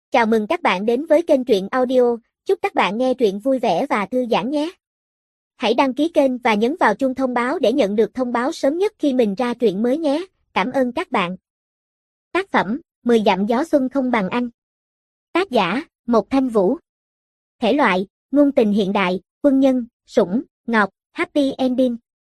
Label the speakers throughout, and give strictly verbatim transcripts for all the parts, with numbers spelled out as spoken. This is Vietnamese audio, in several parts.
Speaker 1: Chào mừng các bạn đến với kênh truyện audio, chúc các bạn nghe truyện vui vẻ và thư giãn nhé. Hãy đăng ký kênh và nhấn vào chuông thông báo để nhận được thông báo sớm nhất khi mình ra truyện mới nhé. Cảm ơn các bạn. Tác phẩm, mười dặm gió xuân không bằng anh. Tác giả, Mộc Thanh Vũ. Thể loại, ngôn tình hiện đại, quân nhân, sủng, ngọt, happy ending.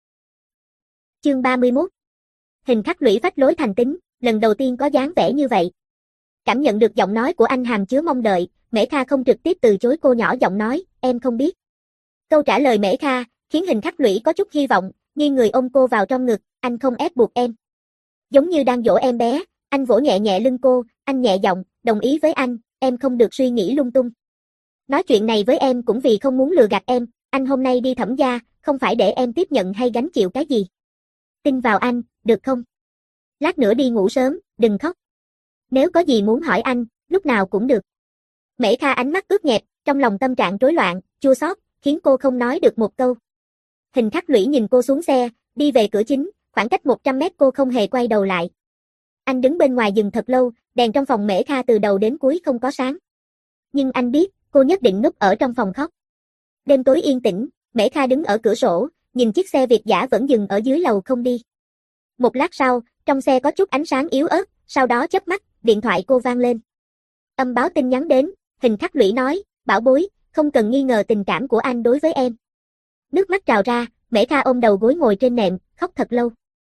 Speaker 1: Chương ba mươi mốt. Hình khắc lũy phách lối thành tính, lần đầu tiên có dáng vẻ như vậy. Cảm nhận được giọng nói của anh hàm chứa mong đợi, Mễ Kha không trực tiếp từ chối cô, nhỏ giọng nói, em không biết. Câu trả lời Mễ Kha khiến Hình khắc lũy có chút hy vọng, nghiêng người ôm cô vào trong ngực, anh không ép buộc em. Giống như đang dỗ em bé, anh vỗ nhẹ nhẹ lưng cô, anh nhẹ giọng, đồng ý với anh, em không được suy nghĩ lung tung. Nói chuyện này với em cũng vì không muốn lừa gạt em, anh hôm nay đi Thẩm gia, không phải để em tiếp nhận hay gánh chịu cái gì. Tin vào anh, được không? Lát nữa đi ngủ sớm, đừng khóc. Nếu có gì muốn hỏi anh, lúc nào cũng được. Mễ Kha ánh mắt ướt nhẹp, trong lòng tâm trạng rối loạn, chua xót, khiến cô không nói được một câu. Hình khắc lũy nhìn cô xuống xe, đi về cửa chính, khoảng cách một trăm mét cô không hề quay đầu lại. Anh đứng bên ngoài dừng thật lâu, đèn trong phòng Mễ Kha từ đầu đến cuối không có sáng. Nhưng anh biết, cô nhất định núp ở trong phòng khóc. Đêm tối yên tĩnh, Mễ Kha đứng ở cửa sổ, nhìn chiếc xe Việt dã vẫn dừng ở dưới lầu không đi. Một lát sau, trong xe có chút ánh sáng yếu ớt, sau đó chớp mắt, điện thoại cô vang lên. Âm báo tin nhắn đến, Hình khắc lũy nói, bảo bối, không cần nghi ngờ tình cảm của anh đối với em. Nước mắt trào ra, Mễ Kha ôm đầu gối ngồi trên nệm, khóc thật lâu.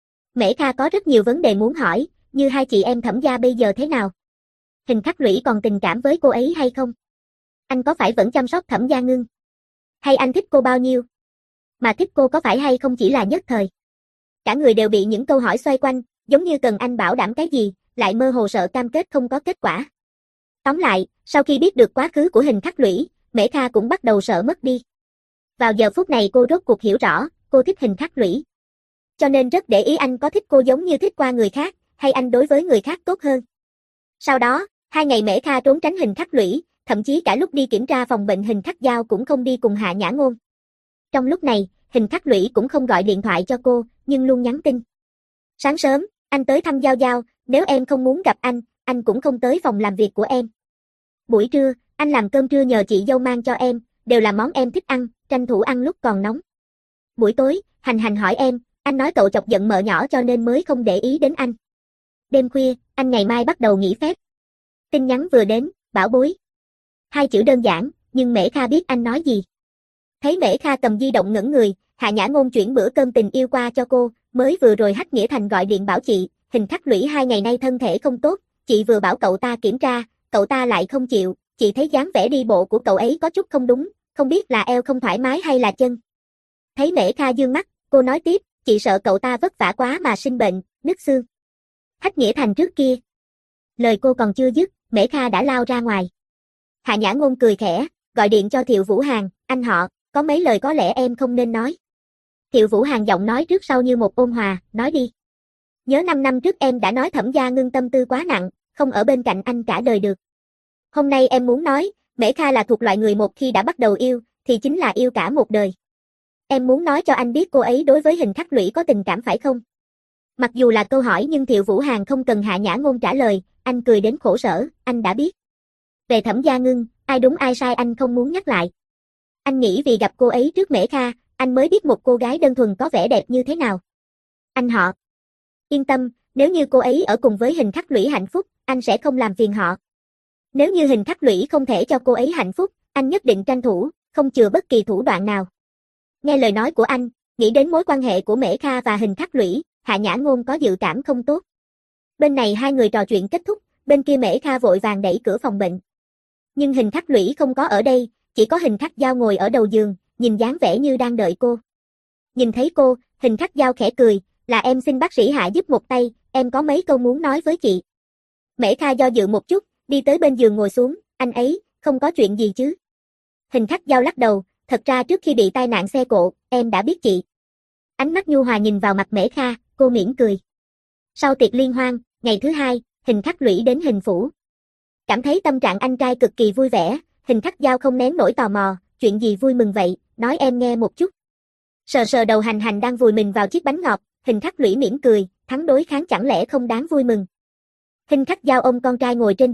Speaker 1: Mễ Kha có rất nhiều vấn đề muốn hỏi, như hai chị em Thẩm gia bây giờ thế nào? Hình khắc lũy còn tình cảm với cô ấy hay không? Anh có phải vẫn chăm sóc Thẩm gia Ngưng? Hay anh thích cô bao nhiêu? Mà thích cô có phải hay không chỉ là nhất thời? Cả người đều bị những câu hỏi xoay quanh, giống như cần anh bảo đảm cái gì, lại mơ hồ sợ cam kết không có kết quả. Tóm lại, sau khi biết được quá khứ của Hình khắc lũy, Mễ Kha cũng bắt đầu sợ mất đi. Vào giờ phút này cô rốt cuộc hiểu rõ, cô thích Hình khắc lũy. Cho nên rất để ý anh có thích cô giống như thích qua người khác, hay anh đối với người khác tốt hơn. Sau đó, hai ngày Mễ Kha trốn tránh Hình khắc lũy, thậm chí cả lúc đi kiểm tra phòng bệnh Hình khắc giao cũng không đi cùng Hạ Nhã Ngôn. Trong lúc này, Hình khắc lũy cũng không gọi điện thoại cho cô, nhưng luôn nhắn tin. Sáng sớm, anh tới thăm Giao Giao, nếu em không muốn gặp anh, anh cũng không tới phòng làm việc của em. Buổi trưa, anh làm cơm trưa nhờ chị dâu mang cho em, đều là món em thích ăn, tranh thủ ăn lúc còn nóng. Buổi tối, Hành Hành hỏi em, anh nói cậu chọc giận mợ nhỏ cho nên mới không để ý đến anh. Đêm khuya, anh ngày mai bắt đầu nghỉ phép. Tin nhắn vừa đến, bảo bối. Hai chữ đơn giản, nhưng Mễ Kha biết anh nói gì. Thấy Mễ Kha cầm di động ngẩn người, Hạ Nhã Ngôn chuyển bữa cơm tình yêu qua cho cô, mới vừa rồi Hách Nghĩa Thành gọi điện bảo chị, Hình khắc lũy hai ngày nay thân thể không tốt, chị vừa bảo cậu ta kiểm tra, cậu ta lại không chịu, chị thấy dáng vẻ đi bộ của cậu ấy có chút không đúng, không biết là eo không thoải mái hay là chân. Thấy Mễ Kha dương mắt, cô nói tiếp, chị sợ cậu ta vất vả quá mà sinh bệnh, nứt xương. Hách Nghĩa Thành trước kia. Lời cô còn chưa dứt, Mễ Kha đã lao ra ngoài. Hạ Nhã Ngôn cười khẽ, gọi điện cho Thiệu Vũ Hàn, anh họ, có mấy lời có lẽ em không nên nói. Thiệu Vũ Hàn giọng nói trước sau như một ôn hòa, nói đi. Nhớ năm năm trước em đã nói Thẩm gia Ngưng tâm tư quá nặng, không ở bên cạnh anh cả đời được. Hôm nay em muốn nói, Mễ Kha là thuộc loại người một khi đã bắt đầu yêu, thì chính là yêu cả một đời. Em muốn nói cho anh biết cô ấy đối với Hình khắc lũy có tình cảm phải không? Mặc dù là câu hỏi nhưng Thiệu Vũ Hàn không cần Hạ Nhã Ngôn trả lời, anh cười đến khổ sở, anh đã biết. Về Thẩm gia Ngưng, ai đúng ai sai anh không muốn nhắc lại. Anh nghĩ vì gặp cô ấy trước Mễ Kha, anh mới biết một cô gái đơn thuần có vẻ đẹp như thế nào. Anh họ. Yên tâm, nếu như cô ấy ở cùng với Hình khắc lũy hạnh phúc, anh sẽ không làm phiền họ. Nếu như Hình khắc lũy không thể cho cô ấy hạnh phúc, anh nhất định tranh thủ, không chừa bất kỳ thủ đoạn nào. Nghe lời nói của anh, nghĩ đến mối quan hệ của Mễ Kha và Hình khắc lũy, Hạ Nhã Ngôn có dự cảm không tốt. Bên này hai người trò chuyện kết thúc, bên kia Mễ Kha vội vàng đẩy cửa phòng bệnh. Nhưng Hình khắc lũy không có ở đây, chỉ có Hình khắc giao ngồi ở đầu giường, nhìn dáng vẻ như đang đợi cô. Nhìn thấy cô, Hình khắc giao khẽ cười, là em xin bác sĩ Hạ giúp một tay, em có mấy câu muốn nói với chị. Mễ Kha do dự một chút, đi tới bên giường ngồi xuống, anh ấy, không có chuyện gì chứ. Hình khắc giao lắc đầu, thật ra trước khi bị tai nạn xe cộ, em đã biết chị. Ánh mắt nhu hòa nhìn vào mặt Mễ Kha, cô mỉm cười. Sau tiệc liên hoan, ngày thứ hai, Hình khắc lũy đến Hình phủ. Cảm thấy tâm trạng anh trai cực kỳ vui vẻ, Hình khắc giao không nén nổi tò mò, chuyện gì vui mừng vậy, nói em nghe một chút. Sờ sờ đầu Hành Hành đang vùi mình vào chiếc bánh ngọt, Hình khắc lũy mỉm cười, thắng đối kháng chẳng lẽ không đáng vui mừng. Hình khắc giao ôm con trai ngồi trên đùi,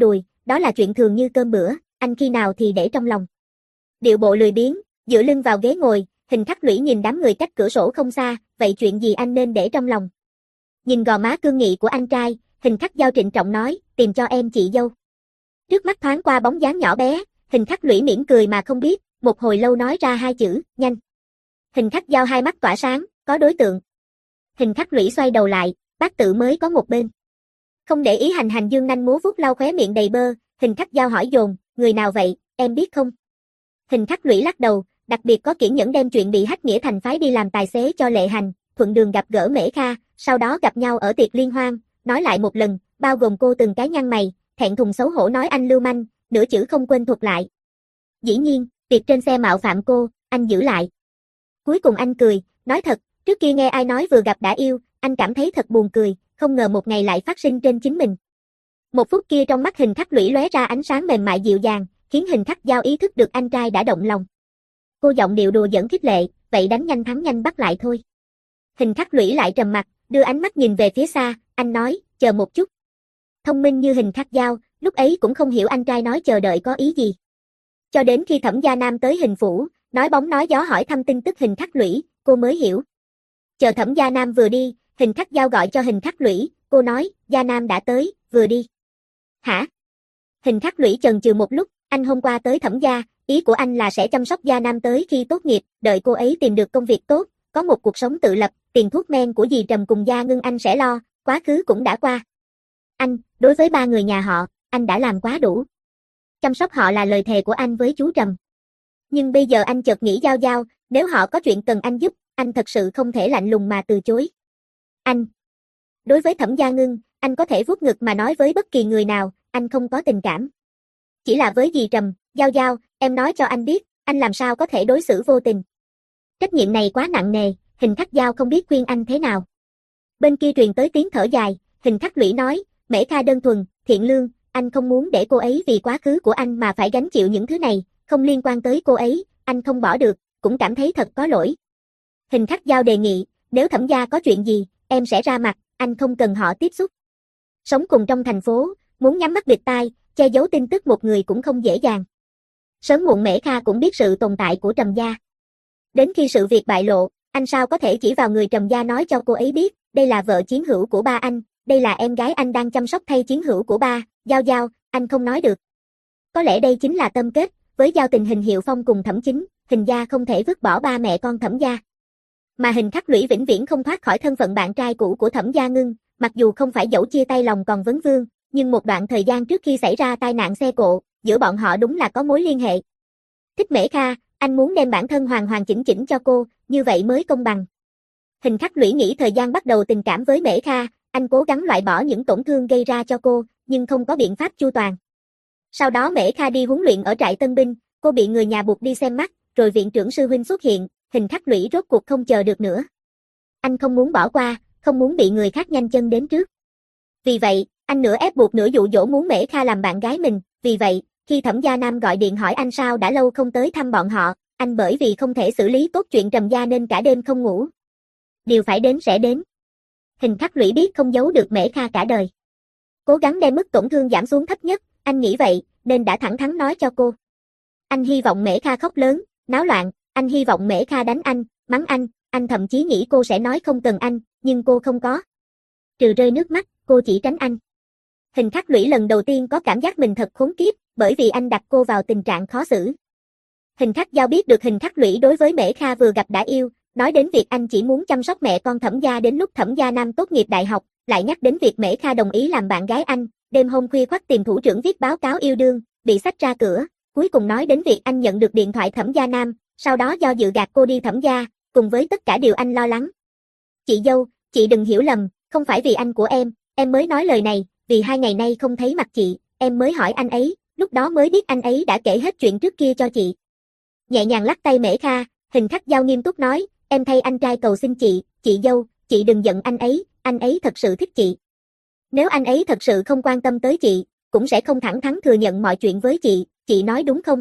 Speaker 1: đó là chuyện thường như cơm bữa, anh khi nào thì để trong lòng. Điệu bộ lười biếng, dựa lưng vào ghế ngồi, Hình Khắc Lũy nhìn đám người cách cửa sổ không xa, vậy chuyện gì anh nên để trong lòng? Nhìn gò má cương nghị của anh trai, Hình Khắc Giao trịnh trọng nói, tìm cho em chị dâu. Trước mắt thoáng qua bóng dáng nhỏ bé, Hình Khắc Lũy mỉm cười mà không biết, một hồi lâu nói ra hai chữ, nhanh. Hình Khắc Giao hai mắt tỏa sáng, có đối tượng. Hình Khắc Lũy xoay đầu lại, bác tự mới có một bên. Không để ý Hành Hành dương nanh múa vuốt lau khóe miệng đầy bơ, Hình Khắc Giao hỏi dồn, người nào vậy, em biết không? Hình Khắc Lũy lắc đầu, đặc biệt có kiển nhẫn đem chuyện bị Hách Nghĩa Thành phái đi làm tài xế cho Lệ Hành, thuận đường gặp gỡ Mễ Kha, sau đó gặp nhau ở tiệc liên hoan, nói lại một lần, bao gồm cô từng cái nhăn mày, thẹn thùng xấu hổ nói anh lưu manh, nửa chữ không quên thuật lại. Dĩ nhiên, việc trên xe mạo phạm cô, anh giữ lại. Cuối cùng anh cười, nói thật, trước kia nghe ai nói vừa gặp đã yêu, anh cảm thấy thật buồn cười, không ngờ một ngày lại phát sinh trên chính mình. Một phút kia trong mắt Hình Khắc Lũy lóe ra ánh sáng mềm mại dịu dàng, khiến Hình Khắc Giao ý thức được anh trai đã động lòng. Cô giọng điệu đùa giỡn khích lệ, vậy đánh nhanh thắng nhanh bắt lại thôi. Hình Khắc Lũy lại trầm mặt, đưa ánh mắt nhìn về phía xa, anh nói, chờ một chút. Thông minh như Hình Khắc Giao, lúc ấy cũng không hiểu anh trai nói chờ đợi có ý gì. Cho đến khi Thẩm Gia Nam tới Hình phủ, nói bóng nói gió hỏi thăm tin tức Hình Khắc Lũy, cô mới hiểu. Chờ Thẩm Gia Nam vừa đi, Hình Khắc Giao gọi cho Hình Khắc Lũy, cô nói, Gia Nam đã tới, vừa đi. Hả? Hình Khắc Lũy chần chừ một lúc, anh hôm qua tới Thẩm gia, ý của anh là sẽ chăm sóc Gia Nam tới khi tốt nghiệp, đợi cô ấy tìm được công việc tốt, có một cuộc sống tự lập, tiền thuốc men của dì Trầm cùng Gia Ngưng anh sẽ lo, quá khứ cũng đã qua. Anh, đối với ba người nhà họ, anh đã làm quá đủ. Chăm sóc họ là lời thề của anh với chú Trầm. Nhưng bây giờ anh chợt nghĩ Giao Giao, nếu họ có chuyện cần anh giúp, anh thật sự không thể lạnh lùng mà từ chối. Anh, đối với Thẩm Gia Ngưng, anh có thể vuốt ngực mà nói với bất kỳ người nào, anh không có tình cảm. Chỉ là với dì Trầm, Giao Giao, em nói cho anh biết, anh làm sao có thể đối xử vô tình. Trách nhiệm này quá nặng nề, Hình Khắc Giao không biết khuyên anh thế nào. Bên kia truyền tới tiếng thở dài, Hình Khắc Lũy nói, Mễ Kha đơn thuần, thiện lương, anh không muốn để cô ấy vì quá khứ của anh mà phải gánh chịu những thứ này, không liên quan tới cô ấy, anh không bỏ được, cũng cảm thấy thật có lỗi. Hình Khắc Giao đề nghị, nếu Thẩm gia có chuyện gì, em sẽ ra mặt, anh không cần họ tiếp xúc. Sống cùng trong thành phố, muốn nhắm mắt bịt tai, che giấu tin tức một người cũng không dễ dàng. Sớm muộn Mễ Kha cũng biết sự tồn tại của Trầm gia. Đến khi sự việc bại lộ, anh sao có thể chỉ vào người Trầm gia nói cho cô ấy biết, đây là vợ chiến hữu của ba anh, đây là em gái anh đang chăm sóc thay chiến hữu của ba, Giao Giao, anh không nói được. Có lẽ đây chính là tâm kết, với giao tình Hình Hiệu Phong cùng Thẩm Chính, Hình gia không thể vứt bỏ ba mẹ con Thẩm gia. Mà Hình Khắc Lũy vĩnh viễn không thoát khỏi thân phận bạn trai cũ của Thẩm Gia Ngưng, mặc dù không phải dẫu chia tay lòng còn vấn vương, nhưng một đoạn thời gian trước khi xảy ra tai nạn xe cộ, giữa bọn họ đúng là có mối liên hệ. Thích Mễ Kha, anh muốn đem bản thân hoàn hoàn chỉnh chỉnh cho cô, như vậy mới công bằng. Hình Khắc Lũy nghĩ thời gian bắt đầu tình cảm với Mễ Kha, anh cố gắng loại bỏ những tổn thương gây ra cho cô, nhưng không có biện pháp chu toàn. Sau đó Mễ Kha đi huấn luyện ở trại tân binh, cô bị người nhà buộc đi xem mắt, rồi viện trưởng sư huynh xuất hiện, Hình Khắc Lũy rốt cuộc không chờ được nữa. Anh không muốn bỏ qua, không muốn bị người khác nhanh chân đến trước. Vì vậy, anh nửa ép buộc nửa dụ dỗ muốn Mễ Kha làm bạn gái mình, vì vậy, khi Thẩm Gia Nam gọi điện hỏi anh sao đã lâu không tới thăm bọn họ, anh bởi vì không thể xử lý tốt chuyện Trầm gia nên cả đêm không ngủ. Điều phải đến sẽ đến. Hình Khắc Lũy biết không giấu được Mễ Kha cả đời. Cố gắng đem mức tổn thương giảm xuống thấp nhất, anh nghĩ vậy, nên đã thẳng thắn nói cho cô. Anh hy vọng Mễ Kha khóc lớn, náo loạn, anh hy vọng Mễ Kha đánh anh, mắng anh, anh thậm chí nghĩ cô sẽ nói không cần anh, nhưng cô không có. Trừ rơi nước mắt, cô chỉ tránh anh. Hình Khắc Lũy lần đầu tiên có cảm giác mình thật khốn kiếp, bởi vì anh đặt cô vào tình trạng khó xử. Hình Khắc Giao biết được Hình Khắc Lũy đối với Mễ Kha vừa gặp đã yêu, nói đến việc anh chỉ muốn chăm sóc mẹ con Thẩm gia đến lúc Thẩm Gia Nam tốt nghiệp đại học, lại nhắc đến việc Mễ Kha đồng ý làm bạn gái anh, đêm hôm khuya khoắt tìm thủ trưởng viết báo cáo yêu đương, bị xách ra cửa, cuối cùng nói đến việc anh nhận được điện thoại Thẩm Gia Nam, sau đó do dự gạt cô đi Thẩm gia, cùng với tất cả điều anh lo lắng. Chị dâu, chị đừng hiểu lầm, không phải vì anh của em, em mới nói lời này, vì hai ngày nay không thấy mặt chị, em mới hỏi anh ấy, lúc đó mới biết anh ấy đã kể hết chuyện trước kia cho chị. Nhẹ nhàng lắc tay Mễ Kha, Hình Khắc Giao nghiêm túc nói, em thay anh trai cầu xin chị, chị dâu, chị đừng giận anh ấy, anh ấy thật sự thích chị. Nếu anh ấy thật sự không quan tâm tới chị, cũng sẽ không thẳng thắn thừa nhận mọi chuyện với chị, chị nói đúng không?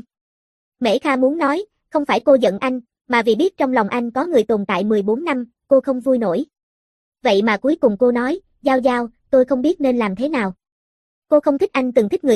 Speaker 1: Mễ Kha muốn nói, không phải cô giận anh, mà vì biết trong lòng anh có người tồn tại mười bốn năm, cô không vui nổi. Vậy mà cuối cùng cô nói, Giao Giao, tôi không biết nên làm thế nào. Cô không thích anh từng thích người khác,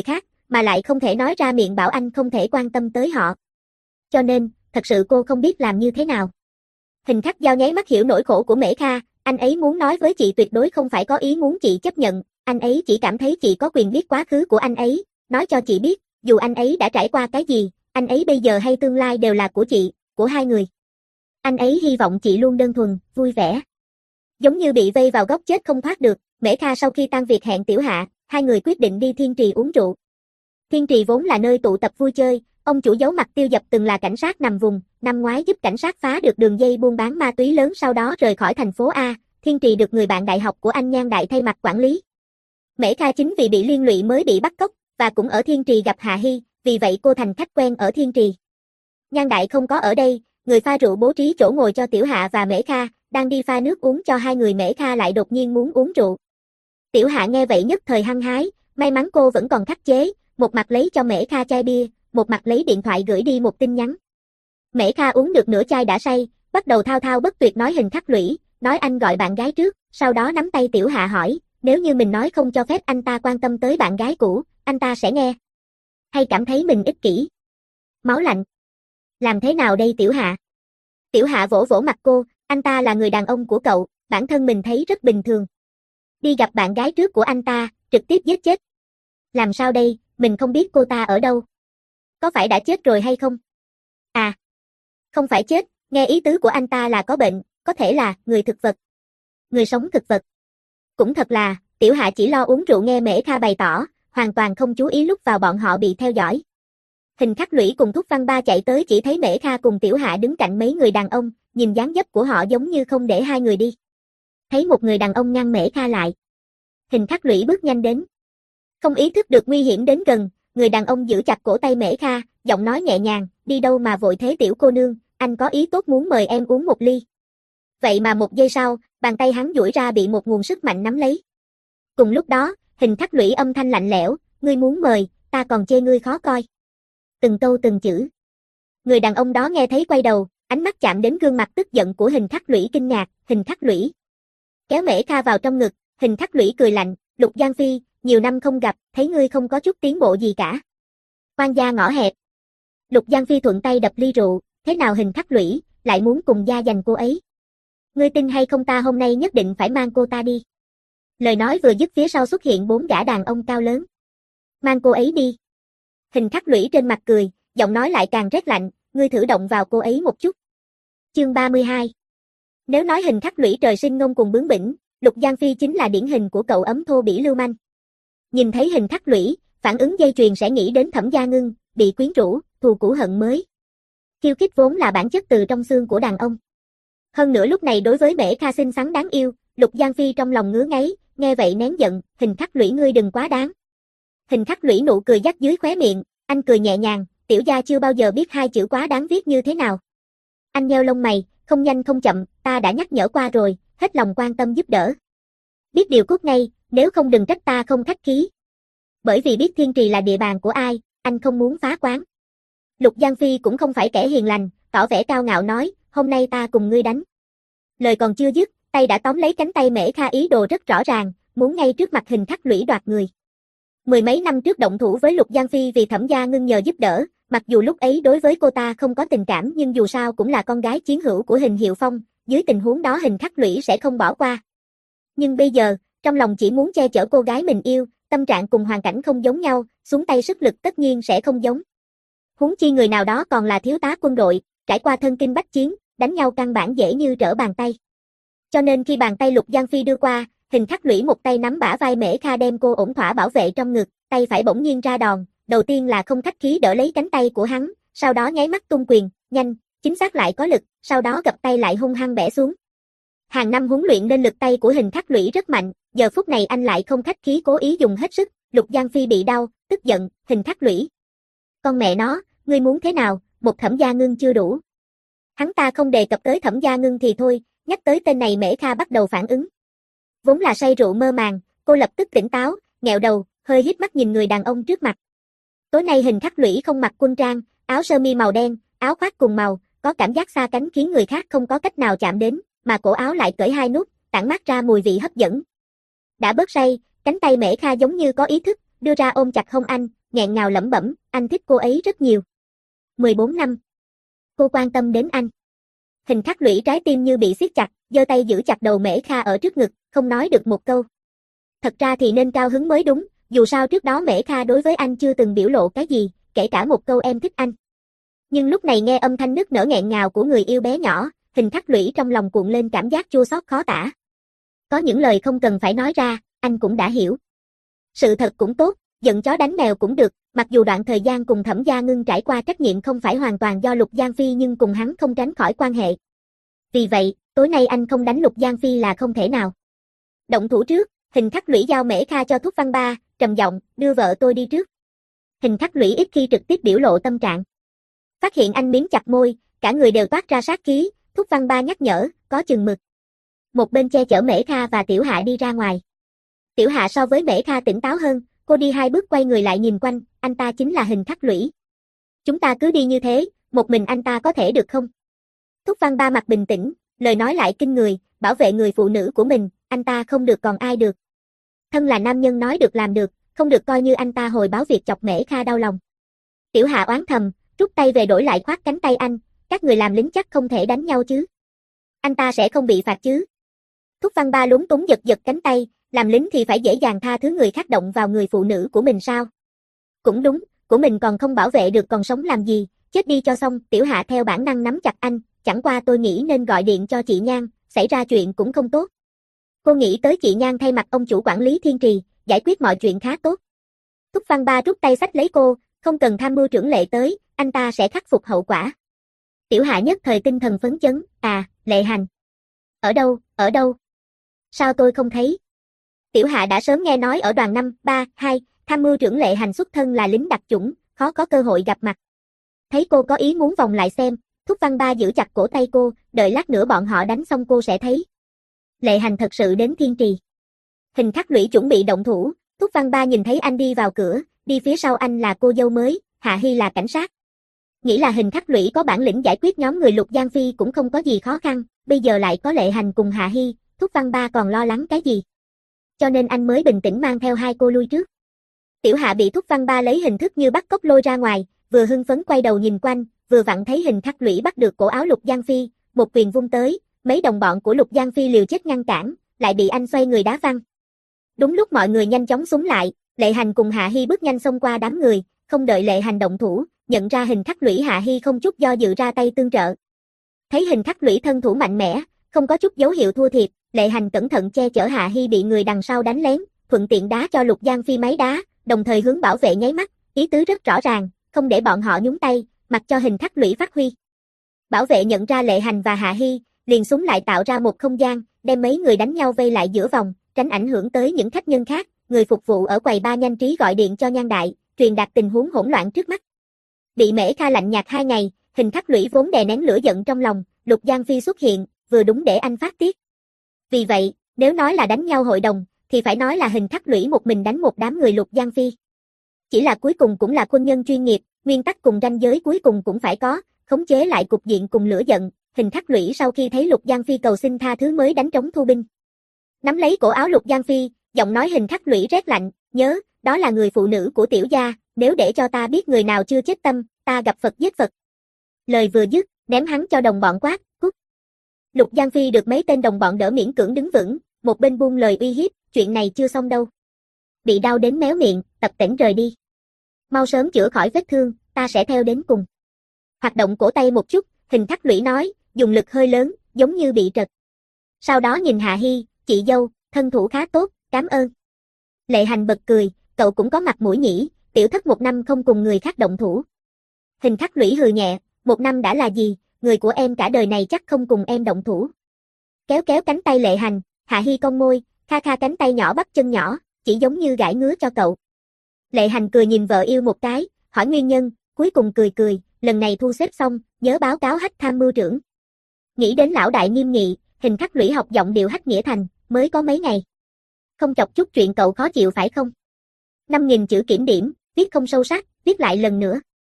Speaker 1: mà lại không thể nói ra miệng bảo anh không thể quan tâm tới họ. Cho nên, thật sự cô không biết làm như thế nào. Hình Khắc Giao nháy mắt hiểu nỗi khổ của Mễ Kha, anh ấy muốn nói với chị tuyệt đối không phải có ý muốn chị chấp nhận, anh ấy chỉ cảm thấy chị có quyền biết quá khứ của anh ấy, nói cho chị biết, dù anh ấy đã trải qua cái gì, anh ấy bây giờ hay tương lai đều là của chị, của hai người. Anh ấy hy vọng chị luôn đơn thuần, vui vẻ. Giống như bị vây vào góc chết không thoát được, Mễ Kha sau khi tan việc hẹn Tiểu Hạ, hai người quyết định đi Thiên Trì uống rượu. Thiên Trì vốn là nơi tụ tập vui chơi, ông chủ giấu mặt Tiêu Dập từng là cảnh sát nằm vùng, năm ngoái giúp cảnh sát phá được đường dây buôn bán ma túy lớn sau đó rời khỏi thành phố A, Thiên Trì được người bạn đại học của anh Nhan Đại thay mặt quản lý. Mễ Kha chính vì bị liên lụy mới bị bắt cóc, và cũng ở Thiên Trì gặp Hạ Hy, vì vậy cô thành khách quen ở Thiên Trì. Nhan Đại không có ở đây, người pha rượu bố trí chỗ ngồi cho Tiểu Hạ và Mễ Kha, đang đi pha nước uống cho hai người. Mễ Kha lại đột nhiên muốn uống rượu. Tiểu Hạ nghe vậy nhất thời hăng hái, may mắn cô vẫn còn khắc chế, một mặt lấy cho Mễ Kha chai bia, một mặt lấy điện thoại gửi đi một tin nhắn. Mễ Kha uống được nửa chai đã say, bắt đầu thao thao bất tuyệt nói Hình Khắc Lũy, nói anh gọi bạn gái trước, sau đó nắm tay Tiểu Hạ hỏi, nếu như mình nói không cho phép anh ta quan tâm tới bạn gái cũ, anh ta sẽ nghe? Hay cảm thấy mình ích kỷ? Máu lạnh. Làm thế nào đây Tiểu Hạ? Tiểu Hạ vỗ vỗ mặt cô, anh ta là người đàn ông của cậu, bản thân mình thấy rất bình thường. Đi gặp bạn gái trước của anh ta, trực tiếp giết chết. Làm sao đây, mình không biết cô ta ở đâu. Có phải đã chết rồi hay không? À, không phải chết, nghe ý tứ của anh ta là có bệnh, có thể là người thực vật. Người sống thực vật. Cũng thật là, Tiểu Hạ chỉ lo uống rượu nghe Mễ Kha bày tỏ, hoàn toàn không chú ý lúc vào bọn họ bị theo dõi. Hình Khắc Lũy cùng Thúc Văn Ba chạy tới chỉ thấy Mễ Kha cùng Tiểu Hạ đứng cạnh mấy người đàn ông, nhìn dáng dấp của họ giống như không để hai người đi. Thấy một người đàn ông ngăn Mễ Kha lại. Hình Khắc Lũy bước nhanh đến. Không ý thức được nguy hiểm đến gần, người đàn ông giữ chặt cổ tay Mễ Kha, giọng nói nhẹ nhàng, đi đâu mà vội thế tiểu cô nương, anh có ý tốt muốn mời em uống một ly. Vậy mà một giây sau, bàn tay hắn duỗi ra bị một nguồn sức mạnh nắm lấy. Cùng lúc đó, Hình Khắc Lũy âm thanh lạnh lẽo, ngươi muốn mời, ta còn chê ngươi khó coi. Từng câu từng chữ. Người đàn ông đó nghe thấy quay đầu, ánh mắt chạm đến gương mặt tức giận của Hình Khắc Lũy kinh ngạc, Hình Khắc Lũy. Kéo Mễ Kha vào trong ngực, Hình Khắc Lũy cười lạnh, Lục Giang Phi, nhiều năm không gặp, thấy ngươi không có chút tiến bộ gì cả. Quan gia ngõ hẹp. Lục Giang Phi thuận tay đập ly rượu, thế nào Hình Khắc Lũy, lại muốn cùng gia giành cô ấy. Ngươi tin hay không ta hôm nay nhất định phải mang cô ta đi. Lời nói vừa dứt phía sau xuất hiện bốn gã đàn ông cao lớn. Mang cô ấy đi. Hình Khắc Lũy trên mặt cười, giọng nói lại càng rét lạnh, ngươi thử động vào cô ấy một chút. Chương ba mươi hai. Nếu nói Hình Khắc Lũy trời sinh ngông cùng bướng bỉnh, Lục Giang Phi chính là điển hình của cậu ấm thô bỉ lưu manh. Nhìn thấy Hình Khắc Lũy, phản ứng dây chuyền sẽ nghĩ đến Thẩm Gia Ngưng, bị quyến rũ, thù cũ hận mới. Khiêu khích vốn là bản chất từ trong xương của đàn ông. Hơn nữa lúc này đối với Mễ Kha xinh xắn đáng yêu, Lục Giang Phi trong lòng ngứa ngáy, nghe vậy nén giận, Hình Khắc Lũy ngươi đừng quá đáng. Hình Khắc Lũy nụ cười dắt dưới khóe miệng, anh cười nhẹ nhàng, tiểu gia chưa bao giờ biết hai chữ quá đáng viết như thế nào. Anh nheo lông mày, không nhanh không chậm, ta đã nhắc nhở qua rồi, hết lòng quan tâm giúp đỡ. Biết điều cút ngay, nếu không đừng trách ta không khách khí. Bởi vì biết Thiên Trì là địa bàn của ai, anh không muốn phá quán. Lục Giang Phi cũng không phải kẻ hiền lành, tỏ vẻ cao ngạo nói, hôm nay ta cùng ngươi đánh. Lời còn chưa dứt, tay đã tóm lấy cánh tay Mễ Kha ý đồ rất rõ ràng, muốn ngay trước mặt Hình Khắc Lũy đoạt người. Mười mấy năm trước động thủ với Lục Giang Phi vì Thẩm Gia Ngưng nhờ giúp đỡ, mặc dù lúc ấy đối với cô ta không có tình cảm nhưng dù sao cũng là con gái chiến hữu của Hình Hiệu Phong, dưới tình huống đó Hình Khắc Lũy sẽ không bỏ qua. Nhưng bây giờ, trong lòng chỉ muốn che chở cô gái mình yêu, tâm trạng cùng hoàn cảnh không giống nhau, xuống tay sức lực tất nhiên sẽ không giống. Huống chi người nào đó còn là thiếu tá quân đội, trải qua thân kinh bách chiến, đánh nhau căn bản dễ như trở bàn tay. Cho nên khi bàn tay Lục Giang Phi đưa qua, Hình Khắc Lũy một tay nắm bả vai Mễ Kha đem cô ổn thỏa bảo vệ trong ngực, tay phải bỗng nhiên ra đòn, đầu tiên là không khách khí đỡ lấy cánh tay của hắn, sau đó nháy mắt tung quyền, nhanh, chính xác lại có lực, sau đó gập tay lại hung hăng bẻ xuống. Hàng năm huấn luyện nên lực tay của Hình Khắc Lũy rất mạnh, giờ phút này anh lại không khách khí cố ý dùng hết sức, Lục Giang Phi bị đau, tức giận, Hình Khắc Lũy. Con mẹ nó, ngươi muốn thế nào, một Thẩm Gia Ngưng chưa đủ. Hắn ta không đề cập tới Thẩm Gia Ngưng thì thôi, nhắc tới tên này Mễ Kha bắt đầu phản ứng. Vốn là say rượu mơ màng, cô lập tức tỉnh táo, nghẹo đầu, hơi híp mắt nhìn người đàn ông trước mặt. Tối nay Hình Khắc Lũy không mặc quân trang, áo sơ mi màu đen, áo khoác cùng màu, có cảm giác xa cánh khiến người khác không có cách nào chạm đến, mà cổ áo lại cởi hai nút, tản mát ra mùi vị hấp dẫn. Đã bớt say, cánh tay Mễ Kha giống như có ý thức, đưa ra ôm chặt hông anh, nghẹn ngào lẩm bẩm, anh thích cô ấy rất nhiều. mười bốn năm. Cô quan tâm đến anh. Hình khắc lũy trái tim như bị siết chặt, giơ tay giữ chặt đầu Mễ Kha ở trước ngực, không nói được một câu. Thật ra thì nên cao hứng mới đúng, dù sao trước đó Mễ Kha đối với anh chưa từng biểu lộ cái gì, kể cả một câu em thích anh. Nhưng lúc này nghe âm thanh nức nở nghẹn ngào của người yêu bé nhỏ, Hình khắc lũy trong lòng cuộn lên cảm giác chua xót khó tả. Có những lời không cần phải nói ra, anh cũng đã hiểu. Sự thật cũng tốt, giận chó đánh mèo cũng được, mặc dù đoạn thời gian cùng Thẩm Gia Ngưng trải qua trách nhiệm không phải hoàn toàn do Lục Giang Phi nhưng cùng hắn không tránh khỏi quan hệ. Vì vậy, tối nay anh không đánh Lục Giang Phi là không thể nào. Động thủ trước, Hình khắc lũy giao Mễ Kha cho Thúc Văn Ba, trầm giọng, đưa vợ tôi đi trước. Hình khắc lũy ít khi trực tiếp biểu lộ tâm trạng. Phát hiện anh miếm chặt môi, cả người đều toát ra sát khí, Thúc Văn Ba nhắc nhở, có chừng mực. Một bên che chở Mễ Kha và Tiểu Hạ đi ra ngoài. Tiểu Hạ so với Mễ Kha tỉnh táo hơn, cô đi hai bước quay người lại nhìn quanh, anh ta chính là Hình khắc lũy. Chúng ta cứ đi như thế, một mình anh ta có thể được không? Thúc Văn Ba mặt bình tĩnh, lời nói lại kinh người, bảo vệ người phụ nữ của mình, anh ta không được còn ai được. Thân là nam nhân nói được làm được, không được coi như anh ta hồi báo việc chọc Mễ Kha đau lòng. Tiểu Hạ oán thầm, rút tay về đổi lại khoát cánh tay anh, các người làm lính chắc không thể đánh nhau chứ. Anh ta sẽ không bị phạt chứ. Thúc Văn Ba lúng túng giật giật cánh tay, làm lính thì phải dễ dàng tha thứ người khác động vào người phụ nữ của mình sao? Cũng đúng, của mình còn không bảo vệ được còn sống làm gì, chết đi cho xong. Tiểu Hạ theo bản năng nắm chặt anh, chẳng qua tôi nghĩ nên gọi điện cho chị Nhan, xảy ra chuyện cũng không tốt. Cô nghĩ tới chị Nhan thay mặt ông chủ quản lý Thiên Trì, giải quyết mọi chuyện khá tốt. Thúc Văn Ba rút tay xách lấy cô, không cần tham mưu trưởng Lệ tới, anh ta sẽ khắc phục hậu quả. Tiểu Hạ nhất thời tinh thần phấn chấn, à, Lệ Hành. Ở đâu, ở đâu? Sao tôi không thấy? Tiểu Hạ đã sớm nghe nói ở đoàn năm, ba, hai, tham mưu trưởng Lệ Hành xuất thân là lính đặc chủng, khó có cơ hội gặp mặt. Thấy cô có ý muốn vòng lại xem, Thúc Văn Ba giữ chặt cổ tay cô, đợi lát nữa bọn họ đánh xong cô sẽ thấy. Lệ Hành thật sự đến Thiên Trì. Hình khắc lũy chuẩn bị động thủ, Thúc Văn Ba nhìn thấy anh đi vào cửa, đi phía sau anh là cô dâu mới, Hạ Hy là cảnh sát. Nghĩ là Hình khắc lũy có bản lĩnh giải quyết nhóm người Lục Giang Phi cũng không có gì khó khăn, bây giờ lại có Lệ Hành cùng Hạ Hy, Thúc Văn Ba còn lo lắng cái gì. Cho nên anh mới bình tĩnh mang theo hai cô lui trước. Tiểu Hạ bị Thúc Văn Ba lấy hình thức như bắt cóc lôi ra ngoài, vừa hưng phấn quay đầu nhìn quanh, vừa vặn thấy Hình khắc lũy bắt được cổ áo Lục Giang Phi, một quyền vung tới, mấy đồng bọn của Lục Giang Phi liều chết ngăn cản, lại bị anh xoay người đá văng. Đúng lúc mọi người nhanh chóng xúm lại, Lệ Hành cùng Hạ Hy bước nhanh xông qua đám người, không đợi Lệ Hành động thủ, nhận ra Hình khắc lũy, Hạ Hy không chút do dự ra tay tương trợ. Thấy Hình khắc lũy thân thủ mạnh mẽ, không có chút dấu hiệu thua thiệt, Lệ Hành cẩn thận che chở Hạ Hy bị người đằng sau đánh lén, thuận tiện đá cho Lục Giang Phi máy đá, đồng thời hướng bảo vệ nháy mắt, ý tứ rất rõ ràng, không để bọn họ nhúng tay, mặc cho Hình khắc lũy phát huy. Bảo vệ nhận ra Lệ Hành và Hạ Hy, liền súng lại tạo ra một không gian, đem mấy người đánh nhau vây lại giữa vòng, tránh ảnh hưởng tới những khách nhân khác. Người phục vụ ở quầy ba nhanh trí gọi điện cho Nhan Đại, truyền đạt tình huống hỗn loạn trước mắt. Bị Mễ Kha lạnh nhạt hai ngày, Hình khắc lũy vốn đè nén lửa giận trong lòng, Lục Giang Phi xuất hiện, vừa đúng để anh phát tiết. Vì vậy, nếu nói là đánh nhau hội đồng, thì phải nói là Hình khắc lũy một mình đánh một đám người Lục Giang Phi. Chỉ là cuối cùng cũng là quân nhân chuyên nghiệp, nguyên tắc cùng ranh giới cuối cùng cũng phải có, khống chế lại cục diện cùng lửa giận. Hình khắc lũy sau khi thấy Lục Giang Phi cầu xin tha thứ mới đánh trống thu binh. Nắm lấy cổ áo Lục Giang Phi, giọng nói Hình khắc lũy rét lạnh, nhớ, đó là người phụ nữ của tiểu gia, nếu để cho ta biết người nào chưa chết tâm, ta gặp Phật giết Phật. Lời vừa dứt, ném hắn cho đồng bọn quát, cút. Lục Giang Phi được mấy tên đồng bọn đỡ miễn cưỡng đứng vững, một bên buông lời uy hiếp, chuyện này chưa xong đâu. Bị đau đến méo miệng, tập tễnh rời đi. Mau sớm chữa khỏi vết thương, ta sẽ theo đến cùng. Hoạt động cổ tay một chút, Hình khắc lũy nói, dùng lực hơi lớn, giống như bị trật. Sau đó nhìn Hạ Hy, chị dâu, thân thủ khá tốt, cảm ơn. Lệ Hành bật cười, cậu cũng có mặt mũi nhỉ, tiểu thất một năm không cùng người khác động thủ. Hình khắc lũy hừ nhẹ, một năm đã là gì, người của em cả đời này chắc không cùng em động thủ. Kéo kéo cánh tay Lệ Hành, Hạ Hy cong môi, kha kha cánh tay nhỏ bắp chân nhỏ, chỉ giống như gãi ngứa cho cậu. Lệ Hành cười nhìn vợ yêu một cái, hỏi nguyên nhân, cuối cùng cười cười, lần này thu xếp xong, nhớ báo cáo Hách tham mưu trưởng. Nghĩ đến lão đại nghiêm nghị, Hình khắc lũy học giọng điệu Hách Nghĩa Thành, mới có mấy ngày. Không chọc chút chuyện cậu khó chịu phải không? Năm nghìn chữ kiểm điểm, viết không sâu sắc, viết lại lần nữa.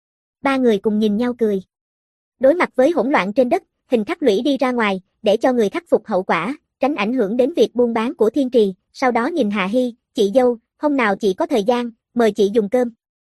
Speaker 1: Ba người cùng nhìn nhau cười. Đối mặt với hỗn loạn trên đất, Hình khắc lũy đi ra ngoài, để cho người khắc phục hậu quả, tránh ảnh hưởng đến việc buôn bán của Thiên Trì, sau đó nhìn Hạ Hy, chị dâu, hôm nào chị có thời gian, mời chị dùng cơm.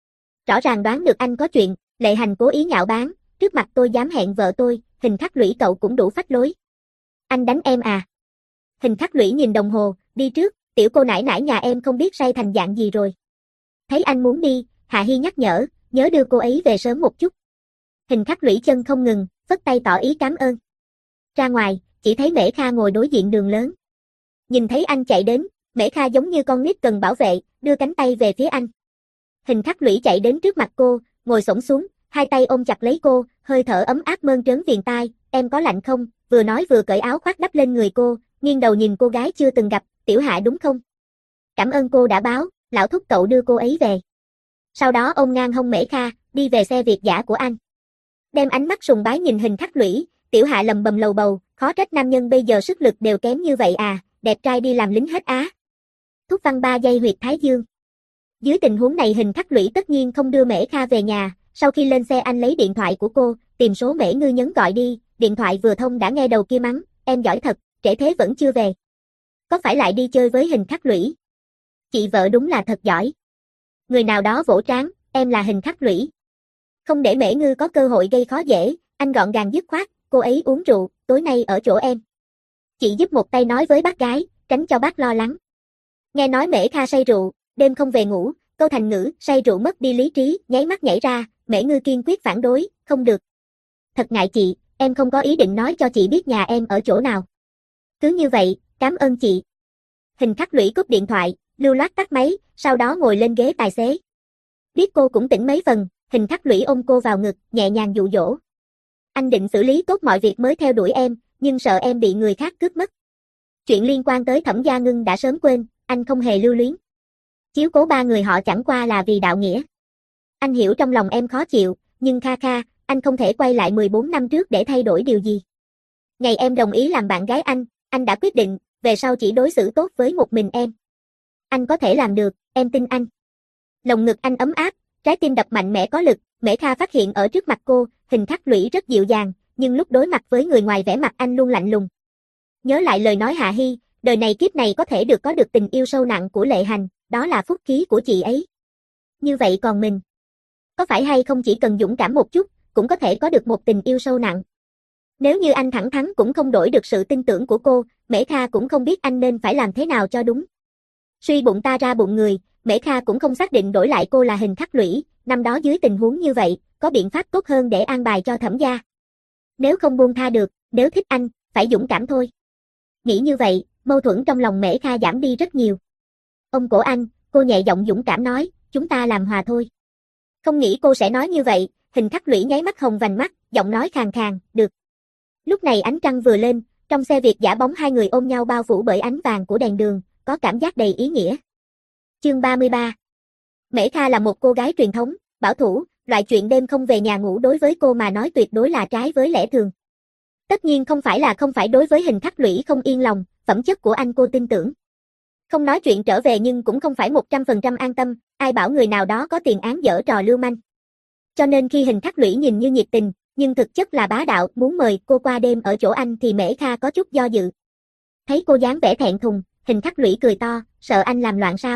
Speaker 1: Rõ ràng đoán được anh có chuyện, Lệ Hành cố ý nhạo báng, trước mặt tôi dám hẹn vợ tôi, Hình Khắc Lũy cậu cũng đủ phách lối. Anh đánh em à? Hình Khắc Lũy nhìn đồng hồ, đi trước, tiểu cô nãi nãi nhà em không biết say thành dạng gì rồi. Thấy anh muốn đi, Hạ Hi nhắc nhở, nhớ đưa cô ấy về sớm một chút. Hình Khắc Lũy chân không ngừng, phất tay tỏ ý cảm ơn. Ra ngoài, chỉ thấy Mễ Kha ngồi đối diện đường lớn. Nhìn thấy anh chạy đến, Mễ Kha giống như con nít cần bảo vệ, đưa cánh tay về phía anh. Hình Khắc Lũy chạy đến trước mặt cô, ngồi xổm xuống, hai tay ôm chặt lấy cô, hơi thở ấm áp mơn trớn viền tai, em có lạnh không? Vừa nói vừa cởi áo khoác đắp lên người cô, nghiêng đầu nhìn cô gái chưa từng gặp, Tiểu Hạ đúng không? Cảm ơn cô đã báo, lão thúc cậu đưa cô ấy về. Sau đó ôm ngang hông Mễ Kha, đi về xe Việt dã của anh. Đem ánh mắt sùng bái nhìn Hình Khắc Lũy, Tiểu Hạ lầm bầm lầu bầu, khó trách nam nhân bây giờ sức lực đều kém như vậy à, đẹp trai đi làm lính hết á. Thuốc văn ba giây huyệt thái dương. Dưới tình huống này Hình Khắc Lũy tất nhiên không đưa Mễ Kha về nhà, sau khi lên xe anh lấy điện thoại của cô, tìm số Mễ Ngư nhấn gọi đi, điện thoại vừa thông đã nghe đầu kia mắng, em giỏi thật, trễ thế vẫn chưa về. Có phải lại đi chơi với Hình Khắc Lũy? Chị vợ đúng là thật giỏi. Người nào đó vỗ trán, em là Hình Khắc Lũy. Không để Mễ Ngư có cơ hội gây khó dễ, anh gọn gàng dứt khoát, cô ấy uống rượu, tối nay ở chỗ em. Chị giúp một tay nói với bác gái, tránh cho bác lo lắng. Nghe nói Mễ Kha say rượu, đêm không về ngủ, câu thành ngữ, say rượu mất đi lý trí, nháy mắt nhảy ra, Mễ Ngư kiên quyết phản đối, không được. Thật ngại chị, em không có ý định nói cho chị biết nhà em ở chỗ nào. Cứ như vậy, cảm ơn chị. Hình Khắc Lũy cúp điện thoại, lưu loát tắt máy, sau đó ngồi lên ghế tài xế. Biết cô cũng tỉnh mấy phần, Hình Khắc Lũy ôm cô vào ngực, nhẹ nhàng dụ dỗ. Anh định xử lý tốt mọi việc mới theo đuổi em, nhưng sợ em bị người khác cướp mất. Chuyện liên quan tới Thẩm Gia Ngưng đã sớm quên, anh không hề lưu luyến. Chiếu cố ba người họ chẳng qua là vì đạo nghĩa. Anh hiểu trong lòng em khó chịu, nhưng Kha Kha, anh không thể quay lại mười bốn năm trước để thay đổi điều gì. Ngày em đồng ý làm bạn gái anh, anh đã quyết định, về sau chỉ đối xử tốt với một mình em. Anh có thể làm được, em tin anh. Lồng ngực anh ấm áp, trái tim đập mạnh mẽ có lực, Mễ Kha phát hiện ở trước mặt cô, Hình Khắc Lũy rất dịu dàng, nhưng lúc đối mặt với người ngoài vẻ mặt anh luôn lạnh lùng. Nhớ lại lời nói Hạ Hi, đời này kiếp này có thể được có được tình yêu sâu nặng của Lệ Hành, đó là phúc khí của chị ấy. Như vậy còn mình, có phải hay không chỉ cần dũng cảm một chút, cũng có thể có được một tình yêu sâu nặng. Nếu như anh thẳng thắn cũng không đổi được sự tin tưởng của cô, Mễ Kha cũng không biết anh nên phải làm thế nào cho đúng. Suy bụng ta ra bụng người, Mễ Kha cũng không xác định đổi lại cô là Hình Khắc Lũy, năm đó dưới tình huống như vậy, có biện pháp tốt hơn để an bài cho Thẩm gia. Nếu không buông tha được, nếu thích anh, phải dũng cảm thôi. Nghĩ như vậy, mâu thuẫn trong lòng Mễ Kha giảm đi rất nhiều. Ông cổ anh, cô nhẹ giọng dũng cảm nói, chúng ta làm hòa thôi. Không nghĩ cô sẽ nói như vậy, Hình Khắc Lũy nháy mắt hồng vành mắt, giọng nói khàn khàn, được. Lúc này ánh trăng vừa lên, trong xe Việt giả bóng hai người ôm nhau bao phủ bởi ánh vàng của đèn đường, có cảm giác đầy ý nghĩa. Chương ba mươi ba. Mễ Kha là một cô gái truyền thống, bảo thủ, loại chuyện đêm không về nhà ngủ đối với cô mà nói tuyệt đối là trái với lẽ thường. Tất nhiên không phải là không phải đối với Hình Khắc Lũy không yên lòng, phẩm chất của anh cô tin tưởng. Không nói chuyện trở về nhưng cũng không phải một trăm phần trăm an tâm, ai bảo người nào đó có tiền án dở trò lưu manh. Cho nên khi Hình Khắc Lũy nhìn như nhiệt tình, nhưng thực chất là bá đạo, muốn mời cô qua đêm ở chỗ anh thì Mễ Kha có chút do dự. Thấy cô dáng vẻ thẹn thùng, Hình Khắc Lũy cười to, sợ anh làm loạn sao?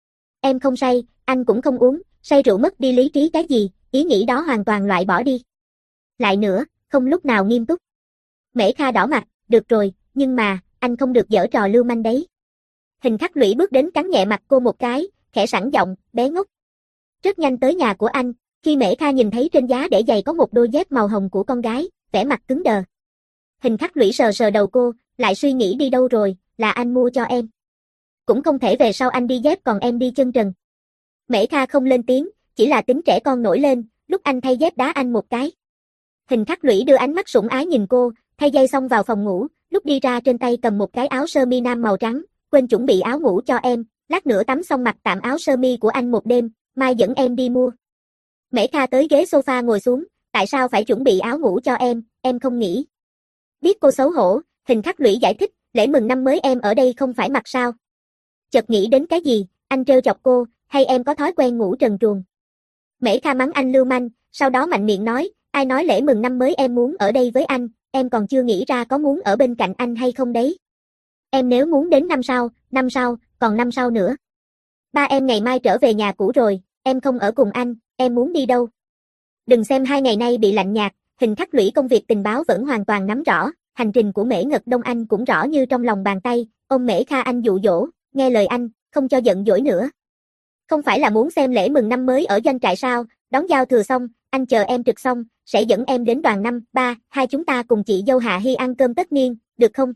Speaker 1: Em không say, anh cũng không uống, say rượu mất đi lý trí cái gì, ý nghĩ đó hoàn toàn loại bỏ đi. Lại nữa, không lúc nào nghiêm túc. Mễ Kha đỏ mặt, được rồi, nhưng mà, anh không được giở trò lưu manh đấy. Hình Khắc Lũy bước đến cắn nhẹ mặt cô một cái, khẽ sẵn giọng, bé ngốc. Rất nhanh tới nhà của anh, khi Mễ Kha nhìn thấy trên giá để giày có một đôi dép màu hồng của con gái, vẻ mặt cứng đờ. Hình Khắc Lũy sờ sờ đầu cô, lại suy nghĩ đi đâu rồi, là anh mua cho em. Cũng không thể về sau anh đi dép còn em đi chân trần. Mễ Kha không lên tiếng, chỉ là tính trẻ con nổi lên, lúc anh thay dép đá anh một cái. Hình Khắc Lũy đưa ánh mắt sủng ái nhìn cô, thay giày xong vào phòng ngủ, lúc đi ra trên tay cầm một cái áo sơ mi nam màu trắng, quên chuẩn bị áo ngủ cho em, lát nữa tắm xong mặc tạm áo sơ mi của anh một đêm, mai dẫn em đi mua. Mễ Kha tới ghế sofa ngồi xuống, tại sao phải chuẩn bị áo ngủ cho em, em không nghĩ. Biết cô xấu hổ, Hình Khắc Lũy giải thích, lễ mừng năm mới em ở đây không phải mặc sao. Chợt nghĩ đến cái gì, anh trêu chọc cô, hay em có thói quen ngủ trần truồng. Mễ Kha mắng anh lưu manh, sau đó mạnh miệng nói, ai nói lễ mừng năm mới em muốn ở đây với anh, em còn chưa nghĩ ra có muốn ở bên cạnh anh hay không đấy. Em nếu muốn đến năm sau, năm sau, còn năm sau nữa. Ba em ngày mai trở về nhà cũ rồi, em không ở cùng anh, em muốn đi đâu? Đừng xem hai ngày nay bị lạnh nhạt, Hình Khắc Lũy công việc tình báo vẫn hoàn toàn nắm rõ, hành trình của Mễ Ngật Đông anh cũng rõ như trong lòng bàn tay, ông Mễ Kha anh dụ dỗ, nghe lời anh, không cho giận dỗi nữa. Không phải là muốn xem lễ mừng năm mới ở doanh trại sao, đón giao thừa xong, anh chờ em trực xong, sẽ dẫn em đến đoàn năm, ba, hai chúng ta cùng chị dâu Hạ Hy ăn cơm tất niên, được không?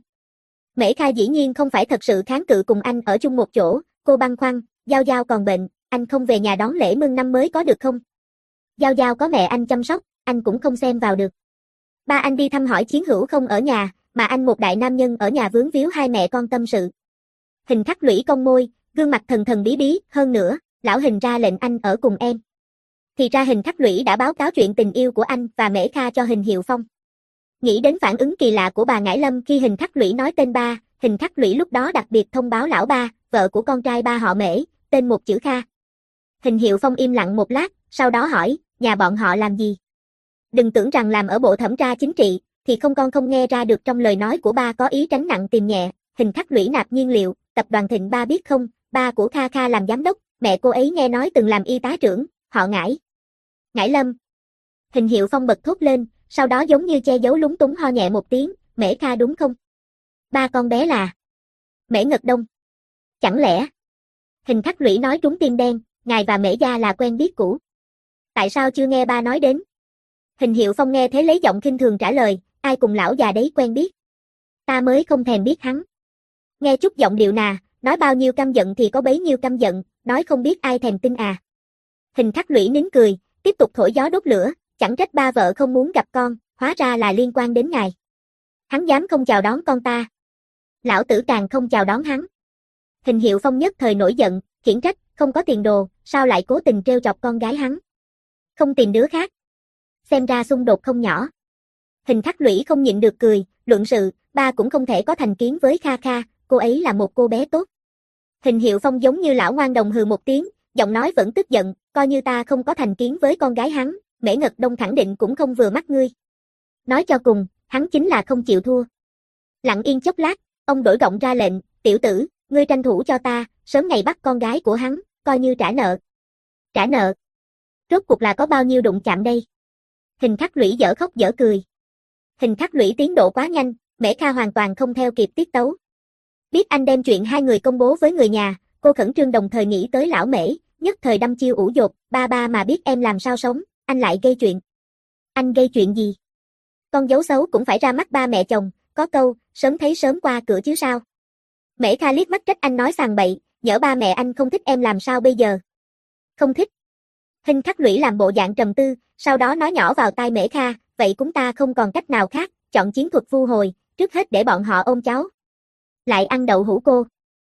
Speaker 1: Mễ Kha dĩ nhiên không phải thật sự kháng cự cùng anh ở chung một chỗ, cô băn khoăn, Giao Giao còn bệnh, anh không về nhà đón lễ mừng năm mới có được không? Giao Giao có mẹ anh chăm sóc, anh cũng không xem vào được. Ba anh đi thăm hỏi chiến hữu không ở nhà, mà anh một đại nam nhân ở nhà vướng víu hai mẹ con tâm sự. Hình Khắc Lũy cong môi, gương mặt thần thần bí bí, hơn nữa, lão Hình ra lệnh anh ở cùng em. Thì ra Hình Khắc Lũy đã báo cáo chuyện tình yêu của anh và Mễ Kha cho Hình Hiệu Phong. Nghĩ đến phản ứng kỳ lạ của bà Ngải Lâm khi Hình Khắc Lũy nói tên ba, Hình Khắc Lũy lúc đó đặc biệt thông báo lão ba, vợ của con trai ba họ Mễ, tên một chữ Kha. Hình Hiệu Phong im lặng một lát, sau đó hỏi, nhà bọn họ làm gì? Đừng tưởng rằng làm ở bộ thẩm tra chính trị, thì không con không nghe ra được trong lời nói của ba có ý tránh nặng tìm nhẹ. Hình Khắc Lũy nạp nhiên liệu, tập đoàn Thịnh ba biết không, ba của Kha Kha làm giám đốc, mẹ cô ấy nghe nói từng làm y tá trưởng, họ Ngải. Ngải Lâm. Hình Hiệu Phong bật thốt lên, sau đó giống như che giấu lúng túng ho nhẹ một tiếng, Mễ Kha đúng không? Ba con bé là Mễ Ngật Đông. Chẳng lẽ? Hình Khắc Lũy nói trúng tim đen, ngài và Mễ gia là quen biết cũ. Tại sao chưa nghe ba nói đến? Hình Hiệu Phong nghe thế lấy giọng khinh thường trả lời, ai cùng lão già đấy quen biết? Ta mới không thèm biết hắn. Nghe chút giọng điệu nà, nói bao nhiêu căm giận thì có bấy nhiêu căm giận, nói không biết ai thèm tin à. Hình Khắc Lũy nín cười, tiếp tục thổi gió đốt lửa, chẳng trách ba vợ không muốn gặp con, hóa ra là liên quan đến ngài. Hắn dám không chào đón con ta. Lão tử càng không chào đón hắn. Hình Hiệu Phong nhất thời nổi giận, khiển trách, không có tiền đồ, sao lại cố tình trêu chọc con gái hắn? Không tìm đứa khác. Xem ra xung đột không nhỏ. Hình Khắc Lũy không nhịn được cười, luận sự, ba cũng không thể có thành kiến với Kha Kha, cô ấy là một cô bé tốt. Hình Hiệu Phong giống như lão ngoan đồng hừ một tiếng, giọng nói vẫn tức giận, coi như ta không có thành kiến với con gái hắn, Mễ Ngật Đông khẳng định cũng không vừa mắt ngươi. Nói cho cùng, hắn chính là không chịu thua. Lặng yên chốc lát, ông đổi giọng ra lệnh, tiểu tử, ngươi tranh thủ cho ta, sớm ngày bắt con gái của hắn, coi như trả nợ. Trả nợ? Rốt cuộc là có bao nhiêu đụng chạm đây? Hình Khắc Lũy dở khóc dở cười. Hình Khắc Lũy tiến độ quá nhanh, Mễ Kha hoàn toàn không theo kịp tiết tấu. Biết anh đem chuyện hai người công bố với người nhà, cô khẩn trương đồng thời nghĩ tới lão Mễ, nhất thời đâm chiêu ủ dột, ba ba mà biết em làm sao sống, anh lại gây chuyện. Anh gây chuyện gì? Con dấu xấu cũng phải ra mắt ba mẹ chồng, có câu, sớm thấy sớm qua cửa chứ sao. Mễ Kha liếc mắt trách anh nói sàng bậy, nhỡ ba mẹ anh không thích em làm sao bây giờ? Không thích. Hình Khắc Lũy làm bộ dạng trầm tư, sau đó nói nhỏ vào tai Mễ Kha, vậy chúng ta không còn cách nào khác, chọn chiến thuật vu hồi, trước hết để bọn họ ôm cháu. Lại ăn đậu hũ cô.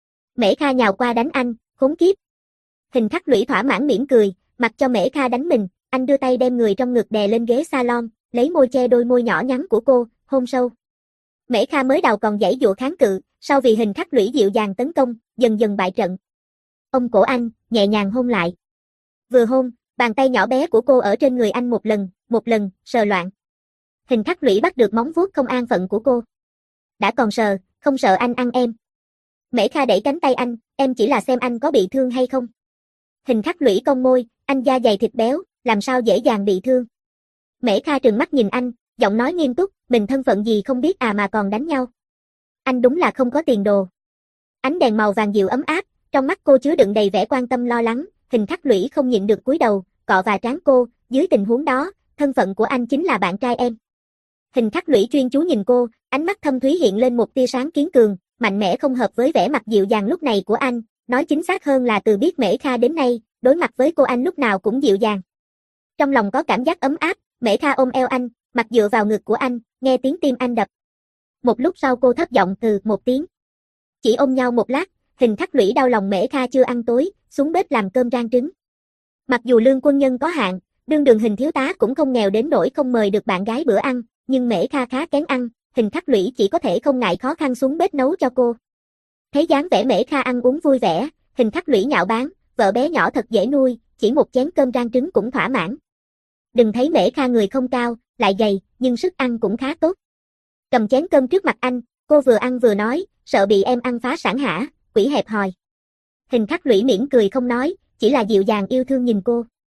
Speaker 1: Mễ Kha nhào qua đánh anh, khốn kiếp. Hình Khắc Lũy thỏa mãn mỉm cười, mặc cho Mễ Kha đánh mình, anh đưa tay đem người trong ngực đè lên ghế salon, lấy môi che đôi môi nhỏ nhắn của cô, hôn sâu. Mễ Kha mới đầu còn giãy giụa kháng cự, sau vì Hình Khắc Lũy dịu dàng tấn công, dần dần bại trận. Ôm cổ anh, nhẹ nhàng hôn lại. Vừa hôn, bàn tay nhỏ bé của cô ở trên người anh một lần, một lần, sờ loạn. Hình Khắc Lũy bắt được móng vuốt không an phận của cô. Đã còn sờ, không sợ anh ăn em. Mễ Kha đẩy cánh tay anh, em chỉ là xem anh có bị thương hay không. Hình Khắc Lũy cong môi, anh da dày thịt béo, làm sao dễ dàng bị thương. Mễ Kha trừng mắt nhìn anh, giọng nói nghiêm túc, mình thân phận gì không biết à mà còn đánh nhau. Anh đúng là không có tiền đồ. Ánh đèn màu vàng dịu ấm áp, trong mắt cô chứa đựng đầy vẻ quan tâm lo lắng, Hình Khắc Lũy không nhịn được cúi đầu, cọ và trán cô, dưới tình huống đó, thân phận của anh chính là bạn trai em. Hình Khắc Lũy chuyên chú nhìn cô, ánh mắt thâm thúy hiện lên một tia sáng kiên cường, mạnh mẽ không hợp với vẻ mặt dịu dàng lúc này của anh, nói chính xác hơn là từ biết Mễ Kha đến nay, đối mặt với cô anh lúc nào cũng dịu dàng. Trong lòng có cảm giác ấm áp, Mễ Kha ôm eo anh, mặt dựa vào ngực của anh, nghe tiếng tim anh đập. Một lúc sau cô thấp giọng từ một tiếng. Chỉ ôm nhau một lát, Hình Khắc Lũy đau lòng Mễ Kha chưa ăn tối, xuống bếp làm cơm rang trứng. Mặc dù lương quân nhân có hạn, đương đường Hình thiếu tá cũng không nghèo đến nỗi không mời được bạn gái bữa ăn, nhưng Mễ Kha khá kén ăn, Hình Khắc Lũy chỉ có thể không ngại khó khăn xuống bếp nấu cho cô. Thấy dáng vẻ Mễ Kha ăn uống vui vẻ, Hình Khắc Lũy nhạo báng, vợ bé nhỏ thật dễ nuôi, chỉ một chén cơm rang trứng cũng thỏa mãn. Đừng thấy Mễ Kha người không cao, lại gầy, nhưng sức ăn cũng khá tốt. Cầm chén cơm trước mặt anh, cô vừa ăn vừa nói, sợ bị em ăn phá sản hả, quỷ hẹp hòi. Hình Khắc Lũy mỉm cười không nói, chỉ là dịu dàng yêu thương nhìn cô.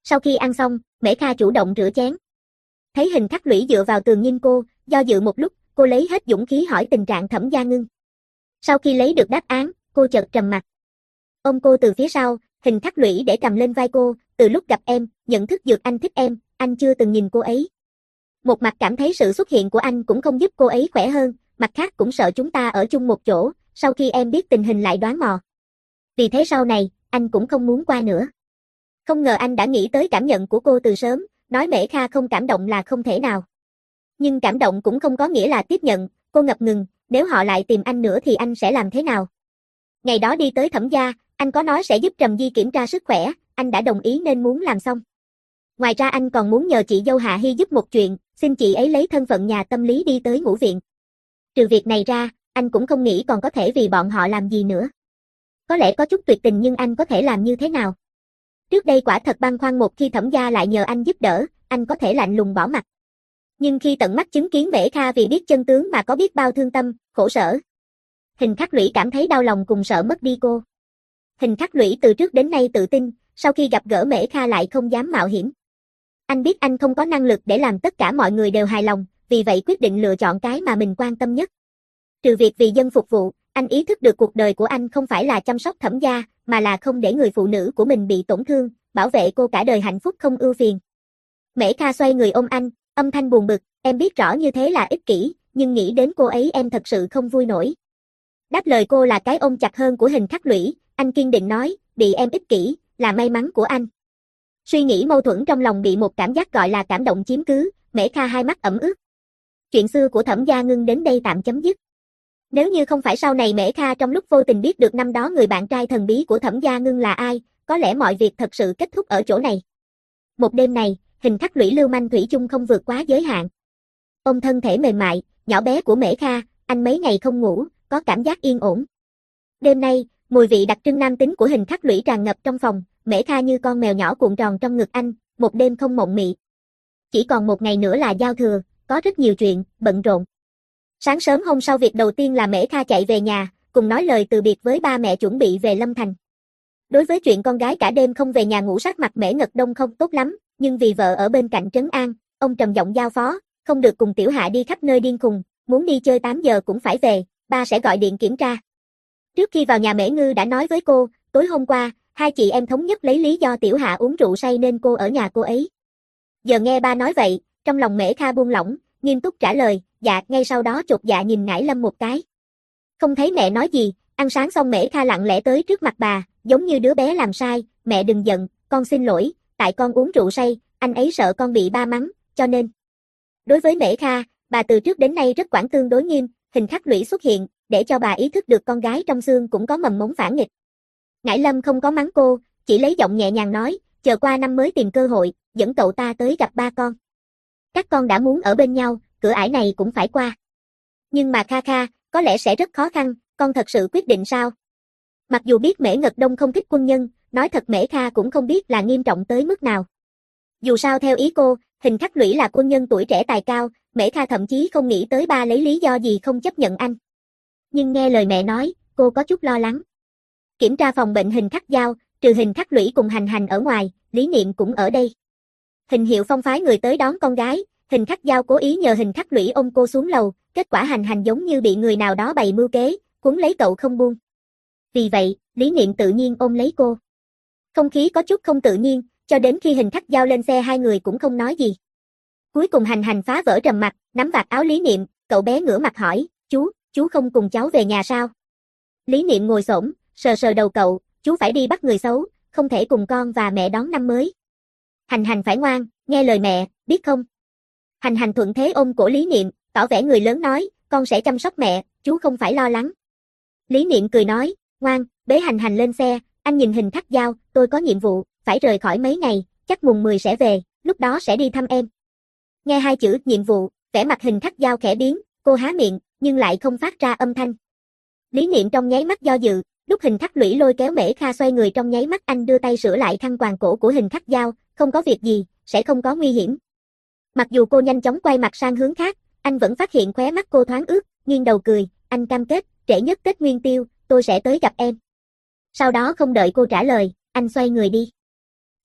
Speaker 1: Sau khi ăn xong, Mễ Kha chủ động rửa chén. Thấy Hình Khắc Lũy dựa vào tường nhìn cô, do dự một lúc, cô lấy hết dũng khí hỏi tình trạng Thẩm Gia Ngưng. Sau khi lấy được đáp án, cô chợt trầm mặt. Ôm cô từ phía sau, Hình Khắc Lũy để cầm lên vai cô, từ lúc gặp em, nhận thức được anh thích em, anh chưa từng nhìn cô ấy. Một mặt cảm thấy sự xuất hiện của anh cũng không giúp cô ấy khỏe hơn, mặt khác cũng sợ chúng ta ở chung một chỗ, sau khi em biết tình hình lại đoán mò. Vì thế sau này, anh cũng không muốn qua nữa. Không ngờ anh đã nghĩ tới cảm nhận của cô từ sớm, nói Mễ Kha không cảm động là không thể nào. Nhưng cảm động cũng không có nghĩa là tiếp nhận, cô ngập ngừng, nếu họ lại tìm anh nữa thì anh sẽ làm thế nào? Ngày đó đi tới Thẩm gia, anh có nói sẽ giúp Trầm Di kiểm tra sức khỏe, anh đã đồng ý nên muốn làm xong. Ngoài ra anh còn muốn nhờ chị dâu Hạ Hy giúp một chuyện, xin chị ấy lấy thân phận nhà tâm lý đi tới ngũ viện. Trừ việc này ra, anh cũng không nghĩ còn có thể vì bọn họ làm gì nữa. Có lẽ có chút tuyệt tình nhưng anh có thể làm như thế nào? Trước đây quả thật băn khoăn một khi Thẩm gia lại nhờ anh giúp đỡ, anh có thể lạnh lùng bỏ mặt. Nhưng khi tận mắt chứng kiến Mễ Kha vì biết chân tướng mà có biết bao thương tâm, khổ sở. Hình Khắc Lũy cảm thấy đau lòng cùng sợ mất đi cô. Hình Khắc Lũy từ trước đến nay tự tin, sau khi gặp gỡ Mễ Kha lại không dám mạo hiểm. Anh biết anh không có năng lực để làm tất cả mọi người đều hài lòng, vì vậy quyết định lựa chọn cái mà mình quan tâm nhất. Trừ việc vì dân phục vụ, anh ý thức được cuộc đời của anh không phải là chăm sóc Thẩm gia, mà là không để người phụ nữ của mình bị tổn thương, bảo vệ cô cả đời hạnh phúc không ưu phiền. Mễ Kha xoay người ôm anh, âm thanh buồn bực, em biết rõ như thế là ích kỷ, nhưng nghĩ đến cô ấy em thật sự không vui nổi. Đáp lời cô là cái ôm chặt hơn của Hình Khắc Lũy, anh kiên định nói, bị em ích kỷ, là may mắn của anh. Suy nghĩ mâu thuẫn trong lòng bị một cảm giác gọi là cảm động chiếm cứ, Mễ Kha hai mắt ẩm ướt. Chuyện xưa của Thẩm Gia Ngưng đến đây tạm chấm dứt. Nếu như không phải sau này Mễ Kha trong lúc vô tình biết được năm đó người bạn trai thần bí của Thẩm Gia Ngưng là ai, có lẽ mọi việc thật sự kết thúc ở chỗ này. Một đêm này, Hình Khắc Lũy lưu manh thủy chung không vượt quá giới hạn. Ôm thân thể mềm mại, nhỏ bé của Mễ Kha, anh mấy ngày không ngủ, có cảm giác yên ổn. Đêm nay, mùi vị đặc trưng nam tính của Hình Khắc Lũy tràn ngập trong phòng, Mễ Kha như con mèo nhỏ cuộn tròn trong ngực anh, một đêm không mộng mị. Chỉ còn một ngày nữa là giao thừa, có rất nhiều chuyện, bận rộn. Sáng sớm hôm sau việc đầu tiên là Mễ Kha chạy về nhà, cùng nói lời từ biệt với ba mẹ chuẩn bị về Lâm Thành. Đối với chuyện con gái cả đêm không về nhà ngủ sắc mặt Mễ Ngật Đông không tốt lắm, nhưng vì vợ ở bên cạnh trấn an, ông trầm giọng giao phó, không được cùng Tiểu Hạ đi khắp nơi điên khùng, muốn đi chơi tám giờ cũng phải về, ba sẽ gọi điện kiểm tra. Trước khi vào nhà Mễ Ngư đã nói với cô, tối hôm qua, hai chị em thống nhất lấy lý do Tiểu Hạ uống rượu say nên cô ở nhà cô ấy. Giờ nghe ba nói vậy, trong lòng Mễ Kha buông lỏng, nghiêm túc trả lời, dạ, ngay sau đó chột dạ nhìn Ngải Lâm một cái. Không thấy mẹ nói gì, ăn sáng xong Mễ Kha lặng lẽ tới trước mặt bà, giống như đứa bé làm sai, mẹ đừng giận, con xin lỗi, tại con uống rượu say, anh ấy sợ con bị ba mắng, cho nên. Đối với Mễ Kha, bà từ trước đến nay rất quản tương đối nghiêm, Hình Khắc Lũy xuất hiện, để cho bà ý thức được con gái trong xương cũng có mầm mống phản nghịch. Ngải Lâm không có mắng cô, chỉ lấy giọng nhẹ nhàng nói, chờ qua năm mới tìm cơ hội, dẫn cậu ta tới gặp ba con. Các con đã muốn ở bên nhau, cửa ải này cũng phải qua. Nhưng mà Kha Kha, có lẽ sẽ rất khó khăn, con thật sự quyết định sao? Mặc dù biết Mễ Ngật Đông không thích quân nhân, nói thật Mễ Kha cũng không biết là nghiêm trọng tới mức nào. Dù sao theo ý cô, Hình Khắc Lũy là quân nhân tuổi trẻ tài cao, Mễ Kha thậm chí không nghĩ tới ba lấy lý do gì không chấp nhận anh. Nhưng nghe lời mẹ nói, cô có chút lo lắng. Kiểm tra phòng bệnh Hình Khắc Giao, trừ Hình Khắc Lũy cùng Hành Hành ở ngoài, Lý Niệm cũng ở đây. Hình Hiệu Phong phái người tới đón con gái, Hình Khắc Giao cố ý nhờ Hình Khắc Lũy ôm cô xuống lầu, kết quả Hành Hành giống như bị người nào đó bày mưu kế, cuốn lấy cậu không buông. Vì vậy, Lý Niệm tự nhiên ôm lấy cô. Không khí có chút không tự nhiên, cho đến khi Hình Khắc Giao lên xe hai người cũng không nói gì. Cuối cùng Hành Hành phá vỡ trầm mặc, nắm vạt áo Lý Niệm, cậu bé ngửa mặt hỏi, chú, chú không cùng cháu về nhà sao? Lý Niệm ngồi xổm, sờ sờ đầu cậu, chú phải đi bắt người xấu, không thể cùng con và mẹ đón năm mới. Hành Hành phải ngoan, nghe lời mẹ, biết không? Hành Hành thuận thế ôm cổ Lý Niệm, tỏ vẻ người lớn nói, con sẽ chăm sóc mẹ, chú không phải lo lắng. Lý Niệm cười nói, ngoan, bế Hành Hành lên xe, anh nhìn Hình Khắc Giao, tôi có nhiệm vụ, phải rời khỏi mấy ngày, chắc mùng mười sẽ về, lúc đó sẽ đi thăm em. Nghe hai chữ nhiệm vụ, vẻ mặt Hình Khắc Giao khẽ biến, cô há miệng, nhưng lại không phát ra âm thanh. Lý Niệm trong nháy mắt do dự, lúc Hình Khắc Lũy lôi kéo Mễ Kha xoay người trong nháy mắt anh đưa tay sửa lại khăn quàng cổ của Hình Khắc Giao, không có việc gì, sẽ không có nguy hiểm. Mặc dù cô nhanh chóng quay mặt sang hướng khác, anh vẫn phát hiện khóe mắt cô thoáng ướt, nghiêng đầu cười, anh cam kết, trễ nhất Tết Nguyên Tiêu, tôi sẽ tới gặp em. Sau đó không đợi cô trả lời, anh xoay người đi.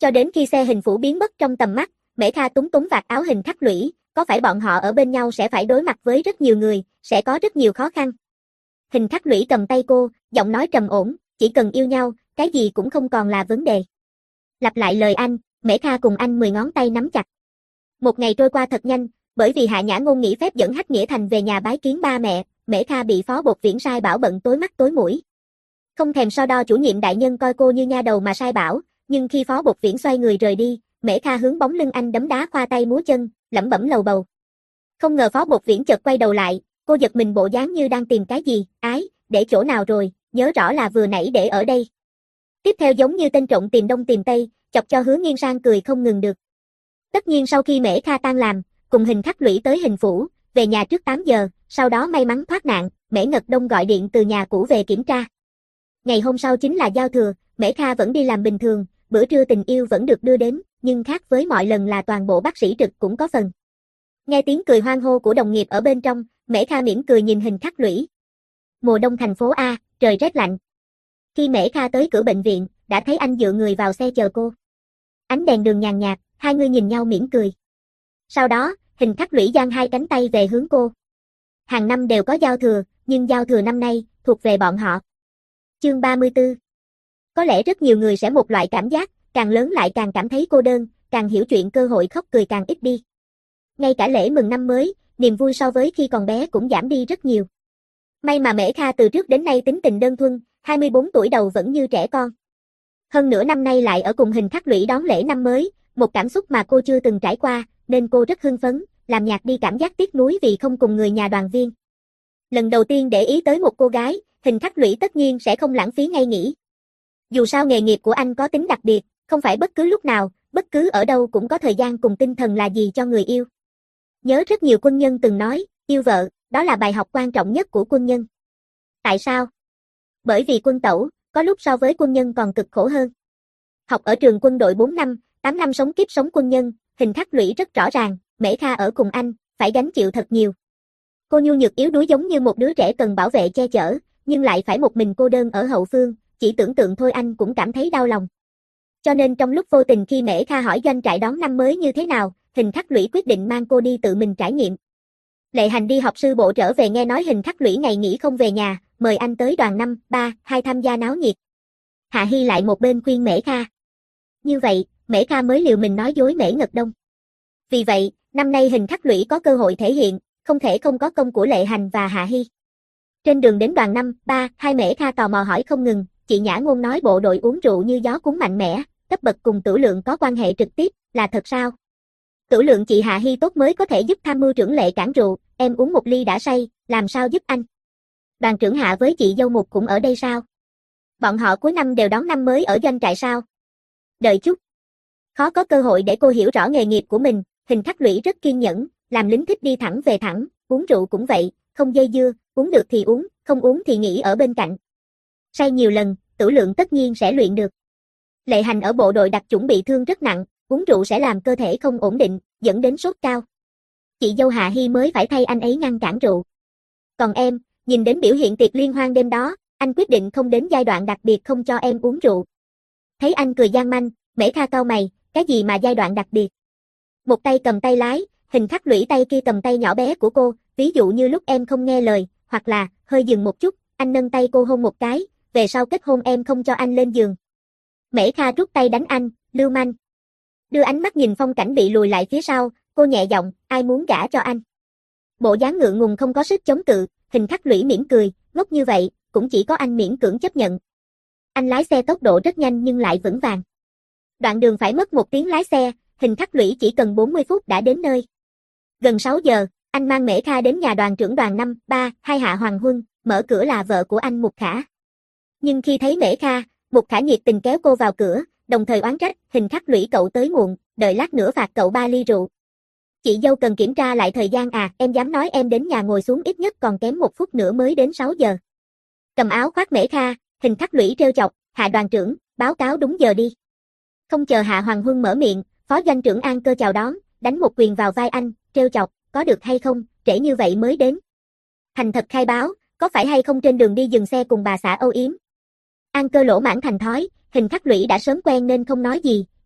Speaker 1: Cho đến khi xe hình phủ biến mất trong tầm mắt, Mễ Kha túng túng vạt áo Hình Khắc Lũy, có phải bọn họ ở bên nhau sẽ phải đối mặt với rất nhiều người, sẽ có rất nhiều khó khăn. Hình Khắc Lũy cầm tay cô, giọng nói trầm ổn, chỉ cần yêu nhau, cái gì cũng không còn là vấn đề. Lặp lại lời anh, Mễ Kha cùng anh mười ngón tay nắm chặt. Một ngày trôi qua thật nhanh, bởi vì Hạ Nhã Ngôn nghỉ phép dẫn Hách Nghĩa Thành về nhà bái kiến ba mẹ, Mễ Kha bị Phó Bột Viễn sai bảo bận tối mắt tối mũi. Không thèm so đo chủ nhiệm đại nhân coi cô như nha đầu mà sai bảo, nhưng khi Phó Bột Viễn xoay người rời đi, Mễ Kha hướng bóng lưng anh đấm đá khoa tay múa chân, lẩm bẩm lầu bầu. Không ngờ Phó Bột Viễn chợt quay đầu lại, cô giật mình bộ dáng như đang tìm cái gì, ái, để chỗ nào rồi, nhớ rõ là vừa nãy để ở đây. Tiếp theo giống như tên trộm tìm đông tìm tây, chọc cho Hứa Nghiên Sang cười không ngừng được. Tất nhiên sau khi Mễ Kha tan làm, cùng Hình Khắc Lũy tới Hình phủ, về nhà trước tám giờ, sau đó may mắn thoát nạn, Mễ Ngật Đông gọi điện từ nhà cũ về kiểm tra. Ngày hôm sau chính là giao thừa, Mễ Kha vẫn đi làm bình thường, bữa trưa tình yêu vẫn được đưa đến, nhưng khác với mọi lần là toàn bộ bác sĩ trực cũng có phần. Nghe tiếng cười hoan hô của đồng nghiệp ở bên trong, Mễ Kha mỉm cười nhìn Hình Khắc Lũy. Mùa đông thành phố A, trời rét lạnh. Khi Mễ Kha tới cửa bệnh viện, đã thấy anh dựa người vào xe chờ cô. Ánh đèn đường nhàn nhạt, hai người nhìn nhau mỉm cười. Sau đó, Hình Khắc Lũy giang hai cánh tay về hướng cô. Hàng năm đều có giao thừa, nhưng giao thừa năm nay, thuộc về bọn họ. Chương ba mươi tư. Có lẽ rất nhiều người sẽ một loại cảm giác, càng lớn lại càng cảm thấy cô đơn, càng hiểu chuyện cơ hội khóc cười càng ít đi. Ngay cả lễ mừng năm mới, niềm vui so với khi còn bé cũng giảm đi rất nhiều. May mà Mễ Kha từ trước đến nay tính tình đơn thuần, hai mươi bốn tuổi đầu vẫn như trẻ con. Hơn nửa năm nay lại ở cùng Hình Khắc Lũy đón lễ năm mới, một cảm xúc mà cô chưa từng trải qua, nên cô rất hưng phấn, làm nhạt đi cảm giác tiếc nuối vì không cùng người nhà đoàn viên. Lần đầu tiên để ý tới một cô gái, Hình Khắc Lũy tất nhiên sẽ không lãng phí ngay nghỉ. Dù sao nghề nghiệp của anh có tính đặc biệt, không phải bất cứ lúc nào, bất cứ ở đâu cũng có thời gian cùng tinh thần là gì cho người yêu. Nhớ rất nhiều quân nhân từng nói, yêu vợ, đó là bài học quan trọng nhất của quân nhân. Tại sao? Bởi vì quân tẩu, có lúc so với quân nhân còn cực khổ hơn. Học ở trường quân đội bốn năm, tám năm sống kiếp sống quân nhân, Hình Khắc Lũy rất rõ ràng, Mễ Kha ở cùng anh, phải gánh chịu thật nhiều. Cô nhu nhược yếu đuối giống như một đứa trẻ cần bảo vệ che chở, nhưng lại phải một mình cô đơn ở hậu phương, chỉ tưởng tượng thôi anh cũng cảm thấy đau lòng. Cho nên trong lúc vô tình khi Mễ Kha hỏi doanh trại đón năm mới như thế nào, Hình Khắc Lũy quyết định mang cô đi tự mình trải nghiệm. Lệ Hành đi học sư bộ trở về nghe nói Hình Khắc Lũy ngày nghỉ không về nhà, mời anh tới đoàn năm, ba, hai tham gia náo nhiệt. Hạ Hy lại một bên khuyên Mễ Kha. Như vậy, Mễ Kha mới liều mình nói dối Mễ Ngật Đông. Vì vậy, năm nay Hình Khắc Lũy có cơ hội thể hiện, không thể không có công của Lệ Hành và Hạ Hy. Trên đường đến đoàn năm, ba, hai Mễ Kha tò mò hỏi không ngừng, chị Nhã Ngôn nói bộ đội uống rượu như gió cuốn mạnh mẽ, cấp bậc cùng Tửu Lượng có quan hệ trực tiếp, là thật sao? Tửu Lượng chị Hạ Hy tốt mới có thể giúp tham mưu trưởng Lệ cản rượu, em uống một ly đã say, làm sao giúp anh? Đoàn trưởng Hạ với chị dâu Mục cũng ở đây sao? Bọn họ cuối năm đều đón năm mới ở doanh trại sao? Đợi chút. Khó có cơ hội để cô hiểu rõ nghề nghiệp của mình, Hình Khắc Lũy rất kiên nhẫn, làm lính thích đi thẳng về thẳng, uống rượu cũng vậy, không dây dưa, uống được thì uống, không uống thì nghỉ ở bên cạnh. Say nhiều lần, Tửu Lượng tất nhiên sẽ luyện được. Lệ Hành ở bộ đội đặc chủng bị thương rất nặng, uống rượu sẽ làm cơ thể không ổn định, dẫn đến sốt cao. Chị dâu Hạ Hy mới phải thay anh ấy ngăn cản rượu. Còn em, nhìn đến biểu hiện tiệc liên hoan đêm đó, anh quyết định không đến giai đoạn đặc biệt không cho em uống rượu. Thấy anh cười gian manh, Mễ Kha cau mày, cái gì mà giai đoạn đặc biệt? Một tay cầm tay lái, Hình Khắc Lũy tay kia cầm tay nhỏ bé của cô, ví dụ như lúc em không nghe lời, hoặc là, hơi dừng một chút, anh nâng tay cô hôn một cái, về sau kết hôn em không cho anh lên giường. Mễ Kha rút tay đánh anh, lưu manh. Đưa ánh mắt nhìn phong cảnh bị lùi lại phía sau, cô nhẹ giọng, ai muốn gả cho anh? Bộ dáng ngượng ngùng không có sức chống cự, Hình Khắc Lũy mỉm cười, ngốc như vậy, cũng chỉ có anh miễn cưỡng chấp nhận. Anh lái xe tốc độ rất nhanh nhưng lại vững vàng. Đoạn đường phải mất một tiếng lái xe, Hình Khắc Lũy chỉ cần bốn mươi phút đã đến nơi. Gần sáu giờ, anh mang Mễ Kha đến nhà đoàn trưởng đoàn năm, ba, hai Hạ Hoàng Huân, mở cửa là vợ của anh Mục Khả. Nhưng khi thấy Mễ Kha, Mục Khả nhiệt tình kéo cô vào cửa, đồng thời oán trách, Hình Khắc Lũy cậu tới muộn, đợi lát nữa phạt cậu ba ly rượu. Chị dâu cần kiểm tra lại thời gian à, em dám nói em đến nhà ngồi xuống ít nhất còn kém một phút nữa mới đến sáu giờ. Cầm áo khoác Mễ Kha, Hình Khắc Lũy trêu chọc, Hạ đoàn trưởng, báo cáo đúng giờ đi. Không chờ Hạ Hoàng Huân mở miệng, phó doanh trưởng An Cơ chào đón, đánh một quyền vào vai anh, trêu chọc, có được hay không, trễ như vậy mới đến. Thành thật khai báo, có phải hay không trên đường đi dừng xe cùng bà xã âu yếm. An Cơ lỗ mãn thành thói, Hình Khắc Lũy đã sớm quen nên không nói gì,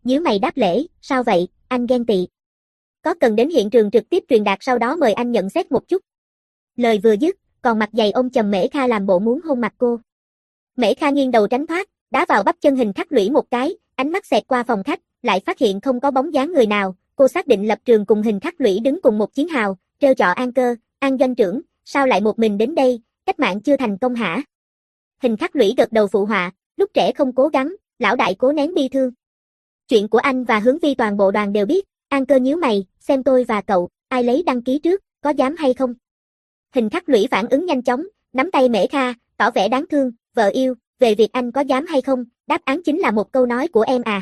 Speaker 1: nhíu mày đáp lễ, sao vậy, anh ghen tị. Có cần đến hiện trường trực tiếp truyền đạt sau đó mời anh nhận xét một chút. Lời vừa dứt, còn mặt dày ôm chầm Mễ Kha làm bộ muốn hôn mặt cô. Mễ Kha nghiêng đầu tránh thoát, đá vào bắp chân Hình Khắc Lũy một cái, ánh mắt xẹt qua phòng khách, lại phát hiện không có bóng dáng người nào, cô xác định lập trường cùng Hình Khắc Lũy đứng cùng một chiến hào, trêu chọ An Cơ, An doanh trưởng, sao lại một mình đến đây, cách mạng chưa thành công hả? Hình Khắc Lũy gật đầu phụ họa, lúc trẻ không cố gắng, lão đại cố nén bi thương. Chuyện của anh và Hướng Vi toàn bộ đoàn đều biết, An Cơ nhíu mày, xem tôi và cậu, ai lấy đăng ký trước, có dám hay không? Hình Khắc Lũy phản ứng nhanh chóng, nắm tay Mễ Kha, tỏ vẻ đáng thương, vợ yêu, về việc anh có dám hay không, đáp án chính là một câu nói của em à.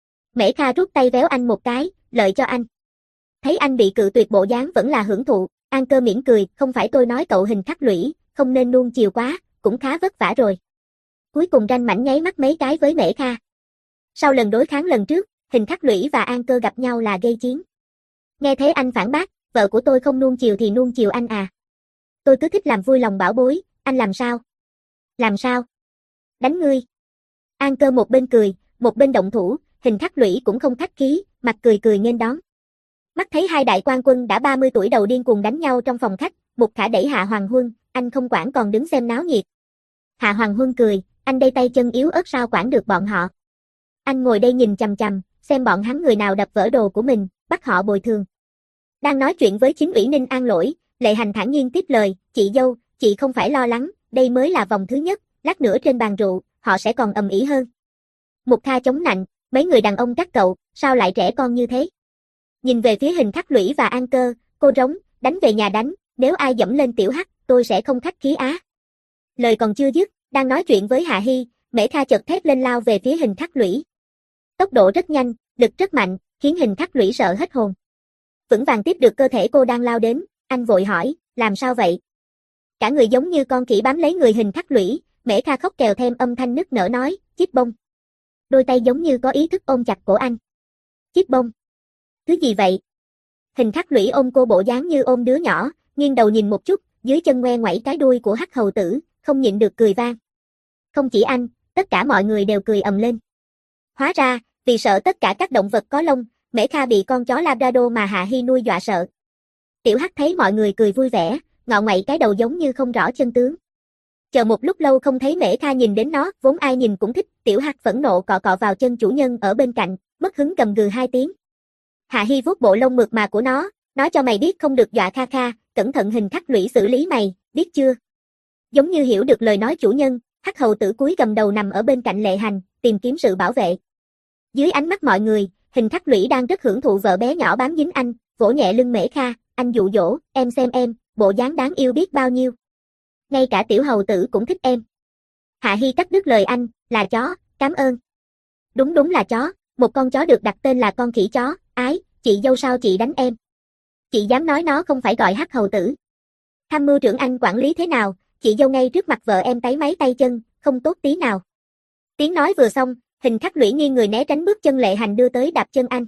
Speaker 1: Mễ Kha rút tay véo anh một cái, lợi cho anh. Thấy anh bị cự tuyệt bộ dáng vẫn là hưởng thụ, An Cơ mỉm cười, không phải tôi nói cậu Hình Khắc Lũy, không nên nuông chiều quá, cũng khá vất vả rồi. Cuối cùng ranh mảnh nháy mắt mấy cái với Mễ Kha. Sau lần đối kháng lần trước, Hình Khắc Lũy và An Cơ gặp nhau là gây chiến. Nghe thế anh phản bác, vợ của tôi không nuông chiều thì nuông chiều anh à. Tôi cứ thích làm vui lòng bảo bối, anh làm sao? Làm sao? Đánh ngươi. An Cơ một bên cười, một bên động thủ, Hình Khắc Lũy cũng không khách khí, mặt cười cười nghênh đón. Mắt thấy hai đại quan quân đã ba mươi tuổi đầu điên cuồng đánh nhau trong phòng khách, Mục Khả đẩy Hạ Hoàng Huân, anh không quản còn đứng xem náo nhiệt. Hạ Hoàng Huân cười, anh đây tay chân yếu ớt sao quản được bọn họ. Anh ngồi đây nhìn chằm chằm, xem bọn hắn người nào đập vỡ đồ của mình, bắt họ bồi thường. Đang nói chuyện với chính ủy Ninh An Lỗi, Lệ Hành thản nhiên tiếp lời, chị dâu, chị không phải lo lắng, đây mới là vòng thứ nhất, lát nữa trên bàn rượu, họ sẽ còn ầm ĩ hơn. Mục Kha chống nạnh, mấy người đàn ông các cậu, sao lại trẻ con như thế? Nhìn về phía Hình Khắc Lũy và An Cơ, cô rống, đánh về nhà đánh, nếu ai dẫm lên tiểu hắc, tôi sẽ không khách khí á. Lời còn chưa dứt, đang nói chuyện với Hạ Hi, Mễ Kha chợt thét lên lao về phía Hình Khắc Lũy. Tốc độ rất nhanh, lực rất mạnh, khiến Hình Khắc Lũy sợ hết hồn. Vững vàng tiếp được cơ thể cô đang lao đến, anh vội hỏi, làm sao vậy? Cả người giống như con khỉ bám lấy người Hình Khắc Lũy, Mễ Kha khóc kèo thêm âm thanh nức nở nói, chích bông. Đôi tay giống như có ý thức ôm chặt cổ anh. Chích bông. Thứ gì vậy? Hình Khắc Lũy ôm cô bộ dáng như ôm đứa nhỏ, nghiêng đầu nhìn một chút, dưới chân ngoe ngoẩy cái đuôi của hắc hầu tử, không nhịn được cười vang. Không chỉ anh, tất cả mọi người đều cười ầm lên. Hóa ra, vì sợ tất cả các động vật có lông, Mễ Kha bị con chó Labrador mà Hạ Hi nuôi dọa sợ. Tiểu Hắc thấy mọi người cười vui vẻ, ngọ ngoậy cái đầu giống như không rõ chân tướng. Chờ một lúc lâu không thấy Mễ Kha nhìn đến nó, vốn ai nhìn cũng thích, Tiểu Hắc phẫn nộ cọ cọ vào chân chủ nhân ở bên cạnh, mất hứng gầm gừ hai tiếng. Hạ Hi vuốt bộ lông mượt mà của nó, nói cho mày biết không được dọa Kha Kha, cẩn thận Hình Khắc Lũy xử lý mày, biết chưa? Giống như hiểu được lời nói chủ nhân, hắc hầu tử cúi gầm đầu nằm ở bên cạnh Lệ Hành, tìm kiếm sự bảo vệ. Dưới ánh mắt mọi người, Hình Khắc Lũy đang rất hưởng thụ vợ bé nhỏ bám dính anh, vỗ nhẹ lưng Mễ Kha, anh dụ dỗ, em xem em, bộ dáng đáng yêu biết bao nhiêu. Ngay cả tiểu hầu tử cũng thích em. Hạ Hi cắt đứt lời anh, là chó, cảm ơn. Đúng đúng là chó, một con chó được đặt tên là con khỉ chó, ái, chị dâu sao chị đánh em? Chị dám nói nó không phải gọi hắc hầu tử. Tham mưu trưởng anh quản lý thế nào, chị dâu ngay trước mặt vợ em tấy máy tay chân, không tốt tí nào. Tiếng nói vừa xong, Hình Khắc Lũy nghiêng người né tránh bước chân Lệ Hành đưa tới đạp chân anh.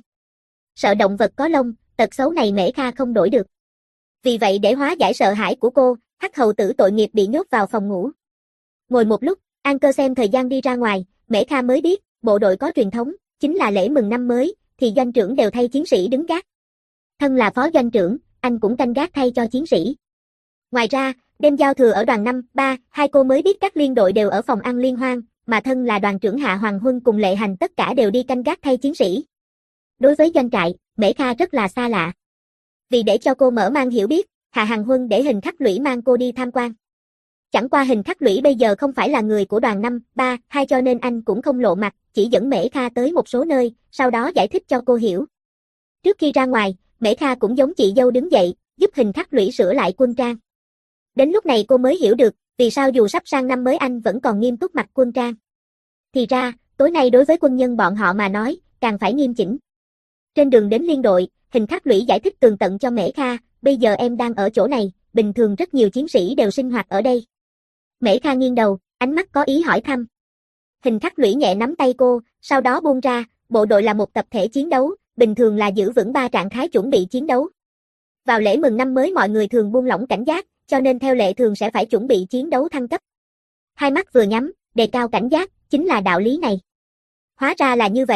Speaker 1: Sợ động vật có lông, tật xấu này Mễ Kha không đổi được. Vì vậy để hóa giải sợ hãi của cô, hắc hầu tử tội nghiệp bị nhốt vào phòng ngủ. Ngồi một lúc, An Cơ xem thời gian đi ra ngoài, Mễ Kha mới biết, bộ đội có truyền thống, chính là lễ mừng năm mới, thì doanh trưởng đều thay chiến sĩ đứng gác. Thân là phó doanh trưởng, anh cũng canh gác thay cho chiến sĩ. Ngoài ra, đêm giao thừa ở đoàn năm, ba, hai cô mới biết các liên đội đều ở phòng ăn liên hoan, mà thân là đoàn trưởng Hạ Hoàng Huân cùng Lệ Hành tất cả đều đi canh gác thay chiến sĩ. Đối với doanh trại, Mễ Kha rất là xa lạ. Vì để cho cô mở mang hiểu biết, Hạ Hoàng Huân để Hình Khắc Lũy mang cô đi tham quan. Chẳng qua Hình Khắc Lũy bây giờ không phải là người của đoàn năm, ba, hai cho nên anh cũng không lộ mặt, chỉ dẫn Mễ Kha tới một số nơi, sau đó giải thích cho cô hiểu. Trước khi ra ngoài, Mễ Kha cũng giống chị dâu đứng dậy, giúp Hình Khắc Lũy sửa lại quân trang. Đến lúc này cô mới hiểu được, vì sao dù sắp sang năm mới anh vẫn còn nghiêm túc mặc quân trang. Thì ra, tối nay đối với quân nhân bọn họ mà nói, càng phải nghiêm chỉnh. Trên đường đến liên đội, Hình Khắc Lũy giải thích tường tận cho Mễ Kha, bây giờ em đang ở chỗ này, bình thường rất nhiều chiến sĩ đều sinh hoạt ở đây. Mễ Kha nghiêng đầu, ánh mắt có ý hỏi thăm. Hình Khắc Lũy nhẹ nắm tay cô, sau đó buông ra, bộ đội là một tập thể chiến đấu, bình thường là giữ vững ba trạng thái chuẩn bị chiến đấu. Vào lễ mừng năm mới mọi người thường buông lỏng cảnh giác, cho nên theo lệ thường sẽ phải chuẩn bị chiến đấu thăng cấp. Hai mắt vừa nhắm, đề cao cảnh giác, chính là đạo lý này. Hóa ra là như vậy,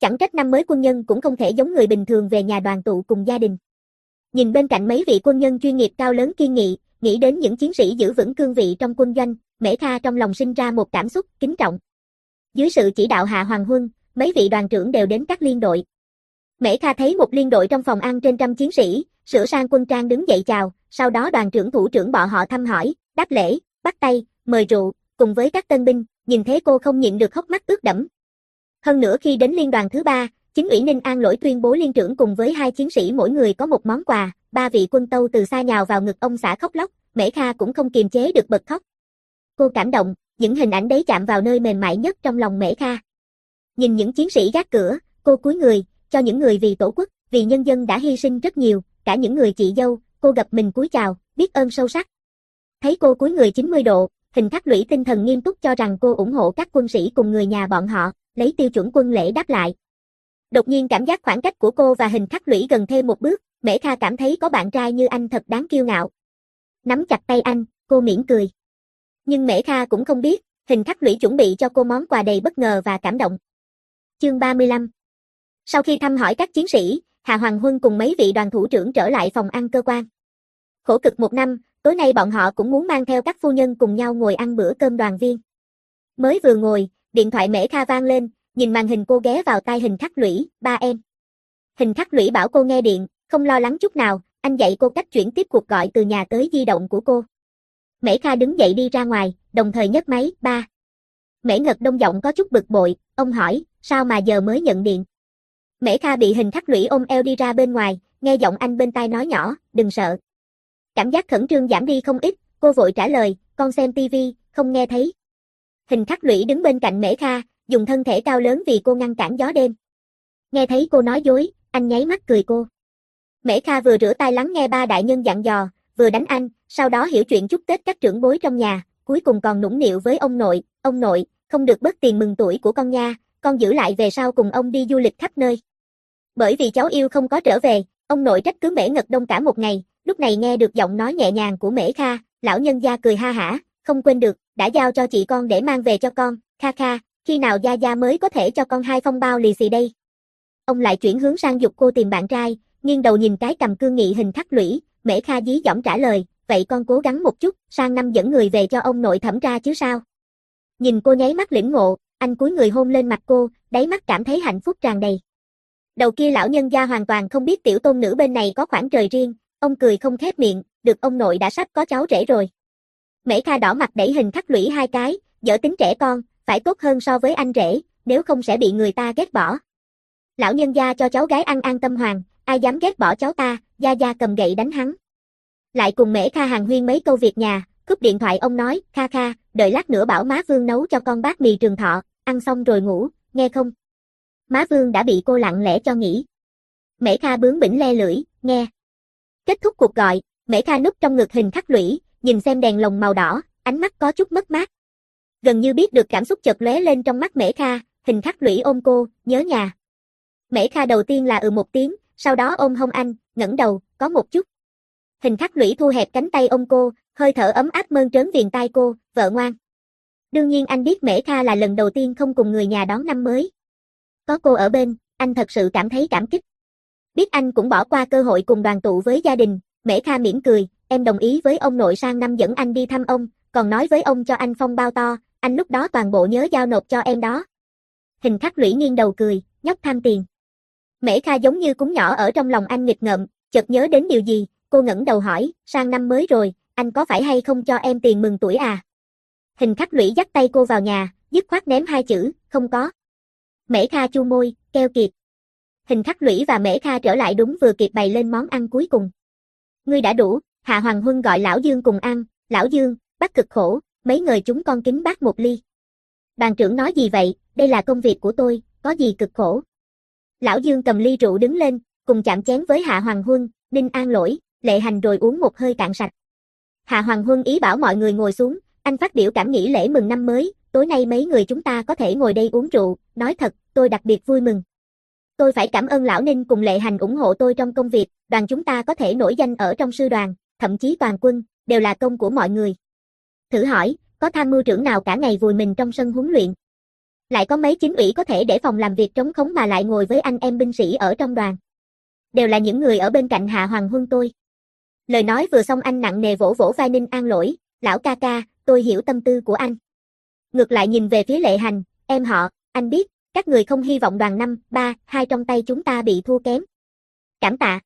Speaker 1: Chẳng trách năm mới quân nhân cũng không thể giống người bình thường về nhà đoàn tụ cùng gia đình. Nhìn bên cạnh mấy vị quân nhân chuyên nghiệp cao lớn kiên nghị, nghĩ đến những chiến sĩ giữ vững cương vị trong quân doanh, Mễ Kha trong lòng sinh ra một cảm xúc kính trọng. Dưới sự chỉ đạo Hạ Hoàng Huân, mấy vị đoàn trưởng đều đến các liên đội. Mễ Kha thấy một liên đội trong phòng ăn trên trăm chiến sĩ, sửa sang quân trang đứng dậy chào, sau đó đoàn trưởng thủ trưởng bọn họ thăm hỏi, đáp lễ, bắt tay, mời rượu, cùng với các tân binh, nhìn thế cô không nhịn được hốc mắt ướt đẫm. Hơn nữa khi đến liên đoàn thứ ba, chính ủy Ninh An Lỗi tuyên bố liên trưởng cùng với hai chiến sĩ mỗi người có một món quà, ba vị quân tâu từ xa nhào vào ngực ông xã khóc lóc, Mễ Kha cũng không kiềm chế được bật khóc. Cô cảm động, những hình ảnh đấy chạm vào nơi mềm mại nhất trong lòng Mễ Kha. Nhìn những chiến sĩ gác cửa, cô cúi người, cho những người vì tổ quốc, vì nhân dân đã hy sinh rất nhiều, cả những người chị dâu, cô gập mình cúi chào, biết ơn sâu sắc. Thấy cô cúi người chín mươi độ, Hình Khắc Lũy tinh thần nghiêm túc cho rằng cô ủng hộ các quân sĩ cùng người nhà bọn họ, lấy tiêu chuẩn quân lễ đáp lại. Đột nhiên cảm giác khoảng cách của cô và Hình Khắc Lũy gần thêm một bước, Mễ Kha cảm thấy có bạn trai như anh thật đáng kiêu ngạo. Nắm chặt tay anh, cô mỉm cười. Nhưng Mễ Kha cũng không biết, Hình Khắc Lũy chuẩn bị cho cô món quà đầy bất ngờ và cảm động. Chương ba mươi lăm. Sau khi thăm hỏi các chiến sĩ, Hạ Hoàng Huân cùng mấy vị đoàn thủ trưởng trở lại phòng ăn cơ quan. Khổ cực một năm, tối nay bọn họ cũng muốn mang theo các phu nhân cùng nhau ngồi ăn bữa cơm đoàn viên. Mới vừa ngồi, điện thoại Mễ Kha vang lên, nhìn màn hình cô ghé vào tai Hình Khắc Lũy, ba em. Hình Khắc Lũy bảo cô nghe điện, không lo lắng chút nào, anh dạy cô cách chuyển tiếp cuộc gọi từ nhà tới di động của cô. Mễ Kha đứng dậy đi ra ngoài, đồng thời nhấc máy, ba. Mễ Ngật Đông giọng có chút bực bội, ông hỏi, sao mà giờ mới nhận điện? Mễ Kha bị Hình Khắc Lũy ôm eo đi ra bên ngoài, nghe giọng anh bên tai nói nhỏ, đừng sợ. Cảm giác khẩn trương giảm đi không ít, cô vội trả lời, con xem tivi, không nghe thấy. Hình Khắc Lũy đứng bên cạnh Mễ Kha, dùng thân thể cao lớn vì cô ngăn cản gió đêm. Nghe thấy cô nói dối, anh nháy mắt cười cô. Mễ Kha vừa rửa tay lắng nghe ba đại nhân dặn dò, vừa đánh anh, sau đó hiểu chuyện chúc Tết các trưởng bối trong nhà, cuối cùng còn nũng nịu với ông nội, ông nội, không được bớt tiền mừng tuổi của con nha, con giữ lại về sau cùng ông đi du lịch khắp nơi. Bởi vì cháu yêu không có trở về, ông nội trách cứ Mễ Ngật Đông cả một ngày, lúc này nghe được giọng nói nhẹ nhàng của Mễ Kha, lão nhân gia cười ha hả, không quên được, đã giao cho chị con để mang về cho con, kha kha, khi nào gia gia mới có thể cho con hai phong bao lì xì đây. Ông lại chuyển hướng sang giục cô tìm bạn trai, nghiêng đầu nhìn cái cầm cương nghị Hình Khắc Lũy, Mễ Kha dí dỏm trả lời, vậy con cố gắng một chút, sang năm dẫn người về cho ông nội thẩm tra chứ sao. Nhìn cô nháy mắt lĩnh ngộ, anh cúi người hôn lên mặt cô, đáy mắt cảm thấy hạnh phúc tràn đầy. Đầu kia lão nhân gia hoàn toàn không biết tiểu tôn nữ bên này có khoảng trời riêng, ông cười không khép miệng, được ông nội đã sắp có cháu rể rồi. Mễ Kha đỏ mặt đẩy Hình Khắc Lũy hai cái, dở tính trẻ con, phải tốt hơn so với anh rể, nếu không sẽ bị người ta ghét bỏ. Lão nhân gia cho cháu gái ăn an tâm hoàng, ai dám ghét bỏ cháu ta, gia gia cầm gậy đánh hắn. Lại cùng Mễ Kha hàn huyên mấy câu việc nhà, cúp điện thoại ông nói, kha kha, đợi lát nữa bảo má Vương nấu cho con bát mì trường thọ, ăn xong rồi ngủ, nghe không? Má Vương đã bị cô lặng lẽ cho nghỉ. Mễ Kha bướng bỉnh le lưỡi, nghe. Kết thúc cuộc gọi, Mễ Kha núp trong ngực Hình Khắc Lũy, nhìn xem đèn lồng màu đỏ, ánh mắt có chút mất mát. Gần như biết được cảm xúc chợt lóe lên trong mắt Mễ Kha, Hình Khắc Lũy ôm cô, nhớ nhà. Mễ Kha đầu tiên là ừ một tiếng, sau đó ôm hông anh, ngẩng đầu, có một chút. Hình Khắc Lũy thu hẹp cánh tay ôm cô, hơi thở ấm áp mơn trớn viền tai cô, vợ ngoan. Đương nhiên anh biết Mễ Kha là lần đầu tiên không cùng người nhà đón năm mới. Có cô ở bên, anh thật sự cảm thấy cảm kích. Biết anh cũng bỏ qua cơ hội cùng đoàn tụ với gia đình, Mễ Kha mỉm cười, em đồng ý với ông nội sang năm dẫn anh đi thăm ông, còn nói với ông cho anh phong bao to, anh lúc đó toàn bộ nhớ giao nộp cho em đó. Hình Khắc Lũy nghiêng đầu cười, nhóc tham tiền. Mễ Kha giống như cún nhỏ ở trong lòng anh nghịch ngợm, chợt nhớ đến điều gì, cô ngẩng đầu hỏi, sang năm mới rồi, anh có phải hay không cho em tiền mừng tuổi à? Hình Khắc Lũy dắt tay cô vào nhà, dứt khoát ném hai chữ, không có. Mễ Kha chu môi, keo kiệt. Hình Khắc Lũy và Mễ Kha trở lại đúng vừa kịp bày lên món ăn cuối cùng. Ngươi đã đủ, Hạ Hoàng Huân gọi Lão Dương cùng ăn, Lão Dương, bác cực khổ, mấy người chúng con kính bác một ly. Đoàn trưởng nói gì vậy, đây là công việc của tôi, có gì cực khổ. Lão Dương cầm ly rượu đứng lên, cùng chạm chén với Hạ Hoàng Huân, Ninh An Lỗi, Lệ Hành rồi uống một hơi cạn sạch. Hạ Hoàng Huân ý bảo mọi người ngồi xuống, anh phát biểu cảm nghĩ lễ mừng năm mới, tối nay mấy người chúng ta có thể ngồi đây uống rượu, nói thật, tôi đặc biệt vui mừng. Tôi phải cảm ơn Lão Ninh cùng Lệ Hành ủng hộ tôi trong công việc, đoàn chúng ta có thể nổi danh ở trong sư đoàn, thậm chí toàn quân, đều là công của mọi người. Thử hỏi, có tham mưu trưởng nào cả ngày vùi mình trong sân huấn luyện? Lại có mấy chính ủy có thể để phòng làm việc trống khống mà lại ngồi với anh em binh sĩ ở trong đoàn. Đều là những người ở bên cạnh Hạ Hoàng Huân tôi. Lời nói vừa xong anh nặng nề vỗ vỗ vai Ninh An Lỗi, lão ca ca, tôi hiểu tâm tư của anh. Ngược lại nhìn về phía Lệ Hành, em họ, anh biết, các người không hy vọng đoàn năm, ba, hai trong tay chúng ta bị thua kém. Cảm tạ.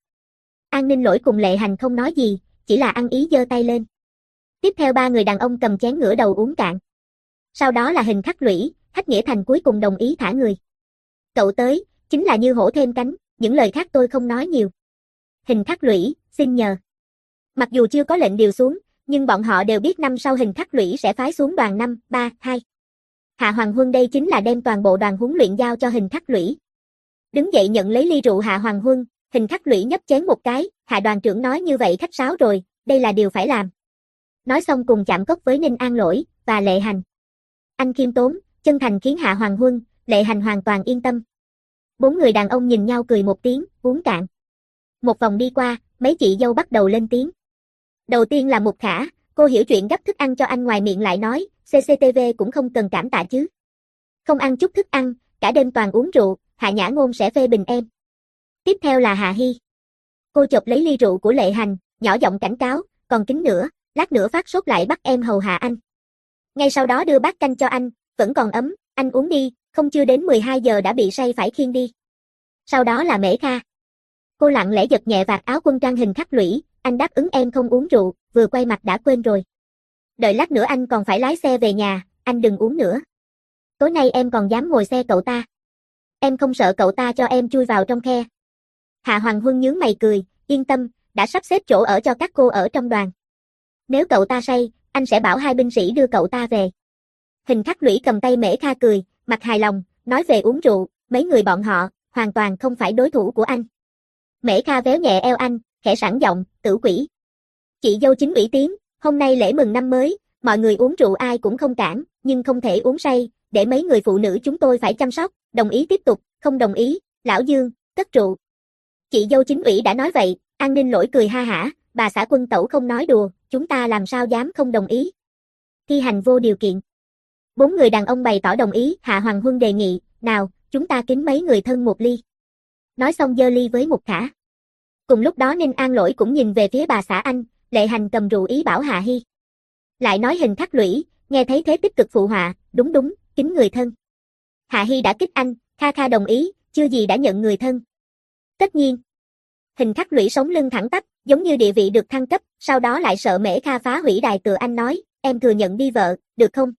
Speaker 1: An Ninh Lỗi cùng Lệ Hành không nói gì, chỉ là ăn ý giơ tay lên. Tiếp theo ba người đàn ông cầm chén ngửa đầu uống cạn. Sau đó là Hình Khắc Lũy, Hách Nghĩa Thành cuối cùng đồng ý thả người. Cậu tới, chính là như hổ thêm cánh, những lời khác tôi không nói nhiều. Hình Khắc Lũy, xin nhờ. Mặc dù chưa có lệnh điều xuống, nhưng bọn họ đều biết năm sau Hình Khắc Lũy sẽ phái xuống đoàn năm, ba, hai. Hạ Hoàng Huân đây chính là đem toàn bộ đoàn huấn luyện giao cho Hình Khắc Lũy. Đứng dậy nhận lấy ly rượu Hạ Hoàng Huân, Hình Khắc Lũy nhấp chén một cái, Hạ đoàn trưởng nói như vậy khách sáo rồi, đây là điều phải làm. Nói xong cùng chạm cốc với Ninh An Lỗi và Lệ Hành. Anh khiêm tốn, chân thành khiến Hạ Hoàng Huân, Lệ Hành hoàn toàn yên tâm. Bốn người đàn ông nhìn nhau cười một tiếng, uống cạn. Một vòng đi qua, mấy chị dâu bắt đầu lên tiếng. Đầu tiên là Mục Khả, cô hiểu chuyện gấp thức ăn cho anh ngoài miệng lại nói, xê xê tê vê cũng không cần cảm tạ chứ. Không ăn chút thức ăn, cả đêm toàn uống rượu, Hạ Nhã Ngôn sẽ phê bình em. Tiếp theo là Hà Hy. Cô chộp lấy ly rượu của Lệ Hành, nhỏ giọng cảnh cáo, còn kính nữa, lát nữa phát sốt lại bắt em hầu hạ anh. Ngay sau đó đưa bát canh cho anh, vẫn còn ấm, anh uống đi, không chưa đến mười hai giờ đã bị say phải khiêng đi. Sau đó là Mễ Kha. Cô lặng lẽ giật nhẹ vạt áo quân trang Hình Khắc Lũy, anh đáp ứng em không uống rượu, vừa quay mặt đã quên rồi. Đợi lát nữa anh còn phải lái xe về nhà, anh đừng uống nữa. Tối nay em còn dám ngồi xe cậu ta. Em không sợ cậu ta cho em chui vào trong khe. Hạ Hoàng Huân nhướng mày cười, yên tâm, đã sắp xếp chỗ ở cho các cô ở trong đoàn. Nếu cậu ta say, anh sẽ bảo hai binh sĩ đưa cậu ta về. Hình Khắc Lũy cầm tay Mễ Kha cười, mặt hài lòng, nói về uống rượu, mấy người bọn họ, hoàn toàn không phải đối thủ của anh. Mễ Kha véo nhẹ eo anh, khẽ sẵn giọng, tử quỷ. Chị dâu chính ủy tiếng, hôm nay lễ mừng năm mới, mọi người uống rượu ai cũng không cản, nhưng không thể uống say, để mấy người phụ nữ chúng tôi phải chăm sóc, đồng ý tiếp tục, không đồng ý, lão Dương, cất rượu. Chị dâu chính ủy đã nói vậy, An Ninh Lỗi cười ha hả, bà xã Quân Tẩu không nói đùa, chúng ta làm sao dám không đồng ý. Thi hành vô điều kiện. Bốn người đàn ông bày tỏ đồng ý, Hạ Hoàng Huân đề nghị, nào, chúng ta kính mấy người thân một ly. Nói xong giơ ly với Mục Khả. Cùng lúc đó Ninh An Lỗi cũng nhìn về phía bà xã anh, Lệ Hành cầm rượu ý bảo Hà Hy. Lại nói Hình Khắc Lũy, nghe thấy thế tích cực phụ họa, đúng đúng, kính người thân. Hà Hy đã kích anh, kha kha đồng ý, chưa gì đã nhận người thân. Tất nhiên. Hình Khắc Lũy sống lưng thẳng tắp, giống như địa vị được thăng cấp, sau đó lại sợ Mễ Kha phá hủy đài tựa anh nói, em thừa nhận đi vợ, được không?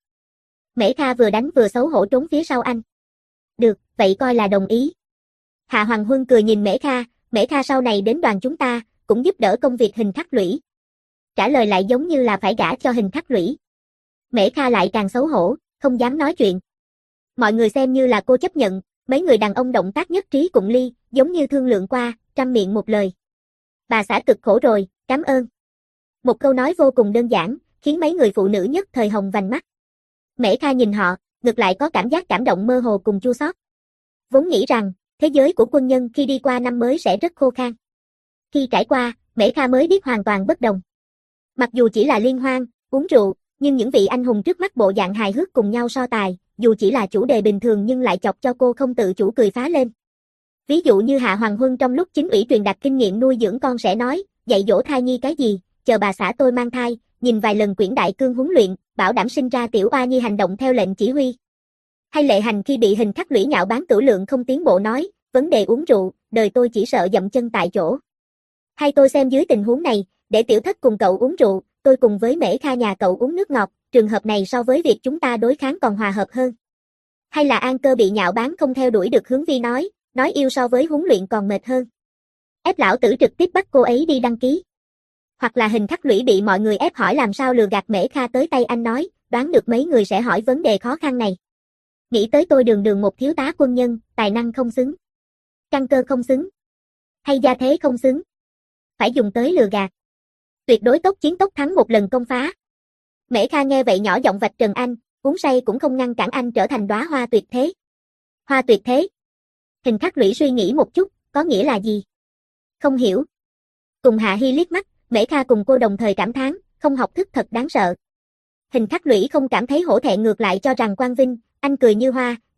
Speaker 1: Mễ Kha vừa đánh vừa xấu hổ trốn phía sau anh. Được, vậy coi là đồng ý. Hạ Hoàng Huân cười nhìn Mễ Kha, Mễ Kha sau này đến đoàn chúng ta, cũng giúp đỡ công việc Hình Khắc Lũy. Trả lời lại giống như là phải gả cho Hình Khắc Lũy. Mễ Kha lại càng xấu hổ, không dám nói chuyện. Mọi người xem như là cô chấp nhận, mấy người đàn ông động tác nhất trí cùng ly, giống như thương lượng qua, trăm miệng một lời. Bà xã cực khổ rồi, cảm ơn. Một câu nói vô cùng đơn giản, khiến mấy người phụ nữ nhất thời hồng vành mắt. Mễ Kha nhìn họ, ngược lại có cảm giác cảm động mơ hồ cùng chua xót. Vốn nghĩ rằng, thế giới của quân nhân khi đi qua năm mới sẽ rất khô khan. Khi trải qua, Mễ Kha mới biết hoàn toàn bất đồng. Mặc dù chỉ là liên hoan, uống rượu, nhưng những vị anh hùng trước mắt bộ dạng hài hước cùng nhau so tài, dù chỉ là chủ đề bình thường nhưng lại chọc cho cô không tự chủ cười phá lên. Ví dụ như Hạ Hoàng Huân trong lúc chính ủy truyền đạt kinh nghiệm nuôi dưỡng con sẽ nói, dạy dỗ thai nhi cái gì, chờ bà xã tôi mang thai, nhìn vài lần Quyển Đại Cương huấn luyện, bảo đảm sinh ra tiểu oa nhi hành động theo lệnh chỉ huy. Hay Lệ Hành khi bị Hình Khắc Lũy nhạo báng tử lượng không tiến bộ nói, vấn đề uống rượu, đời tôi chỉ sợ dậm chân tại chỗ. Hay tôi xem dưới tình huống này, để tiểu thất cùng cậu uống rượu, tôi cùng với Mễ Kha nhà cậu uống nước ngọt, trường hợp này so với việc chúng ta đối kháng còn hòa hợp hơn. Hay là An Cơ bị nhạo báng không theo đuổi được hướng vi nói, nói yêu so với huấn luyện còn mệt hơn. Ép lão tử trực tiếp bắt cô ấy đi đăng ký. Hoặc là Hình Khắc Lũy bị mọi người ép hỏi làm sao lừa gạt Mễ Kha tới tay anh nói, đoán được mấy người sẽ hỏi vấn đề khó khăn này. Nghĩ tới tôi đường đường một thiếu tá quân nhân, tài năng không xứng, căn cơ không xứng, hay gia thế không xứng. Phải dùng tới lừa gạt. Tuyệt đối tốc chiến tốc thắng một lần công phá. Mễ Kha nghe vậy nhỏ giọng vạch trần anh, uống say cũng không ngăn cản anh trở thành đóa hoa tuyệt thế. Hoa tuyệt thế. Hình Khắc Lũy suy nghĩ một chút, có nghĩa là gì? Không hiểu. Cùng Hạ Hy liếc mắt, Mễ Kha cùng cô đồng thời cảm thán, không học thức thật đáng sợ. Hình Khắc Lũy không cảm thấy hổ thẹn ngược lại cho rằng quang vinh, anh cười như hoa,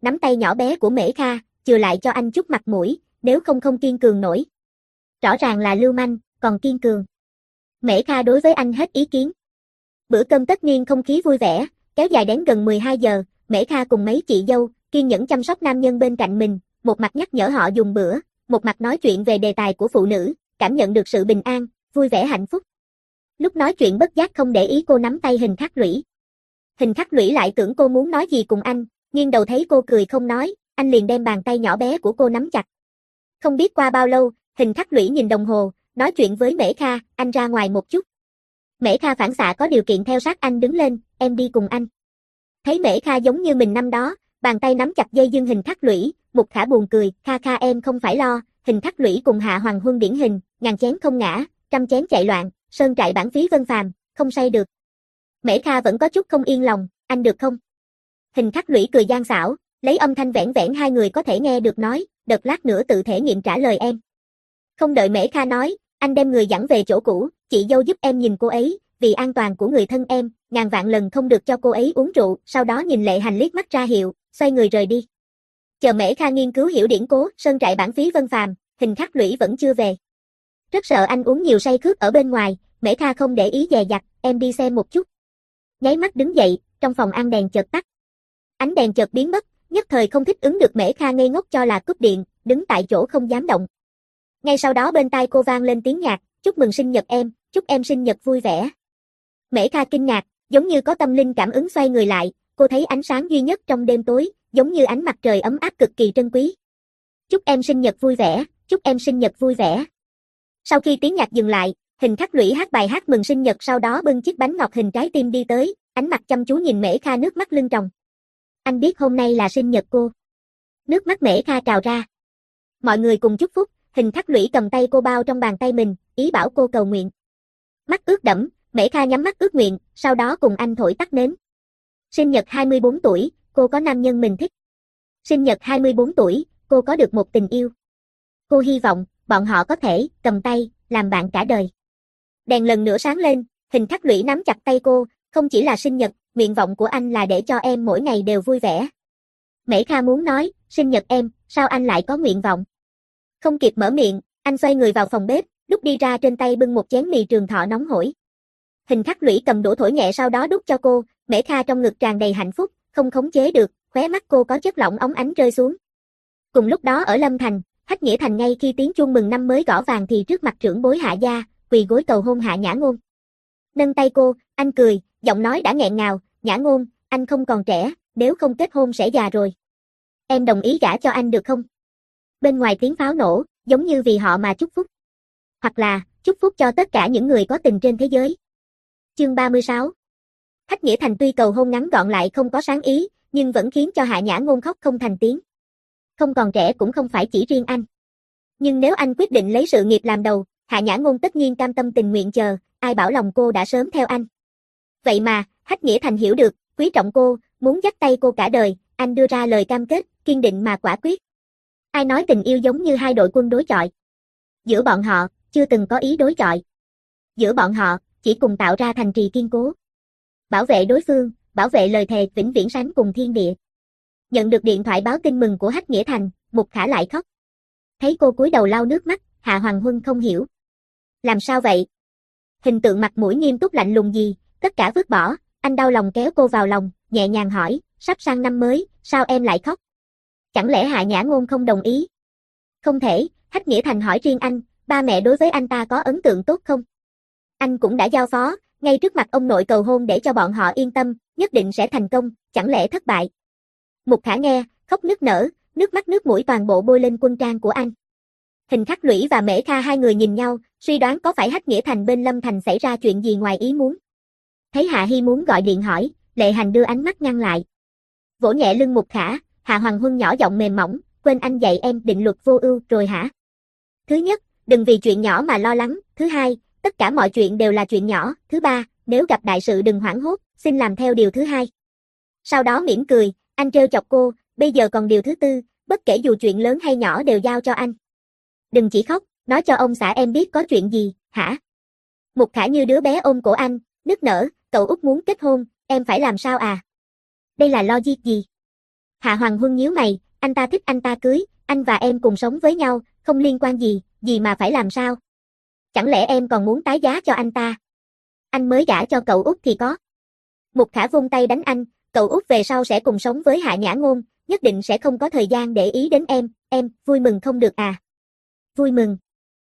Speaker 1: nắm tay nhỏ bé của Mễ Kha, chừa lại cho anh chút mặt mũi, nếu không không kiên cường nổi. Rõ ràng là lưu manh, còn kiên cường. Mễ Kha đối với anh hết ý kiến. Bữa cơm tất niên không khí vui vẻ, kéo dài đến gần mười hai giờ, Mễ Kha cùng mấy chị dâu, kiên nhẫn chăm sóc nam nhân bên cạnh mình, một mặt nhắc nhở họ dùng bữa, một mặt nói chuyện về đề tài của phụ nữ, cảm nhận được sự bình an, vui vẻ hạnh phúc. Lúc nói chuyện bất giác không để ý cô nắm tay Hình Khắc Lũy. Hình Khắc Lũy lại tưởng cô muốn nói gì cùng anh, nghiêng đầu thấy cô cười không nói, anh liền đem bàn tay nhỏ bé của cô nắm chặt. Không biết qua bao lâu, Hình Khắc Lũy nhìn đồng hồ, nói chuyện với Mễ Kha, anh ra ngoài một chút. Mễ Kha phản xạ có điều kiện theo sát anh đứng lên, em đi cùng anh. Thấy Mễ Kha giống như mình năm đó, bàn tay nắm chặt dây dưng Hình Khắc Lũy, Mục Khả buồn cười, Kha Kha em không phải lo, Hình Khắc Lũy cùng Hạ Hoàng Huân điển hình, ngàn chén không ngã, trăm chén chạy loạn, sơn trại bản phí vân phàm, không say được. Mễ Kha vẫn có chút không yên lòng, anh được không? Hình Khắc Lũy cười gian xảo, lấy âm thanh vẻn vẻn hai người có thể nghe được nói, đợt lát nữa tự thể nghiệm trả lời em. Không đợi Mễ Kha nói, anh đem người dẫn về chỗ cũ, chị dâu giúp em nhìn cô ấy, vì an toàn của người thân em, ngàn vạn lần không được cho cô ấy uống rượu, sau đó nhìn Lệ Hành liếc mắt ra hiệu, xoay người rời đi. Chờ Mễ Kha nghiên cứu hiểu điển cố, sơn trại bản phí vân phàm, Hình Khắc Lũy vẫn chưa về. Rất sợ anh uống nhiều say khướt ở bên ngoài, Mễ Kha không để ý dè dặt, em đi xem một chút. Nháy mắt đứng dậy, trong phòng ăn đèn chợt tắt. Ánh đèn chợt biến mất, nhất thời không thích ứng được Mễ Kha ngây ngốc cho là cúp điện, đứng tại chỗ không dám động. Ngay sau đó bên tai cô vang lên tiếng nhạc, chúc mừng sinh nhật em, chúc em sinh nhật vui vẻ. Mễ Kha kinh ngạc, giống như có tâm linh cảm ứng xoay người lại, cô thấy ánh sáng duy nhất trong đêm tối, giống như ánh mặt trời ấm áp cực kỳ trân quý. Chúc em sinh nhật vui vẻ, chúc em sinh nhật vui vẻ. Sau khi tiếng nhạc dừng lại, Hình Khắc Lũy hát bài hát mừng sinh nhật sau đó bưng chiếc bánh ngọt hình trái tim đi tới, ánh mặt chăm chú nhìn Mễ Kha nước mắt lưng tròng. Anh biết hôm nay là sinh nhật cô. Nước mắt Mễ Kha trào ra. Mọi người cùng chúc phúc, Hình Khắc Lũy cầm tay cô bao trong bàn tay mình, ý bảo cô cầu nguyện. Mắt ướt đẫm, Mễ Kha nhắm mắt ước nguyện, sau đó cùng anh thổi tắt nến. Sinh nhật hai mươi bốn tuổi, cô có nam nhân mình thích. Sinh nhật hai mươi bốn tuổi, cô có được một tình yêu. Cô hy vọng, bọn họ có thể, cầm tay, làm bạn cả đời. Đèn lần nữa sáng lên, Hình Khắc Lũy nắm chặt tay cô, không chỉ là sinh nhật, nguyện vọng của anh là để cho em mỗi ngày đều vui vẻ. Mễ Kha muốn nói, sinh nhật em, sao anh lại có nguyện vọng? Không kịp mở miệng, anh xoay người vào phòng bếp, lúc đi ra trên tay bưng một chén mì trường thọ nóng hổi. Hình Khắc Lũy cầm đũa thổi nhẹ sau đó đút cho cô, Mễ Kha trong ngực tràn đầy hạnh phúc, không khống chế được, khóe mắt cô có chất lỏng óng ánh rơi xuống. Cùng lúc đó ở Lâm Thành, Hách Nghĩa Thành ngay khi tiếng chuông mừng năm mới gõ vàng thì trước mặt trưởng bối Hạ gia, quỳ gối cầu hôn Hạ Nhã Ngôn. Nâng tay cô, anh cười, giọng nói đã nghẹn ngào, Nhã Ngôn, anh không còn trẻ, nếu không kết hôn sẽ già rồi. Em đồng ý gả cho anh được không? Bên ngoài tiếng pháo nổ, giống như vì họ mà chúc phúc. Hoặc là, chúc phúc cho tất cả những người có tình trên thế giới. Chương ba mươi sáu. Hách Nghĩa Thành tuy cầu hôn ngắn gọn lại không có sáng ý, nhưng vẫn khiến cho Hạ Nhã Ngôn khóc không thành tiếng. Không còn trẻ cũng không phải chỉ riêng anh. Nhưng nếu anh quyết định lấy sự nghiệp làm đầu, Hạ Nhã Ngôn tất nhiên cam tâm tình nguyện chờ, ai bảo lòng cô đã sớm theo anh. Vậy mà, Hách Nghĩa Thành hiểu được, quý trọng cô, muốn dắt tay cô cả đời, anh đưa ra lời cam kết, kiên định mà quả quyết. Ai nói tình yêu giống như hai đội quân đối chọi? Giữa bọn họ, chưa từng có ý đối chọi. Giữa bọn họ, chỉ cùng tạo ra thành trì kiên cố. Bảo vệ đối phương, bảo vệ lời thề vĩnh viễn sánh cùng thiên địa. Nhận được điện thoại báo tin mừng của Hách Nghĩa Thành, Mục Khả lại khóc. Thấy cô cúi đầu lau nước mắt, Hạ Hoàng Huân không hiểu. Làm sao vậy? Hình tượng mặt mũi nghiêm túc lạnh lùng gì, tất cả vứt bỏ, anh đau lòng kéo cô vào lòng, nhẹ nhàng hỏi, sắp sang năm mới, sao em lại khóc? Chẳng lẽ Hạ Nhã Ngôn không đồng ý? Không thể, Hách Nghĩa Thành hỏi riêng anh, ba mẹ đối với anh ta có ấn tượng tốt không? Anh cũng đã giao phó, ngay trước mặt ông nội cầu hôn để cho bọn họ yên tâm, nhất định sẽ thành công, chẳng lẽ thất bại? Mục Khả nghe, khóc nức nở, nước mắt nước mũi toàn bộ bôi lên quân trang của anh. Hình Khắc Lũy và Mễ Kha hai người nhìn nhau, suy đoán có phải Hách Nghĩa Thành bên Lâm Thành xảy ra chuyện gì ngoài ý muốn. Thấy Hạ Hi muốn gọi điện hỏi, Lệ Hành đưa ánh mắt ngăn lại. Vỗ nhẹ lưng Mục Khả, Hạ Hoàng Huân nhỏ giọng mềm mỏng, quên anh dạy em định luật vô ưu rồi hả? Thứ nhất, đừng vì chuyện nhỏ mà lo lắng, thứ hai, tất cả mọi chuyện đều là chuyện nhỏ, thứ ba, nếu gặp đại sự đừng hoảng hốt, xin làm theo điều thứ hai. Sau đó mỉm cười, anh trêu chọc cô, bây giờ còn điều thứ tư, bất kể dù chuyện lớn hay nhỏ đều giao cho anh. Đừng chỉ khóc, nói cho ông xã em biết có chuyện gì, hả? Mục Khả như đứa bé ôm cổ anh, nức nở, cậu út muốn kết hôn, em phải làm sao à? Đây là logic gì? Hạ Hoàng Huân nhíu mày, anh ta thích anh ta cưới, anh và em cùng sống với nhau, không liên quan gì, gì mà phải làm sao? Chẳng lẽ em còn muốn tái giá cho anh ta? Anh mới gả cho cậu út thì có. Mục Khả vung tay đánh anh, cậu út về sau sẽ cùng sống với Hạ Nhã Ngôn, nhất định sẽ không có thời gian để ý đến em, em, vui mừng không được à? Vui mừng?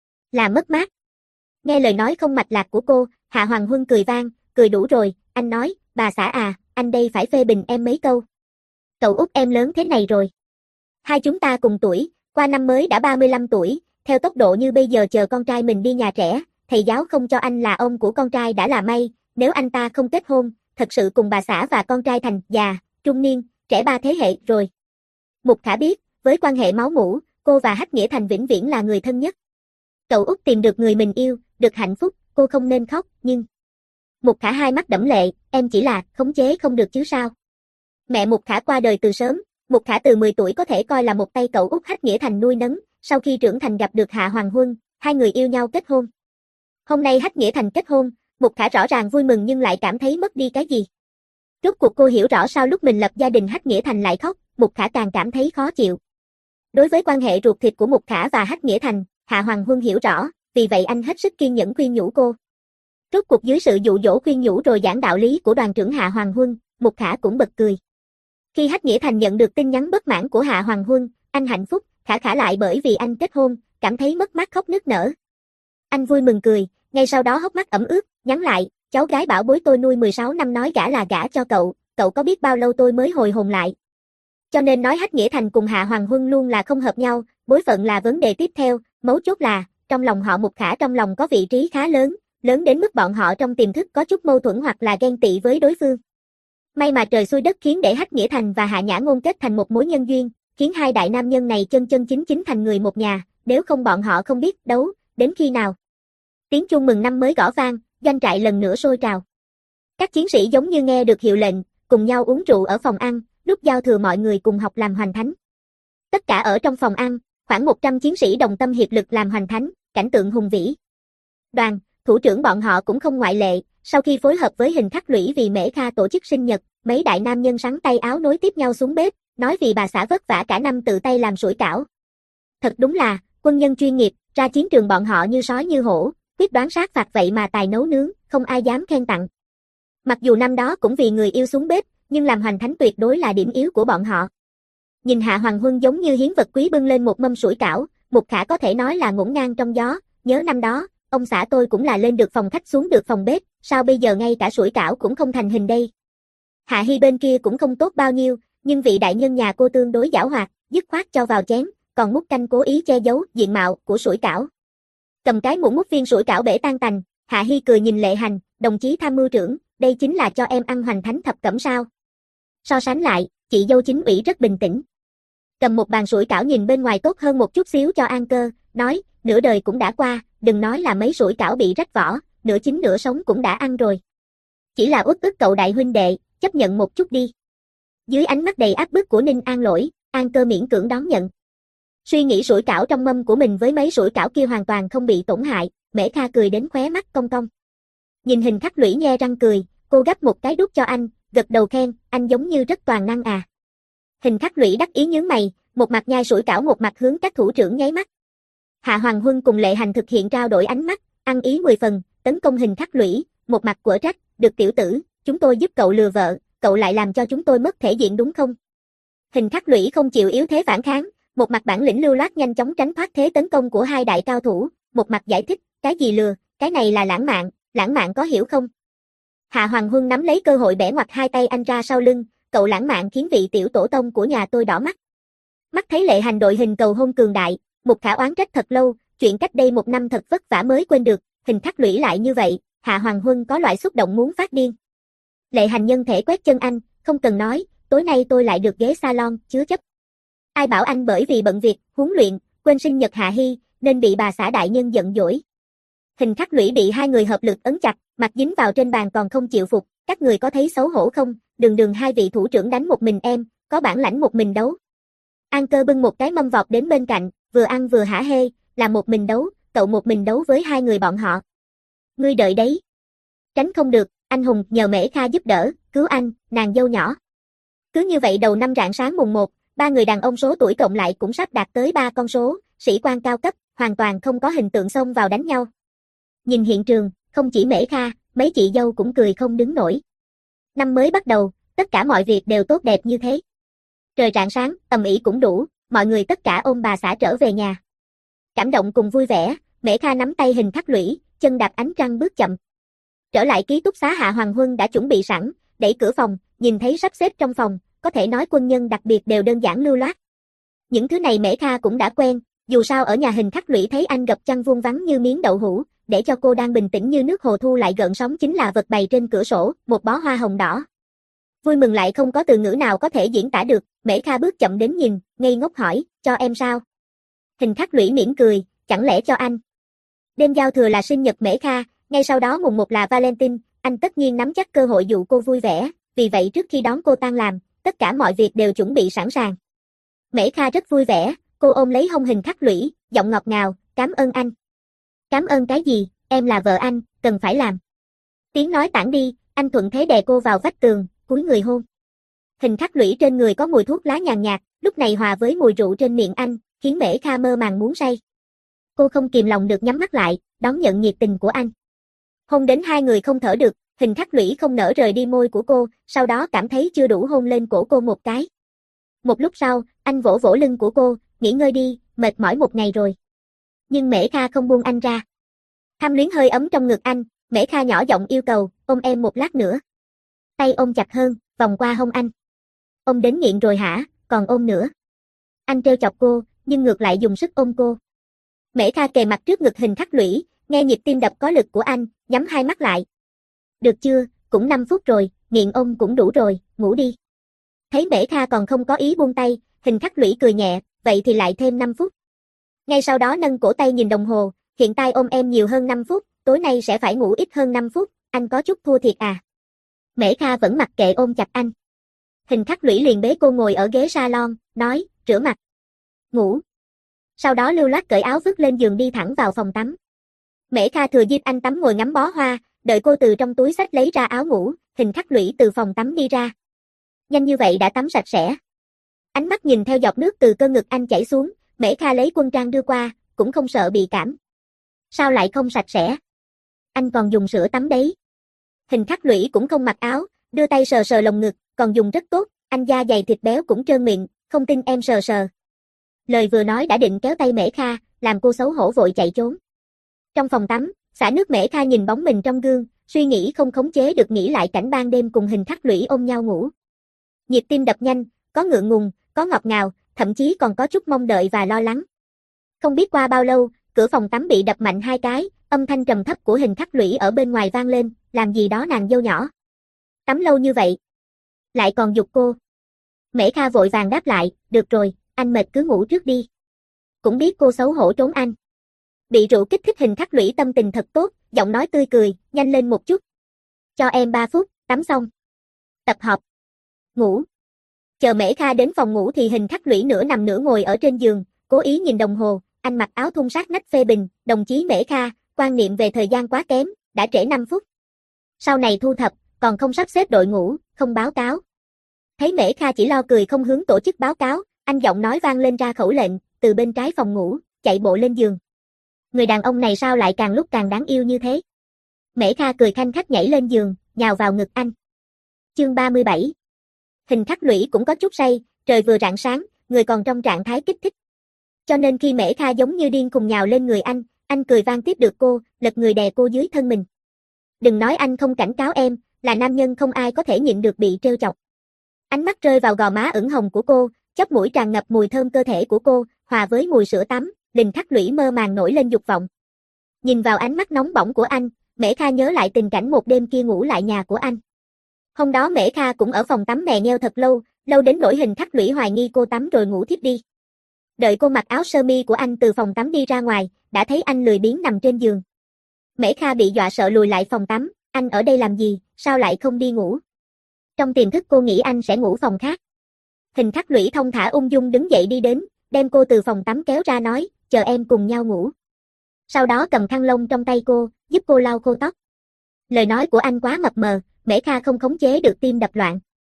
Speaker 1: Là mất mát. Nghe lời nói không mạch lạc của cô, Hạ Hoàng Huân cười vang, cười đủ rồi, anh nói, bà xã à, anh đây phải phê bình em mấy câu. Cậu út em lớn thế này rồi. Hai chúng ta cùng tuổi, qua năm mới đã ba mươi lăm tuổi, theo tốc độ như bây giờ chờ con trai mình đi nhà trẻ, thầy giáo không cho anh là ông của con trai đã là may, nếu anh ta không kết hôn, thật sự cùng bà xã và con trai thành già, trung niên, trẻ ba thế hệ rồi. Mục Khả biết, với quan hệ máu mủ, cô và Hách Nghĩa Thành vĩnh viễn là người thân nhất. Cậu út tìm được người mình yêu, được hạnh phúc, cô không nên khóc, nhưng... Mục Khả hai mắt đẫm lệ, em chỉ là khống chế không được chứ sao. Mẹ Mục Khả qua đời từ sớm, Mục Khả từ mười tuổi có thể coi là một tay cậu út Hách Nghĩa Thành nuôi nấng, sau khi trưởng thành gặp được Hạ Hoàng Huân, hai người yêu nhau kết hôn. Hôm nay Hách Nghĩa Thành kết hôn, Mục Khả rõ ràng vui mừng nhưng lại cảm thấy mất đi cái gì. Rốt cuộc cô hiểu rõ sao lúc mình lập gia đình Hách Nghĩa Thành lại khóc, Mục Khả càng cảm thấy khó chịu. Đối với quan hệ ruột thịt của Mục Khả và Hách Nghĩa Thành, Hạ Hoàng Huân hiểu rõ, vì vậy anh hết sức kiên nhẫn khuyên nhủ cô. Rốt cuộc dưới sự dụ dỗ khuyên nhủ rồi giảng đạo lý của đoàn trưởng Hạ Hoàng Huân, Mục Khả cũng bật cười. Khi Hách Nghĩa Thành nhận được tin nhắn bất mãn của Hạ Hoàng Huân, anh hạnh phúc, Khả Khả lại bởi vì anh kết hôn, cảm thấy mất mát khóc nức nở. Anh vui mừng cười, ngay sau đó hốc mắt ẩm ướt, nhắn lại, cháu gái bảo bối tôi nuôi mười sáu năm nói gả là gả cho cậu, cậu có biết bao lâu tôi mới hồi hồn lại. Cho nên nói Hách Nghĩa Thành cùng Hạ Hoàng Huân luôn là không hợp nhau, bối phận là vấn đề tiếp theo, mấu chốt là, trong lòng họ Mục Khả trong lòng có vị trí khá lớn, lớn đến mức bọn họ trong tiềm thức có chút mâu thuẫn hoặc là ghen tị với đối phương. May mà trời xui đất khiến để Hách Nghĩa Thành và Hạ Nhã Ngôn kết thành một mối nhân duyên, khiến hai đại nam nhân này chân chân chính chính thành người một nhà, nếu không bọn họ không biết đấu, đến khi nào. Tiếng chuông mừng năm mới gõ vang, doanh trại lần nữa sôi trào. Các chiến sĩ giống như nghe được hiệu lệnh, cùng nhau uống rượu ở phòng ăn, lúc giao thừa mọi người cùng học làm hoành thánh. Tất cả ở trong phòng ăn, khoảng một trăm chiến sĩ đồng tâm hiệp lực làm hoành thánh, cảnh tượng hùng vĩ. Đoàn, thủ trưởng bọn họ cũng không ngoại lệ, sau khi phối hợp với Hình Khắc Lũy vì Mễ Kha tổ chức sinh nhật, mấy đại nam nhân sắn tay áo nối tiếp nhau xuống bếp, nói vì bà xã vất vả cả năm tự tay làm sủi cảo. Thật đúng là, quân nhân chuyên nghiệp, ra chiến trường bọn họ như sói như hổ, quyết đoán sát phạt vậy mà tài nấu nướng, không ai dám khen tặng. Mặc dù năm đó cũng vì người yêu xuống bếp, nhưng làm hoành thánh tuyệt đối là điểm yếu của bọn họ. Nhìn Hạ Hoàng Huân giống như hiến vật quý bưng lên một mâm sủi cảo, Mục Khả có thể nói là ngổn ngang trong gió, nhớ năm đó, ông xã tôi cũng là lên được phòng khách xuống được phòng bếp, sao bây giờ ngay cả sủi cảo cũng không thành hình đây. Hạ Hi bên kia cũng không tốt bao nhiêu, nhưng vị đại nhân nhà cô tương đối giảo hoạt, dứt khoát cho vào chén, còn múc canh cố ý che giấu diện mạo của sủi cảo. Cầm cái muỗng múc viên sủi cảo bể tan tành, Hạ Hi cười nhìn Lệ Hành, đồng chí tham mưu trưởng, đây chính là cho em ăn hoành thánh thập cẩm sao. So sánh lại, chị dâu chính ủy rất bình tĩnh. Cầm một bàn sủi cảo nhìn bên ngoài tốt hơn một chút xíu cho an cơ, nói, nửa đời cũng đã qua, đừng nói là mấy sủi cảo bị rách vỏ, nửa chín nửa sống cũng đã ăn rồi. Chỉ là uất ức cậu đại huynh đệ, chấp nhận một chút đi. Dưới ánh mắt đầy áp bức của Ninh An Lỗi, an cơ miễn cưỡng đón nhận. Suy nghĩ sủi cảo trong mâm của mình với mấy sủi cảo kia hoàn toàn không bị tổn hại, Mễ Kha cười đến khóe mắt cong cong. Nhìn Hình Khắc Lũy nhe răng cười, cô gắp một cái đút cho anh, gật đầu khen, anh giống như rất toàn năng à. Hình Khắc Lũy đắc ý nhướng mày, một mặt nhai sủi cảo một mặt hướng các thủ trưởng nháy mắt. Hạ Hoàng Huân cùng Lệ Hành thực hiện trao đổi ánh mắt, ăn ý mười phần, tấn công Hình Khắc Lũy, một mặt của trách, được tiểu tử, chúng tôi giúp cậu lừa vợ, cậu lại làm cho chúng tôi mất thể diện đúng không? Hình Khắc Lũy không chịu yếu thế phản kháng, một mặt bản lĩnh lưu loát nhanh chóng tránh thoát thế tấn công của hai đại cao thủ, một mặt giải thích, cái gì lừa, cái này là lãng mạn, lãng mạn có hiểu không? Hạ Hoàng Huân nắm lấy cơ hội bẻ ngoặt hai tay anh ra sau lưng, cậu lãng mạn khiến vị tiểu tổ tông của nhà tôi đỏ mắt. Mắt thấy Lệ Hành đội hình cầu hôn cường đại, Mục Khả oán trách thật lâu, chuyện cách đây một năm thật vất vả mới quên được, Hình Khắc Lũy lại như vậy, Hạ Hoàng Huân có loại xúc động muốn phát điên. Lệ Hành nhân thể quét chân anh, không cần nói, tối nay tôi lại được ghế salon, chứa chấp. Ai bảo anh bởi vì bận việc, huấn luyện, quên sinh nhật Hạ Hi, nên bị bà xã đại nhân giận dỗi. Hình Khắc Lũy bị hai người hợp lực ấn chặt, mặt dính vào trên bàn còn không chịu phục, các người có thấy xấu hổ không, đường đường hai vị thủ trưởng đánh một mình em, có bản lãnh một mình đấu. An Cơ bưng một cái mâm vọt đến bên cạnh, vừa ăn vừa hả hê, là một mình đấu, cậu một mình đấu với hai người bọn họ. Ngươi đợi đấy. Tránh không được, anh hùng nhờ Mễ Kha giúp đỡ, cứu anh, nàng dâu nhỏ. Cứ như vậy đầu năm rạng sáng mùng một, ba người đàn ông số tuổi cộng lại cũng sắp đạt tới ba con số, sĩ quan cao cấp, hoàn toàn không có hình tượng xông vào đánh nhau. Nhìn hiện trường, không chỉ Mễ Kha, mấy chị dâu cũng cười không đứng nổi. Năm mới bắt đầu, tất cả mọi việc đều tốt đẹp như thế. Trời rạng sáng, ầm ĩ cũng đủ, mọi người tất cả ôm bà xã trở về nhà. Cảm động cùng vui vẻ, Mễ Kha nắm tay Hình Khắc Lũy, chân đạp ánh trăng bước chậm. Trở lại ký túc xá Hạ Hoàng Huân đã chuẩn bị sẵn, đẩy cửa phòng, nhìn thấy sắp xếp trong phòng, có thể nói quân nhân đặc biệt đều đơn giản lưu loát. Những thứ này Mễ Kha cũng đã quen, dù sao ở nhà Hình Khắc Lũy thấy anh gập chăn vuông vắn như miếng đậu hũ, để cho cô đang bình tĩnh như nước hồ thu lại gợn sóng chính là vật bày trên cửa sổ, một bó hoa hồng đỏ. Vui mừng lại không có từ ngữ nào có thể diễn tả được, Mễ Kha bước chậm đến nhìn, ngây ngốc hỏi, cho em sao? Hình Khắc Lũy mỉm cười, chẳng lẽ cho anh? Đêm giao thừa là sinh nhật Mễ Kha, ngay sau đó mùng một là Valentine, anh tất nhiên nắm chắc cơ hội dụ cô vui vẻ, vì vậy trước khi đón cô tan làm, tất cả mọi việc đều chuẩn bị sẵn sàng. Mễ Kha rất vui vẻ, cô ôm lấy hông Hình Khắc Lũy, giọng ngọt ngào, cảm ơn anh. Cảm ơn cái gì, em là vợ anh, cần phải làm. Tiếng nói tản đi, anh thuận thế đè cô vào vách tường, cúi người hôn. Hình Khắc Lũy trên người có mùi thuốc lá nhàn nhạt, lúc này hòa với mùi rượu trên miệng anh, khiến Mễ Kha mơ màng muốn say. Cô không kìm lòng được nhắm mắt lại, đón nhận nhiệt tình của anh. Hôn đến hai người không thở được, Hình Khắc Lũy không nỡ rời đi môi của cô, sau đó cảm thấy chưa đủ hôn lên cổ cô một cái. Một lúc sau, anh vỗ vỗ lưng của cô, nghỉ ngơi đi, mệt mỏi một ngày rồi. Nhưng Mễ Kha không buông anh ra. Tham luyến hơi ấm trong ngực anh, Mễ Kha nhỏ giọng yêu cầu, ôm em một lát nữa. Tay ôm chặt hơn, vòng qua hông anh. Ôm đến nghiện rồi hả, còn ôm nữa. Anh trêu chọc cô, nhưng ngược lại dùng sức ôm cô. Mễ Kha kề mặt trước ngực Hình Khắc Lũy, nghe nhịp tim đập có lực của anh, nhắm hai mắt lại. Được chưa, cũng năm phút rồi, nghiện ôm cũng đủ rồi, ngủ đi. Thấy Mễ Kha còn không có ý buông tay, Hình Khắc Lũy cười nhẹ, vậy thì lại thêm năm phút. Ngay sau đó nâng cổ tay nhìn đồng hồ, hiện tại ôm em nhiều hơn năm phút, tối nay sẽ phải ngủ ít hơn năm phút, anh có chút thua thiệt à. Mễ Kha vẫn mặc kệ ôm chặt anh. Hình Khắc Lũy liền bế cô ngồi ở ghế salon, nói, rửa mặt, ngủ. Sau đó lưu loát cởi áo vứt lên giường đi thẳng vào phòng tắm. Mễ Kha thừa dịp anh tắm ngồi ngắm bó hoa, đợi cô từ trong túi xách lấy ra áo ngủ, Hình Khắc Lũy từ phòng tắm đi ra. Nhanh như vậy đã tắm sạch sẽ. Ánh mắt nhìn theo giọt nước từ cơ ngực anh chảy xuống, Mễ Kha lấy quân trang đưa qua, cũng không sợ bị cảm. Sao lại không sạch sẽ? Anh còn dùng sữa tắm đấy. Hình Khắc Lũy cũng không mặc áo, đưa tay sờ sờ lồng ngực, còn dùng rất tốt, anh da dày thịt béo cũng trơn miệng, không tin em sờ sờ. Lời vừa nói đã định kéo tay Mễ Kha, làm cô xấu hổ vội chạy trốn. Trong phòng tắm, xả nước Mễ Kha nhìn bóng mình trong gương, suy nghĩ không khống chế được nghĩ lại cảnh ban đêm cùng Hình Khắc Lũy ôm nhau ngủ. Nhịp tim đập nhanh, có ngượng ngùng, có ngọt ngào, thậm chí còn có chút mong đợi và lo lắng. Không biết qua bao lâu, cửa phòng tắm bị đập mạnh hai cái, âm thanh trầm thấp của Hình Khắc Lũy ở bên ngoài vang lên, làm gì đó nàng dâu nhỏ. Tắm lâu như vậy, lại còn giục cô. Mễ Kha vội vàng đáp lại, được rồi, anh mệt cứ ngủ trước đi. Cũng biết cô xấu hổ trốn anh. Bị rượu kích thích Hình Khắc Lũy tâm tình thật tốt, giọng nói tươi cười, nhanh lên một chút. Cho em ba phút, tắm xong. Tập hợp. Ngủ. Chờ Mễ Kha đến phòng ngủ thì Hình Khắc Lũy nửa nằm nửa ngồi ở trên giường, cố ý nhìn đồng hồ, anh mặc áo thun sát nách phê bình, đồng chí Mễ Kha, quan niệm về thời gian quá kém, đã trễ năm phút. Sau này thu thập, còn không sắp xếp đội ngũ, không báo cáo. Thấy Mễ Kha chỉ lo cười không hướng tổ chức báo cáo, anh giọng nói vang lên ra khẩu lệnh, từ bên trái phòng ngủ, chạy bộ lên giường. Người đàn ông này sao lại càng lúc càng đáng yêu như thế? Mễ Kha cười khanh khách nhảy lên giường, nhào vào ngực anh. Chương ba mươi bảy. Hình Khắc Lũy cũng có chút say, trời vừa rạng sáng, người còn trong trạng thái kích thích. Cho nên khi Mễ Kha giống như điên cùng nhào lên người anh, anh cười vang tiếp được cô, lật người đè cô dưới thân mình. Đừng nói anh không cảnh cáo em, là nam nhân không ai có thể nhịn được bị trêu chọc. Ánh mắt rơi vào gò má ửng hồng của cô, chóp mũi tràn ngập mùi thơm cơ thể của cô, hòa với mùi sữa tắm, Hình Khắc Lũy mơ màng nổi lên dục vọng. Nhìn vào ánh mắt nóng bỏng của anh, Mễ Kha nhớ lại tình cảnh một đêm kia ngủ lại nhà của anh. Hôm đó Mễ Kha cũng ở phòng tắm mè nheo thật lâu, lâu đến nỗi Hình Khắc Lũy hoài nghi cô tắm rồi ngủ thiếp đi. Đợi cô mặc áo sơ mi của anh từ phòng tắm đi ra ngoài, đã thấy anh lười biếng nằm trên giường. Mễ Kha bị dọa sợ lùi lại phòng tắm, anh ở đây làm gì, sao lại không đi ngủ? Trong tiềm thức cô nghĩ anh sẽ ngủ phòng khác. Hình Khắc Lũy thông thả ung dung đứng dậy đi đến, đem cô từ phòng tắm kéo ra nói, chờ em cùng nhau ngủ. Sau đó cầm khăn lông trong tay cô, giúp cô lau khô tóc. Lời nói của anh quá mập mờ, Mễ Kha không khống chế được tim đập loạn.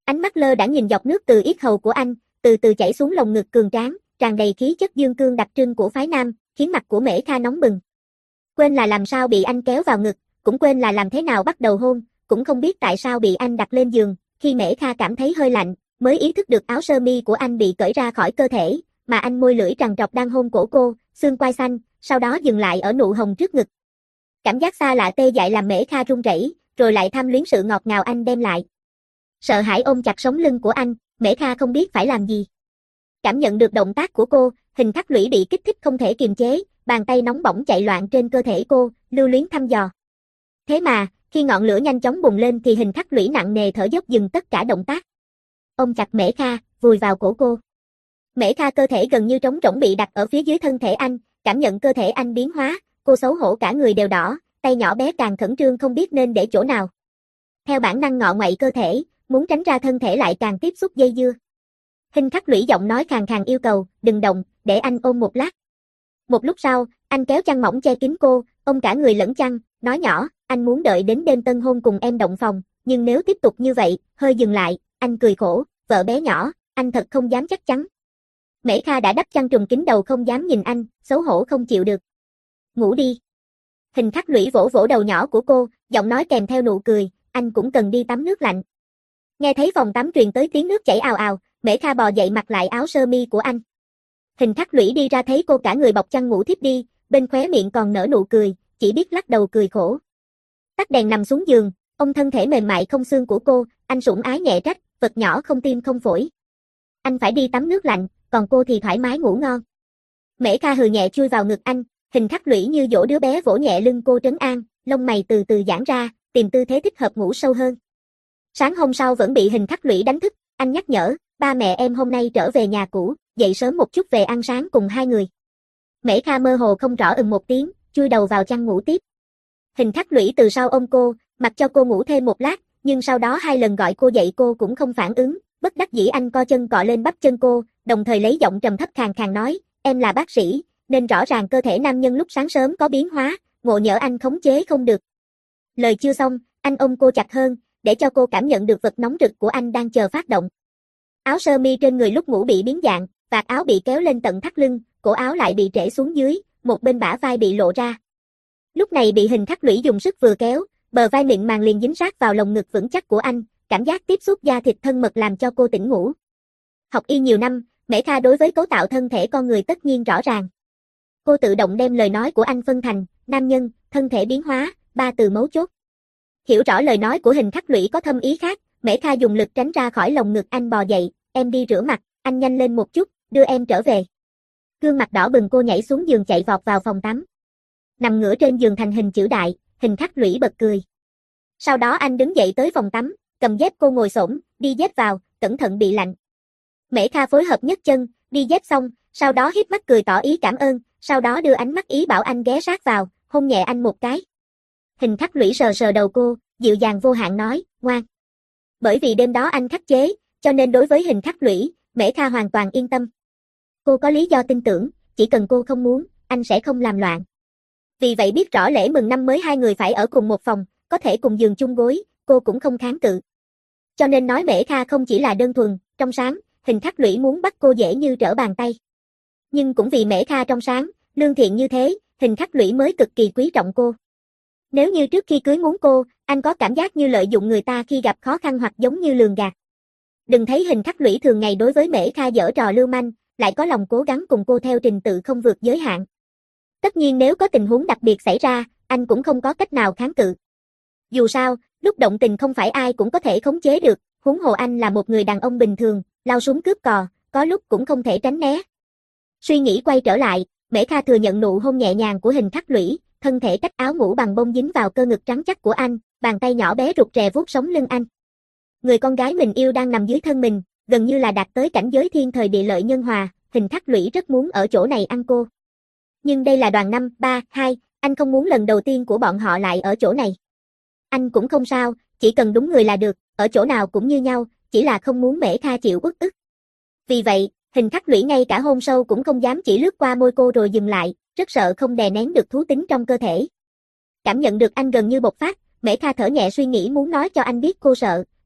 Speaker 1: Ánh mắt lơ đãng nhìn dọc nước từ yết hầu của anh, từ từ chảy xuống lồng ngực cường tráng, tràn đầy khí chất dương cương đặc trưng của phái nam, khiến mặt của Mễ Kha nóng bừng. Quên là làm sao bị anh kéo vào ngực, cũng quên là làm thế nào bắt đầu hôn, cũng không biết tại sao bị anh đặt lên giường, khi Mễ Kha cảm thấy hơi lạnh, mới ý thức được áo sơ mi của anh bị cởi ra khỏi cơ thể, mà anh môi lưỡi trằn trọc đang hôn cổ cô, xương quai xanh, sau đó dừng lại ở nụ hồng trước ngực. Cảm giác xa lạ tê dại làm Mễ Kha run rẩy, rồi lại tham luyến sự ngọt ngào anh đem lại. Sợ hãi ôm chặt sống lưng của anh, Mễ Kha không biết phải làm gì. Cảm nhận được động tác của cô, hình khắc lũy bị kích thích không thể kiềm chế, bàn tay nóng bỏng chạy loạn trên cơ thể cô, lưu luyến thăm dò. Thế mà, khi ngọn lửa nhanh chóng bùng lên thì hình khắc lũy nặng nề thở dốc dừng tất cả động tác. Ôm chặt Mễ Kha, vùi vào cổ cô. Mễ Kha cơ thể gần như trống rỗng bị đặt ở phía dưới thân thể anh, cảm nhận cơ thể anh biến hóa, cô xấu hổ cả người đều đỏ, tay nhỏ bé càng khẩn trương không biết nên để chỗ nào. Theo bản năng ngọ nguậy cơ thể, muốn tránh ra thân thể lại càng tiếp xúc dây dưa. Hình khắc lũy giọng nói khàn khàn yêu cầu, đừng động, để anh ôm một lát. Một lúc sau, anh kéo chăn mỏng che kín cô, ôm cả người lẫn chăn, nói nhỏ, anh muốn đợi đến đêm tân hôn cùng em động phòng, nhưng nếu tiếp tục như vậy, hơi dừng lại, anh cười khổ, vợ bé nhỏ, anh thật không dám chắc chắn. Mễ Kha đã đắp chăn trùm kín đầu không dám nhìn anh, xấu hổ không chịu được. Ngủ đi. Hình khắc lũy vỗ vỗ đầu nhỏ của cô, giọng nói kèm theo nụ cười, anh cũng cần đi tắm nước lạnh. Nghe thấy phòng tắm truyền tới tiếng nước chảy ào ào, Mễ Kha bò dậy mặc lại áo sơ mi của anh. Hình khắc lũy đi ra thấy cô cả người bọc chăn ngủ thiếp đi, bên khóe miệng còn nở nụ cười, chỉ biết lắc đầu cười khổ. Tắt đèn nằm xuống giường, ôm thân thể mềm mại không xương của cô, anh sủng ái nhẹ trách, vật nhỏ không tim không phổi. Anh phải đi tắm nước lạnh, còn cô thì thoải mái ngủ ngon. Mễ Kha hừ nhẹ chui vào ngực anh, hình khắc lũy như dỗ đứa bé vỗ nhẹ lưng cô trấn an, lông mày từ từ giãn ra, tìm tư thế thích hợp ngủ sâu hơn. Sáng hôm sau vẫn bị hình khắc lũy đánh thức, anh nhắc nhở, ba mẹ em hôm nay trở về nhà cũ, dậy sớm một chút về ăn sáng cùng hai người. Mễ Kha mơ hồ không rõ ừm một tiếng, chui đầu vào chăn ngủ tiếp. Hình khắc lũy từ sau ôm cô, mặc cho cô ngủ thêm một lát, nhưng sau đó hai lần gọi cô dậy cô cũng không phản ứng, bất đắc dĩ anh co chân cọ lên bắp chân cô, đồng thời lấy giọng trầm thấp khàn khàn nói, em là bác sĩ, nên rõ ràng cơ thể nam nhân lúc sáng sớm có biến hóa, ngộ nhỡ anh khống chế không được. Lời chưa xong, anh ôm cô chặt hơn, để cho cô cảm nhận được vật nóng rực của anh đang chờ phát động. Áo sơ mi trên người lúc ngủ bị biến dạng, vạt áo bị kéo lên tận thắt lưng, cổ áo lại bị trễ xuống dưới, một bên bả vai bị lộ ra. Lúc này bị hình khắc lũy dùng sức vừa kéo, bờ vai mịn màng liền dính sát vào lồng ngực vững chắc của anh, cảm giác tiếp xúc da thịt thân mật làm cho cô tỉnh ngủ. Học y nhiều năm, Mễ Kha đối với cấu tạo thân thể con người tất nhiên rõ ràng. Cô tự động đem lời nói của anh phân thành, nam nhân, thân thể biến hóa, ba từ mấu chốt. Hiểu rõ lời nói của hình khắc lũy có thâm ý khác, Mễ Kha dùng lực tránh ra khỏi lồng ngực anh bò dậy, em đi rửa mặt, anh nhanh lên một chút, đưa em trở về. Gương mặt đỏ bừng cô nhảy xuống giường chạy vọt vào phòng tắm. Nằm ngửa trên giường thành hình chữ đại, hình khắc lũy bật cười. Sau đó anh đứng dậy tới phòng tắm, cầm dép cô ngồi xổm, đi dép vào, cẩn thận bị lạnh. Mễ Kha phối hợp nhấc chân, đi dép xong, sau đó híp mắt cười tỏ ý cảm ơn, sau đó đưa ánh mắt ý bảo anh ghé sát vào, hôn nhẹ anh một cái. Hình khắc lũy sờ sờ đầu cô, dịu dàng vô hạn nói, ngoan. Bởi vì đêm đó anh khắc chế, cho nên đối với hình khắc lũy, Mễ Kha hoàn toàn yên tâm. Cô có lý do tin tưởng, chỉ cần cô không muốn, anh sẽ không làm loạn. Vì vậy biết rõ lễ mừng năm mới hai người phải ở cùng một phòng, có thể cùng giường chung gối, cô cũng không kháng cự. Cho nên nói Mễ Kha không chỉ là đơn thuần, trong sáng, hình khắc lũy muốn bắt cô dễ như trở bàn tay. Nhưng cũng vì Mễ Kha trong sáng, lương thiện như thế, hình khắc lũy mới cực kỳ quý trọng cô. Nếu như trước khi cưới muốn cô, anh có cảm giác như lợi dụng người ta khi gặp khó khăn hoặc giống như lường gạt. Đừng thấy hình khắc lũy thường ngày đối với Mễ Kha giở trò lưu manh, lại có lòng cố gắng cùng cô theo trình tự không vượt giới hạn. Tất nhiên nếu có tình huống đặc biệt xảy ra, anh cũng không có cách nào kháng cự. Dù sao, lúc động tình không phải ai cũng có thể khống chế được, huống hồ anh là một người đàn ông bình thường, lao súng cướp cò, có lúc cũng không thể tránh né. Suy nghĩ quay trở lại, Mễ Kha thừa nhận nụ hôn nhẹ nhàng của hình khắc lũy, thân thể cách áo ngủ bằng bông dính vào cơ ngực trắng chắc của anh, bàn tay nhỏ bé rụt rè vuốt sống lưng anh. Người con gái mình yêu đang nằm dưới thân mình, gần như là đạt tới cảnh giới thiên thời địa lợi nhân hòa, hình khắc lũy rất muốn ở chỗ này ăn cô. Nhưng đây là đoàn năm, ba, hai, anh không muốn lần đầu tiên của bọn họ lại ở chỗ này. Anh cũng không sao, chỉ cần đúng người là được, ở chỗ nào cũng như nhau, chỉ là không muốn Mễ Kha chịu uất ức. Vì vậy, hình khắc lũy ngay cả hôn sâu cũng không dám chỉ lướt qua môi cô rồi dừng lại, rất sợ không đè nén được thú tính trong cơ thể. Cảm nhận được anh gần như bộc phát, Mễ Kha thở nhẹ suy nghĩ muốn nói cho anh biết cô sợ,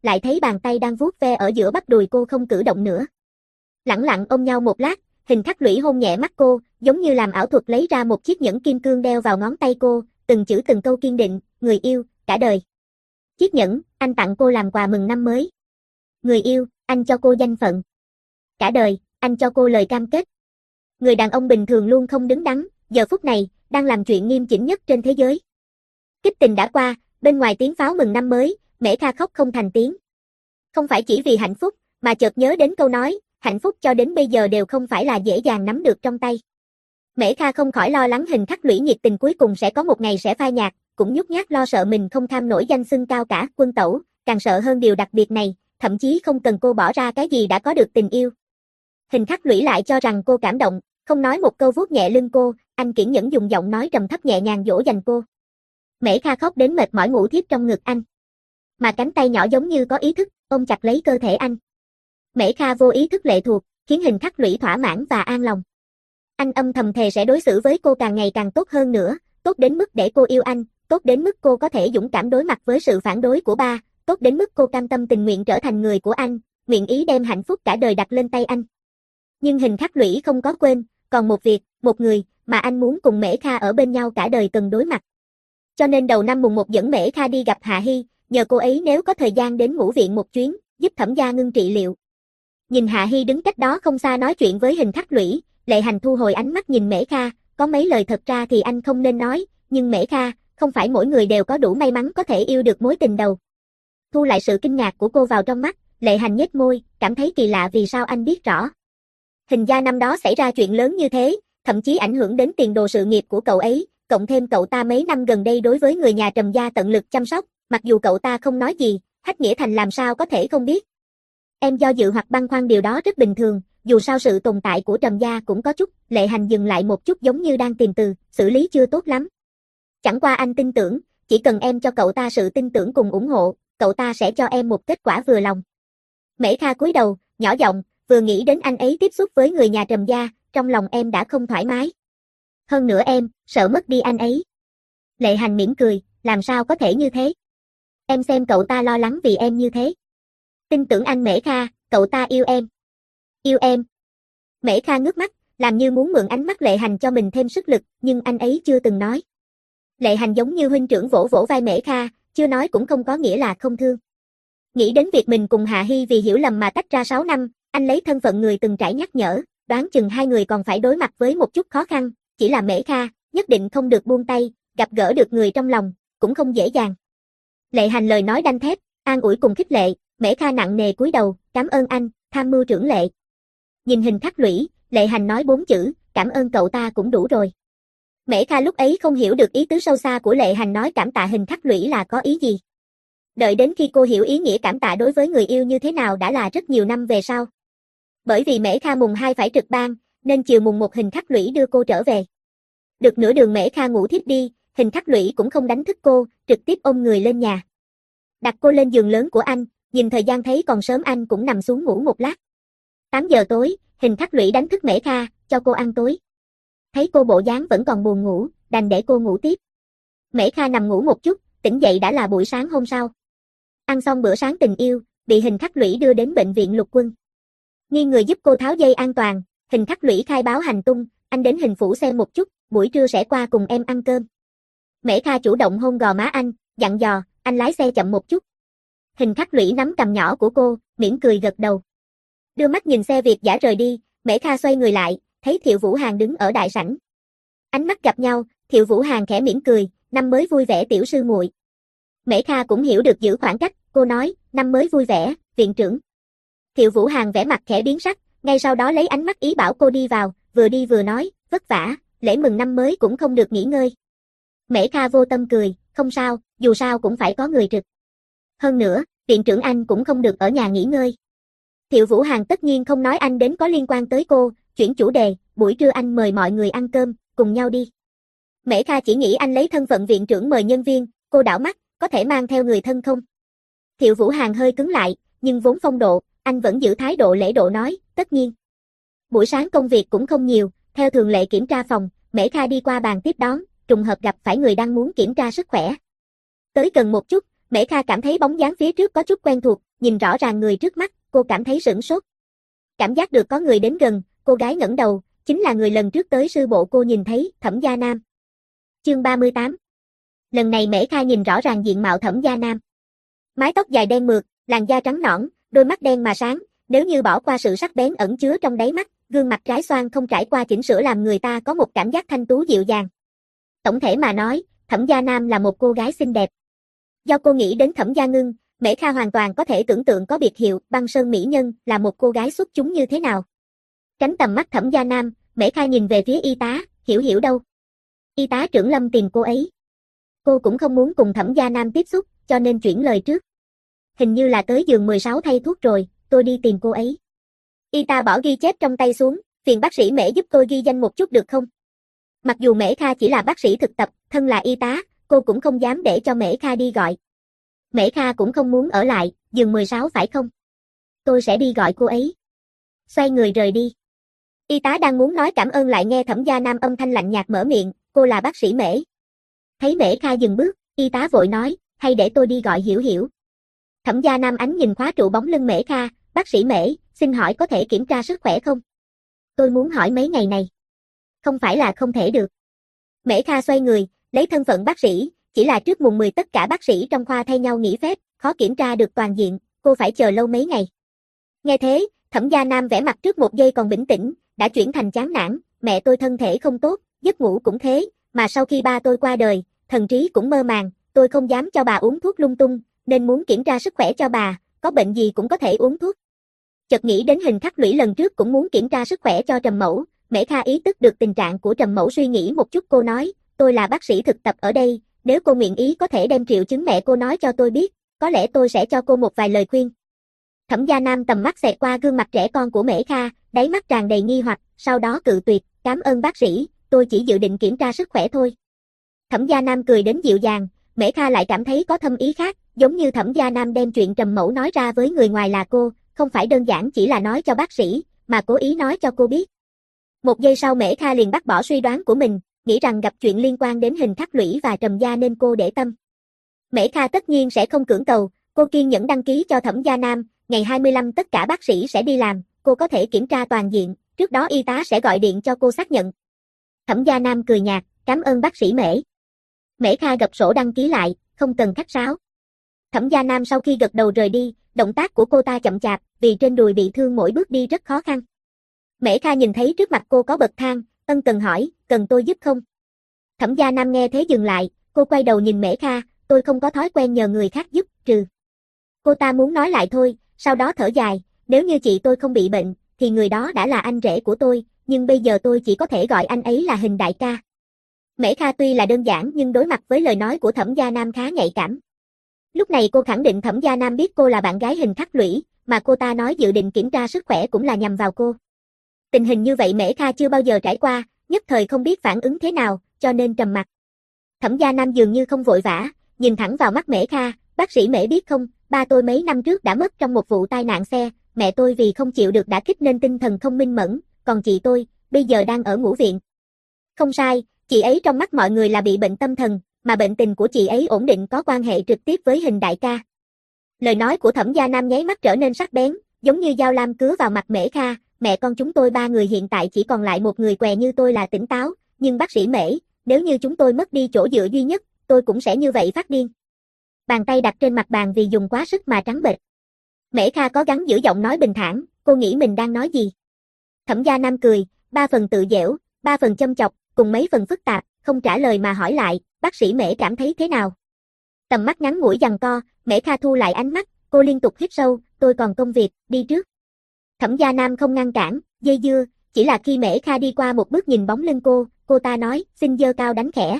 Speaker 1: lại thấy bàn tay đang vuốt ve ở giữa bắp đùi cô không cử động nữa. Lẳng lặng ôm nhau một lát, Hình Khắc Lũy hôn nhẹ mắt cô, giống như làm ảo thuật lấy ra một chiếc nhẫn kim cương đeo vào ngón tay cô, từng chữ từng câu kiên định, người yêu, cả đời. Chiếc nhẫn, anh tặng cô làm quà mừng năm mới. Người yêu, anh cho cô danh phận. Cả đời, anh cho cô lời cam kết. Người đàn ông bình thường luôn không đứng đắn, giờ phút này, đang làm chuyện nghiêm chỉnh nhất trên thế giới. Kích tình đã qua, bên ngoài tiếng pháo mừng năm mới, Mễ Kha khóc không thành tiếng. Không phải chỉ vì hạnh phúc, mà chợt nhớ đến câu nói, hạnh phúc cho đến bây giờ đều không phải là dễ dàng nắm được trong tay. Mễ Kha không khỏi lo lắng Hình Khắc Lũy nhiệt tình cuối cùng sẽ có một ngày sẽ phai nhạt, cũng nhút nhát lo sợ mình không tham nổi danh xưng cao cả quân tẩu, càng sợ hơn điều đặc biệt này, thậm chí không cần cô bỏ ra cái gì đã có được tình yêu. Hình Khắc Lũy lại cho rằng cô cảm động, không nói một câu vuốt nhẹ lưng cô, anh kiên nhẫn dùng giọng nói trầm thấp nhẹ nhàng dỗ dành cô. Mễ Kha khóc đến mệt mỏi ngủ thiếp trong ngực anh. Mà cánh tay nhỏ giống như có ý thức, ôm chặt lấy cơ thể anh. Mễ Kha vô ý thức lệ thuộc, khiến Hình Khắc Lũy thỏa mãn và an lòng. Anh âm thầm thề sẽ đối xử với cô càng ngày càng tốt hơn nữa, tốt đến mức để cô yêu anh, tốt đến mức cô có thể dũng cảm đối mặt với sự phản đối của ba, tốt đến mức cô cam tâm tình nguyện trở thành người của anh, nguyện ý đem hạnh phúc cả đời đặt lên tay anh. Nhưng Hình Khắc Lũy không có quên, còn một việc, một người, mà anh muốn cùng Mễ Kha ở bên nhau cả đời cần đối mặt. Cho nên đầu năm mùng một dẫn Mễ Kha đi gặp Hạ Hi, nhờ cô ấy nếu có thời gian đến ngũ viện một chuyến, giúp Thẩm gia ngưng trị liệu. Nhìn Hạ Hi đứng cách đó không xa nói chuyện với Hình Khắc Lũy, Lệ Hành thu hồi ánh mắt nhìn Mễ Kha, có mấy lời thật ra thì anh không nên nói, nhưng Mễ Kha, không phải mỗi người đều có đủ may mắn có thể yêu được mối tình đầu. Thu lại sự kinh ngạc của cô vào trong mắt, Lệ Hành nhếch môi, cảm thấy kỳ lạ vì sao anh biết rõ. Hình gia năm đó xảy ra chuyện lớn như thế, thậm chí ảnh hưởng đến tiền đồ sự nghiệp của cậu ấy, cộng thêm cậu ta mấy năm gần đây đối với người nhà Trầm gia tận lực chăm sóc, mặc dù cậu ta không nói gì, Hách Nghĩa Thành làm sao có thể không biết. Em do dự hoặc băn khoăn điều đó rất bình thường, dù sao sự tồn tại của Trầm gia cũng có chút, Lệ Hành dừng lại một chút giống như đang tìm từ, xử lý chưa tốt lắm. Chẳng qua anh tin tưởng, chỉ cần em cho cậu ta sự tin tưởng cùng ủng hộ, cậu ta sẽ cho em một kết quả vừa lòng. Mễ Kha cúi đầu, nhỏ giọng, vừa nghĩ đến anh ấy tiếp xúc với người nhà Trầm gia, trong lòng em đã không thoải mái. Hơn nữa em, sợ mất đi anh ấy. Lệ Hành mỉm cười, làm sao có thể như thế? Em xem cậu ta lo lắng vì em như thế. Tin tưởng anh Mễ Kha, cậu ta yêu em. Yêu em. Mễ Kha ngước mắt, làm như muốn mượn ánh mắt Lệ Hành cho mình thêm sức lực, nhưng anh ấy chưa từng nói. Lệ Hành giống như huynh trưởng vỗ vỗ vai Mễ Kha, chưa nói cũng không có nghĩa là không thương. Nghĩ đến việc mình cùng Hạ Hi vì hiểu lầm mà tách ra sáu năm, anh lấy thân phận người từng trải nhắc nhở, đoán chừng hai người còn phải đối mặt với một chút khó khăn, chỉ là Mễ Kha, nhất định không được buông tay, gặp gỡ được người trong lòng, cũng không dễ dàng. Lệ Hành lời nói đanh thép, an ủi cùng khích lệ, Mễ Kha nặng nề cúi đầu, cảm ơn anh, tham mưu trưởng Lệ. Nhìn Hình Khắc Lũy, Lệ Hành nói bốn chữ, cảm ơn cậu ta cũng đủ rồi. Mễ Kha lúc ấy không hiểu được ý tứ sâu xa của Lệ Hành nói cảm tạ Hình Khắc Lũy là có ý gì. Đợi đến khi cô hiểu ý nghĩa cảm tạ đối với người yêu như thế nào đã là rất nhiều năm về sau. Bởi vì Mễ Kha mùng hai phải trực ban, nên chiều mùng một Hình Khắc Lũy đưa cô trở về. Được nửa đường Mễ Kha ngủ thiếp đi, Hình Khắc Lũy cũng không đánh thức cô, trực tiếp ôm người lên nhà. Đặt cô lên giường lớn của anh, nhìn thời gian thấy còn sớm anh cũng nằm xuống ngủ một lát. tám giờ tối, Hình Khắc Lũy đánh thức Mễ Kha, cho cô ăn tối. Thấy cô bộ dáng vẫn còn buồn ngủ, đành để cô ngủ tiếp. Mễ Kha nằm ngủ một chút, tỉnh dậy đã là buổi sáng hôm sau. Ăn xong bữa sáng tình yêu, bị Hình Khắc Lũy đưa đến bệnh viện Lục Quân. Nghi người giúp cô tháo dây an toàn, Hình Khắc Lũy khai báo hành tung, anh đến Hình phủ xem một chút, buổi trưa sẽ qua cùng em ăn cơm. Mễ Kha chủ động hôn gò má anh, dặn dò, anh lái xe chậm một chút. Hình Khắc Lũy nắm cằm nhỏ của cô, mỉm cười gật đầu. Đưa mắt nhìn xe Việt dã rời đi, Mễ Kha xoay người lại, thấy Thiệu Vũ Hàn đứng ở đại sảnh. Ánh mắt gặp nhau, Thiệu Vũ Hàn khẽ mỉm cười, năm mới vui vẻ tiểu sư muội. Mễ Kha cũng hiểu được giữ khoảng cách, cô nói, năm mới vui vẻ, viện trưởng. Thiệu Vũ Hàn vẻ mặt khẽ biến sắc, ngay sau đó lấy ánh mắt ý bảo cô đi vào, vừa đi vừa nói, vất vả, lễ mừng năm mới cũng không được nghỉ ngơi. Mễ Kha vô tâm cười, không sao, dù sao cũng phải có người trực. Hơn nữa, viện trưởng anh cũng không được ở nhà nghỉ ngơi. Thiệu Vũ Hàn tất nhiên không nói anh đến có liên quan tới cô, chuyển chủ đề, buổi trưa anh mời mọi người ăn cơm, cùng nhau đi. Mễ Kha chỉ nghĩ anh lấy thân phận viện trưởng mời nhân viên, cô đảo mắt, có thể mang theo người thân không? Thiệu Vũ Hàn hơi cứng lại, nhưng vốn phong độ, anh vẫn giữ thái độ lễ độ nói, tất nhiên. Buổi sáng công việc cũng không nhiều, theo thường lệ kiểm tra phòng, Mễ Kha đi qua bàn tiếp đón, trùng hợp gặp phải người đang muốn kiểm tra sức khỏe. Tới gần một chút, Mễ Kha cảm thấy bóng dáng phía trước có chút quen thuộc, nhìn rõ ràng người trước mắt, cô cảm thấy sửng sốt. Cảm giác được có người đến gần, cô gái ngẩng đầu, chính là người lần trước tới sư bộ cô nhìn thấy, Thẩm Gia Nam. Chương ba mươi tám. Lần này Mễ Kha nhìn rõ ràng diện mạo Thẩm Gia Nam. Mái tóc dài đen mượt, làn da trắng nõn, đôi mắt đen mà sáng, nếu như bỏ qua sự sắc bén ẩn chứa trong đáy mắt, gương mặt trái xoan không trải qua chỉnh sửa làm người ta có một cảm giác thanh tú dịu dàng. Tổng thể mà nói, Thẩm Gia Nam là một cô gái xinh đẹp. Do cô nghĩ đến Thẩm Gia Ngưng, Mễ Kha hoàn toàn có thể tưởng tượng có biệt hiệu Băng Sơn Mỹ Nhân là một cô gái xuất chúng như thế nào. Tránh tầm mắt Thẩm Gia Nam, Mễ Kha nhìn về phía y tá, Hiểu Hiểu đâu? Y tá trưởng Lâm tìm cô ấy. Cô cũng không muốn cùng Thẩm Gia Nam tiếp xúc, cho nên chuyển lời trước. Hình như là tới giường mười sáu thay thuốc rồi, tôi đi tìm cô ấy. Y tá bỏ ghi chép trong tay xuống, phiền bác sĩ Mễ giúp tôi ghi danh một chút được không? Mặc dù Mễ Kha chỉ là bác sĩ thực tập, thân là y tá, cô cũng không dám để cho Mễ Kha đi gọi. Mễ Kha cũng không muốn ở lại, giường mười sáu phải không? Tôi sẽ đi gọi cô ấy. Xoay người rời đi. Y tá đang muốn nói cảm ơn lại nghe Thẩm Gia Nam âm thanh lạnh nhạt mở miệng, cô là bác sĩ Mễ. Thấy Mễ Kha dừng bước, y tá vội nói, hay để tôi đi gọi Hiểu Hiểu. Thẩm Gia Nam ánh nhìn khóa trụ bóng lưng Mễ Kha, bác sĩ Mễ, xin hỏi có thể kiểm tra sức khỏe không? Tôi muốn hỏi mấy ngày này. Không phải là không thể được. Mễ Kha xoay người, lấy thân phận bác sĩ, chỉ là trước mùng mười tất cả bác sĩ trong khoa thay nhau nghỉ phép, khó kiểm tra được toàn diện, cô phải chờ lâu mấy ngày. Nghe thế, Thẩm Gia Nam vẻ mặt trước một giây còn bình tĩnh, đã chuyển thành chán nản, mẹ tôi thân thể không tốt, giấc ngủ cũng thế, mà sau khi ba tôi qua đời, thần trí cũng mơ màng, tôi không dám cho bà uống thuốc lung tung, nên muốn kiểm tra sức khỏe cho bà, có bệnh gì cũng có thể uống thuốc. Chợt nghĩ đến Hình Khắc Lũy lần trước cũng muốn kiểm tra sức khỏe cho Trầm Mẫu, Mễ Kha ý thức được tình trạng của Trầm Mẫu suy nghĩ một chút cô nói, tôi là bác sĩ thực tập ở đây, nếu cô nguyện ý có thể đem triệu chứng mẹ cô nói cho tôi biết, có lẽ tôi sẽ cho cô một vài lời khuyên. Thẩm Gia Nam tầm mắt xẹt qua gương mặt trẻ con của Mễ Kha, đáy mắt tràn đầy nghi hoặc, sau đó cự tuyệt, cảm ơn bác sĩ, tôi chỉ dự định kiểm tra sức khỏe thôi. Thẩm Gia Nam cười đến dịu dàng, Mễ Kha lại cảm thấy có thâm ý khác, giống như Thẩm Gia Nam đem chuyện Trầm Mẫu nói ra với người ngoài là cô, không phải đơn giản chỉ là nói cho bác sĩ, mà cố ý nói cho cô biết. Một giây sau Mễ Kha liền bác bỏ suy đoán của mình, nghĩ rằng gặp chuyện liên quan đến Hình Khắc Lũy và Trầm Gia nên cô để tâm. Mễ Kha tất nhiên sẽ không cưỡng cầu, cô kiên nhẫn đăng ký cho Thẩm Gia Nam, ngày hai mươi lăm tất cả bác sĩ sẽ đi làm, cô có thể kiểm tra toàn diện, trước đó y tá sẽ gọi điện cho cô xác nhận. Thẩm Gia Nam cười nhạt, cảm ơn bác sĩ Mễ. Mễ Kha gập sổ đăng ký lại, không cần khách sáo. Thẩm Gia Nam sau khi gật đầu rời đi, động tác của cô ta chậm chạp, vì trên đùi bị thương mỗi bước đi rất khó khăn. Mễ Kha nhìn thấy trước mặt cô có bậc thang, ân cần hỏi, cần tôi giúp không? Thẩm Gia Nam nghe thế dừng lại, cô quay đầu nhìn Mễ Kha, tôi không có thói quen nhờ người khác giúp, trừ. Cô ta muốn nói lại thôi, sau đó thở dài, nếu như chị tôi không bị bệnh, thì người đó đã là anh rể của tôi, nhưng bây giờ tôi chỉ có thể gọi anh ấy là Hình đại ca. Mễ Kha tuy là đơn giản nhưng đối mặt với lời nói của Thẩm Gia Nam khá nhạy cảm. Lúc này cô khẳng định Thẩm Gia Nam biết cô là bạn gái Hình Khắc Lũy, mà cô ta nói dự định kiểm tra sức khỏe cũng là nhằm vào cô. Tình hình như vậy Mễ Kha chưa bao giờ trải qua, nhất thời không biết phản ứng thế nào, cho nên trầm mặc. Thẩm Gia Nam dường như không vội vã, nhìn thẳng vào mắt Mễ Kha, bác sĩ Mễ biết không, ba tôi mấy năm trước đã mất trong một vụ tai nạn xe, mẹ tôi vì không chịu được đả kích nên tinh thần không minh mẫn, còn chị tôi, bây giờ đang ở ngũ viện. Không sai, chị ấy trong mắt mọi người là bị bệnh tâm thần, mà bệnh tình của chị ấy ổn định có quan hệ trực tiếp với Hình đại ca. Lời nói của Thẩm Gia Nam nháy mắt trở nên sắc bén, giống như dao lam cứa vào mặt Mễ Kha, mẹ con chúng tôi ba người hiện tại chỉ còn lại một người què như tôi là tỉnh táo, nhưng bác sĩ Mễ, nếu như chúng tôi mất đi chỗ dựa duy nhất, tôi cũng sẽ như vậy phát điên. Bàn tay đặt trên mặt bàn vì dùng quá sức mà trắng bệch. Mễ Kha có gắng giữ giọng nói bình thản, cô nghĩ mình đang nói gì? Thẩm Gia Nam cười, ba phần tự dẻo, ba phần châm chọc, cùng mấy phần phức tạp, không trả lời mà hỏi lại, bác sĩ Mễ cảm thấy thế nào? Tầm mắt ngắn ngủi giằng co, Mễ Kha thu lại ánh mắt, cô liên tục hít sâu, tôi còn công việc, đi trước. Thẩm Gia Nam không ngăn cản, dây dưa, chỉ là khi Mễ Kha đi qua một bước nhìn bóng lưng cô, cô ta nói, xin giơ cao đánh khẽ.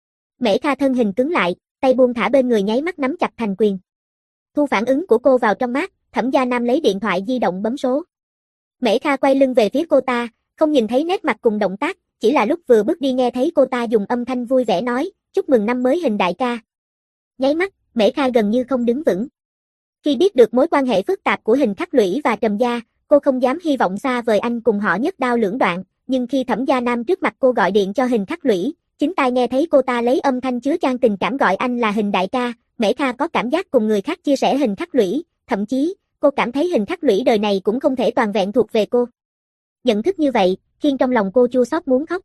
Speaker 1: Mễ Kha thân hình cứng lại, tay buông thả bên người nháy mắt nắm chặt thành quyền. Thu phản ứng của cô vào trong mắt, Thẩm Gia Nam lấy điện thoại di động bấm số. Mễ Kha quay lưng về phía cô ta, không nhìn thấy nét mặt cùng động tác, chỉ là lúc vừa bước đi nghe thấy cô ta dùng âm thanh vui vẻ nói, chúc mừng năm mới Hình đại ca. Nháy mắt, Mễ Kha gần như không đứng vững. Khi biết được mối quan hệ phức tạp của Hình Khắc Lũy và Trầm Gia, cô không dám hy vọng xa vời anh cùng họ nhất đao lưỡng đoạn, nhưng khi Thẩm Gia Nam trước mặt cô gọi điện cho Hình Khắc Lũy, chính tai nghe thấy cô ta lấy âm thanh chứa chan tình cảm gọi anh là Hình đại ca, Mễ Kha có cảm giác cùng người khác chia sẻ Hình Khắc Lũy, thậm chí, cô cảm thấy hình khắc lũy đời này cũng không thể toàn vẹn thuộc về cô. Nhận thức như vậy, khiến trong lòng cô chua xót muốn khóc.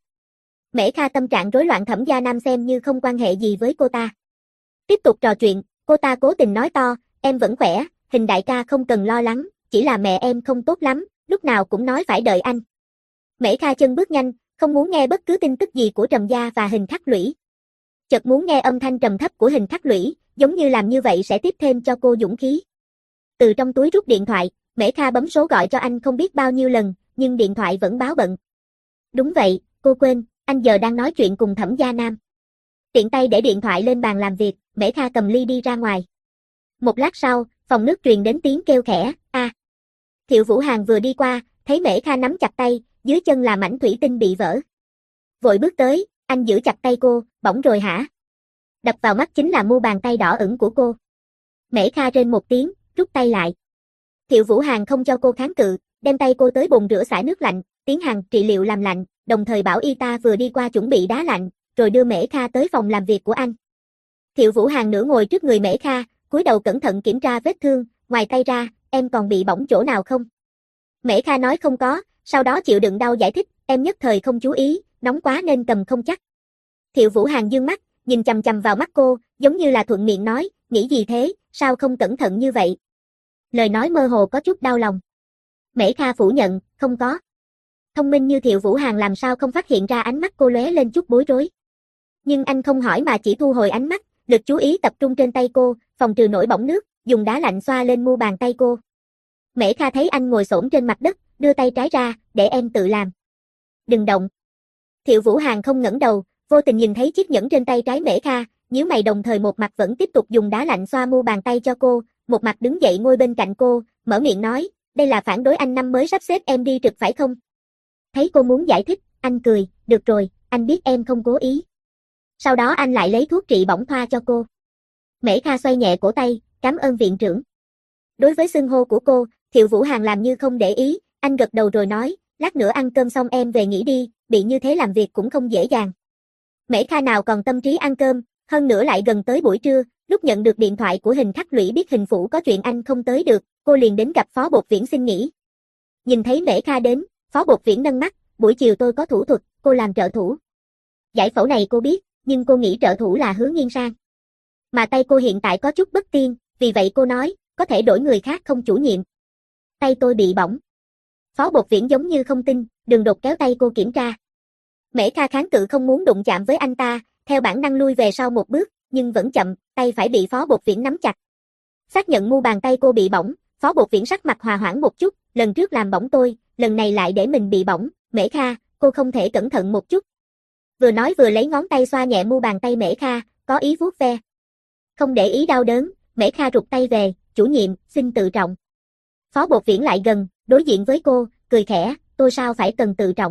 Speaker 1: Mễ Kha tâm trạng rối loạn Thẩm Gia Nam xem như không quan hệ gì với cô ta. Tiếp tục trò chuyện, cô ta cố tình nói to, em vẫn khỏe, Hình đại ca không cần lo lắng, chỉ là mẹ em không tốt lắm, lúc nào cũng nói phải đợi anh. Mễ Kha chân bước nhanh, không muốn nghe bất cứ tin tức gì của Trầm Gia và Hình khắc lũy. Chợt muốn nghe âm thanh trầm thấp của Hình khắc lũy, giống như làm như vậy sẽ tiếp thêm cho cô dũng khí. Từ trong túi rút điện thoại, Mễ Kha bấm số gọi cho anh không biết bao nhiêu lần, nhưng điện thoại vẫn báo bận. Đúng vậy, cô quên, anh giờ đang nói chuyện cùng Thẩm Gia Nam. Tiện tay để điện thoại lên bàn làm việc, Mễ Kha cầm ly đi ra ngoài. Một lát sau, phòng nước truyền đến tiếng kêu khẽ, a. Thiệu Vũ Hàn vừa đi qua, thấy Mễ Kha nắm chặt tay, dưới chân là mảnh thủy tinh bị vỡ. Vội bước tới, anh giữ chặt tay cô, bỏng rồi hả? Đập vào mắt chính là mu bàn tay đỏ ửng của cô. Mễ Kha rên một tiếng, rút tay lại. Thiệu Vũ Hàn không cho cô kháng cự, đem tay cô tới bồn rửa xả nước lạnh, tiến hành trị liệu làm lạnh, đồng thời bảo y tá vừa đi qua chuẩn bị đá lạnh, rồi đưa Mễ Kha tới phòng làm việc của anh. Thiệu Vũ Hàn nửa ngồi trước người Mễ Kha, cúi đầu cẩn thận kiểm tra vết thương, ngoài tay ra, em còn bị bỏng chỗ nào không? Mễ Kha nói không có, sau đó chịu đựng đau giải thích, em nhất thời không chú ý, nóng quá nên cầm không chắc. Thiệu Vũ Hàn dương mắt, nhìn chằm chằm vào mắt cô, giống như là thuận miệng nói, nghĩ gì thế, sao không cẩn thận như vậy? Lời nói mơ hồ có chút đau lòng. Mễ Kha phủ nhận, không có. Thông minh như Thiệu Vũ Hàn làm sao không phát hiện ra ánh mắt cô lóe lên chút bối rối. Nhưng anh không hỏi mà chỉ thu hồi ánh mắt, lực chú ý tập trung trên tay cô, phòng trừ nổi bỏng nước, dùng đá lạnh xoa lên mu bàn tay cô. Mễ Kha thấy anh ngồi xổm trên mặt đất, đưa tay trái ra, để em tự làm. Đừng động. Thiệu Vũ Hàn không ngẩng đầu, vô tình nhìn thấy chiếc nhẫn trên tay trái Mễ Kha, nhíu mày đồng thời một mặt vẫn tiếp tục dùng đá lạnh xoa mu bàn tay cho cô, một mặt đứng dậy ngồi bên cạnh cô, mở miệng nói, đây là phản đối anh năm mới sắp xếp em đi trực phải không? Thấy cô muốn giải thích, anh cười, được rồi, anh biết em không cố ý. Sau đó anh lại lấy thuốc trị bỏng thoa cho cô. Mễ Kha xoay nhẹ cổ tay, cảm ơn viện trưởng. Đối với xưng hô của cô, Thiệu Vũ Hàn làm như không để ý, anh gật đầu rồi nói, lát nữa ăn cơm xong em về nghỉ đi, bị như thế làm việc cũng không dễ dàng. Mễ Kha nào còn tâm trí ăn cơm, hơn nữa lại gần tới buổi trưa, lúc nhận được điện thoại của Hình khắc lũy biết Hình phủ có chuyện anh không tới được, cô liền đến gặp Phó Bột Viễn xin nghỉ. Nhìn thấy Mễ Kha đến, Phó Bột Viễn nâng mắt, buổi chiều tôi có thủ thuật, cô làm trợ thủ. Giải phẫu này cô biết, nhưng cô nghĩ trợ thủ là Hứa Nghiên Sang. Mà tay cô hiện tại có chút bất tiên, vì vậy cô nói, có thể đổi người khác không chủ nhiệm. Tay tôi bị bỏng. Phó Bột Viễn giống như không tin, đường đột kéo tay cô kiểm tra. Mễ Kha kháng cự không muốn đụng chạm với anh ta, theo bản năng lui về sau một bước, nhưng vẫn chậm, tay phải bị Phó Bột Viễn nắm chặt. Xác nhận mu bàn tay cô bị bỏng, Phó Bột Viễn sắc mặt hòa hoãn một chút, lần trước làm bỏng tôi, lần này lại để mình bị bỏng, Mễ Kha, cô không thể cẩn thận một chút. Vừa nói vừa lấy ngón tay xoa nhẹ mu bàn tay Mễ Kha, có ý vuốt ve. Không để ý đau đớn, Mễ Kha rụt tay về, chủ nhiệm, xin tự trọng. Phó Bột Viễn lại gần, đối diện với cô, cười khẽ, tôi sao phải cần tự trọng.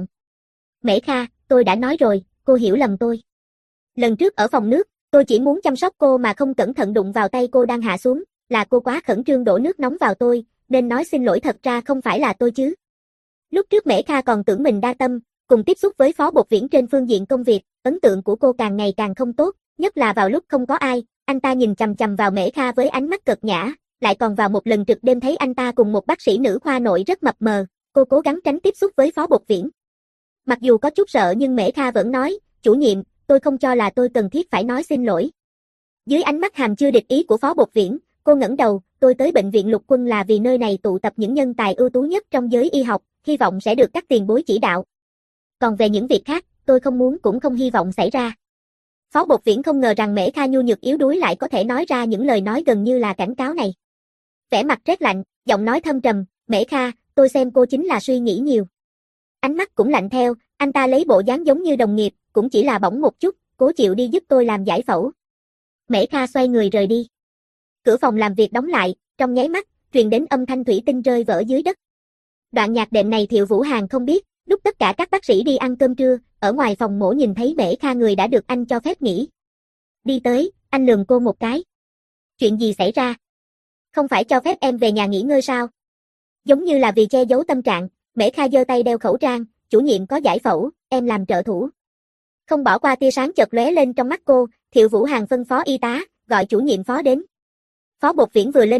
Speaker 1: Mễ Kha, tôi đã nói rồi, cô hiểu lầm tôi. Lần trước ở phòng nước, tôi chỉ muốn chăm sóc cô mà không cẩn thận đụng vào tay cô đang hạ xuống, là cô quá khẩn trương đổ nước nóng vào tôi, nên nói xin lỗi thật ra không phải là tôi chứ. Lúc trước Mễ Kha còn tưởng mình đa tâm, cùng tiếp xúc với Phó Bột Viễn trên phương diện công việc, ấn tượng của cô càng ngày càng không tốt, nhất là vào lúc không có ai, anh ta nhìn chằm chằm vào Mễ Kha với ánh mắt cợt nhã, lại còn vào một lần trực đêm thấy anh ta cùng một bác sĩ nữ khoa nội rất mập mờ, cô cố gắng tránh tiếp xúc với Phó Bột Viễn. Mặc dù có chút sợ nhưng Mễ Kha vẫn nói, chủ nhiệm, tôi không cho là tôi cần thiết phải nói xin lỗi. Dưới ánh mắt hàm chưa địch ý của Phó Bột Viễn, cô ngẩng đầu, tôi tới bệnh viện Lục Quân là vì nơi này tụ tập những nhân tài ưu tú nhất trong giới y học, hy vọng sẽ được các tiền bối chỉ đạo. Còn về những việc khác, tôi không muốn cũng không hy vọng xảy ra. Phó Bột Viễn không ngờ rằng Mễ Kha nhu nhược yếu đuối lại có thể nói ra những lời nói gần như là cảnh cáo này. Vẻ mặt rét lạnh, giọng nói thâm trầm, Mễ Kha, tôi xem cô chính là suy nghĩ nhiều. Ánh mắt cũng lạnh theo, anh ta lấy bộ dáng giống như đồng nghiệp, cũng chỉ là bỏng một chút, cố chịu đi giúp tôi làm giải phẫu. Mễ Kha xoay người rời đi. Cửa phòng làm việc đóng lại, trong nháy mắt, truyền đến âm thanh thủy tinh rơi vỡ dưới đất. Đoạn nhạc đệm này Thiệu Vũ Hàn không biết, lúc tất cả các bác sĩ đi ăn cơm trưa, ở ngoài phòng mổ nhìn thấy Mễ Kha người đã được anh cho phép nghỉ. Đi tới, anh lườm cô một cái. Chuyện gì xảy ra? Không phải cho phép em về nhà nghỉ ngơi sao? Giống như là vì che giấu tâm trạng, Mễ Kha giơ tay đeo khẩu trang, chủ nhiệm có giải phẫu, em làm trợ thủ. Không bỏ qua tia sáng chợt lóe lên trong mắt cô, Thiệu Vũ Hàn phân phó y tá, gọi chủ nhiệm Phó đến. Phó Bột Viễn vừa lên lầu,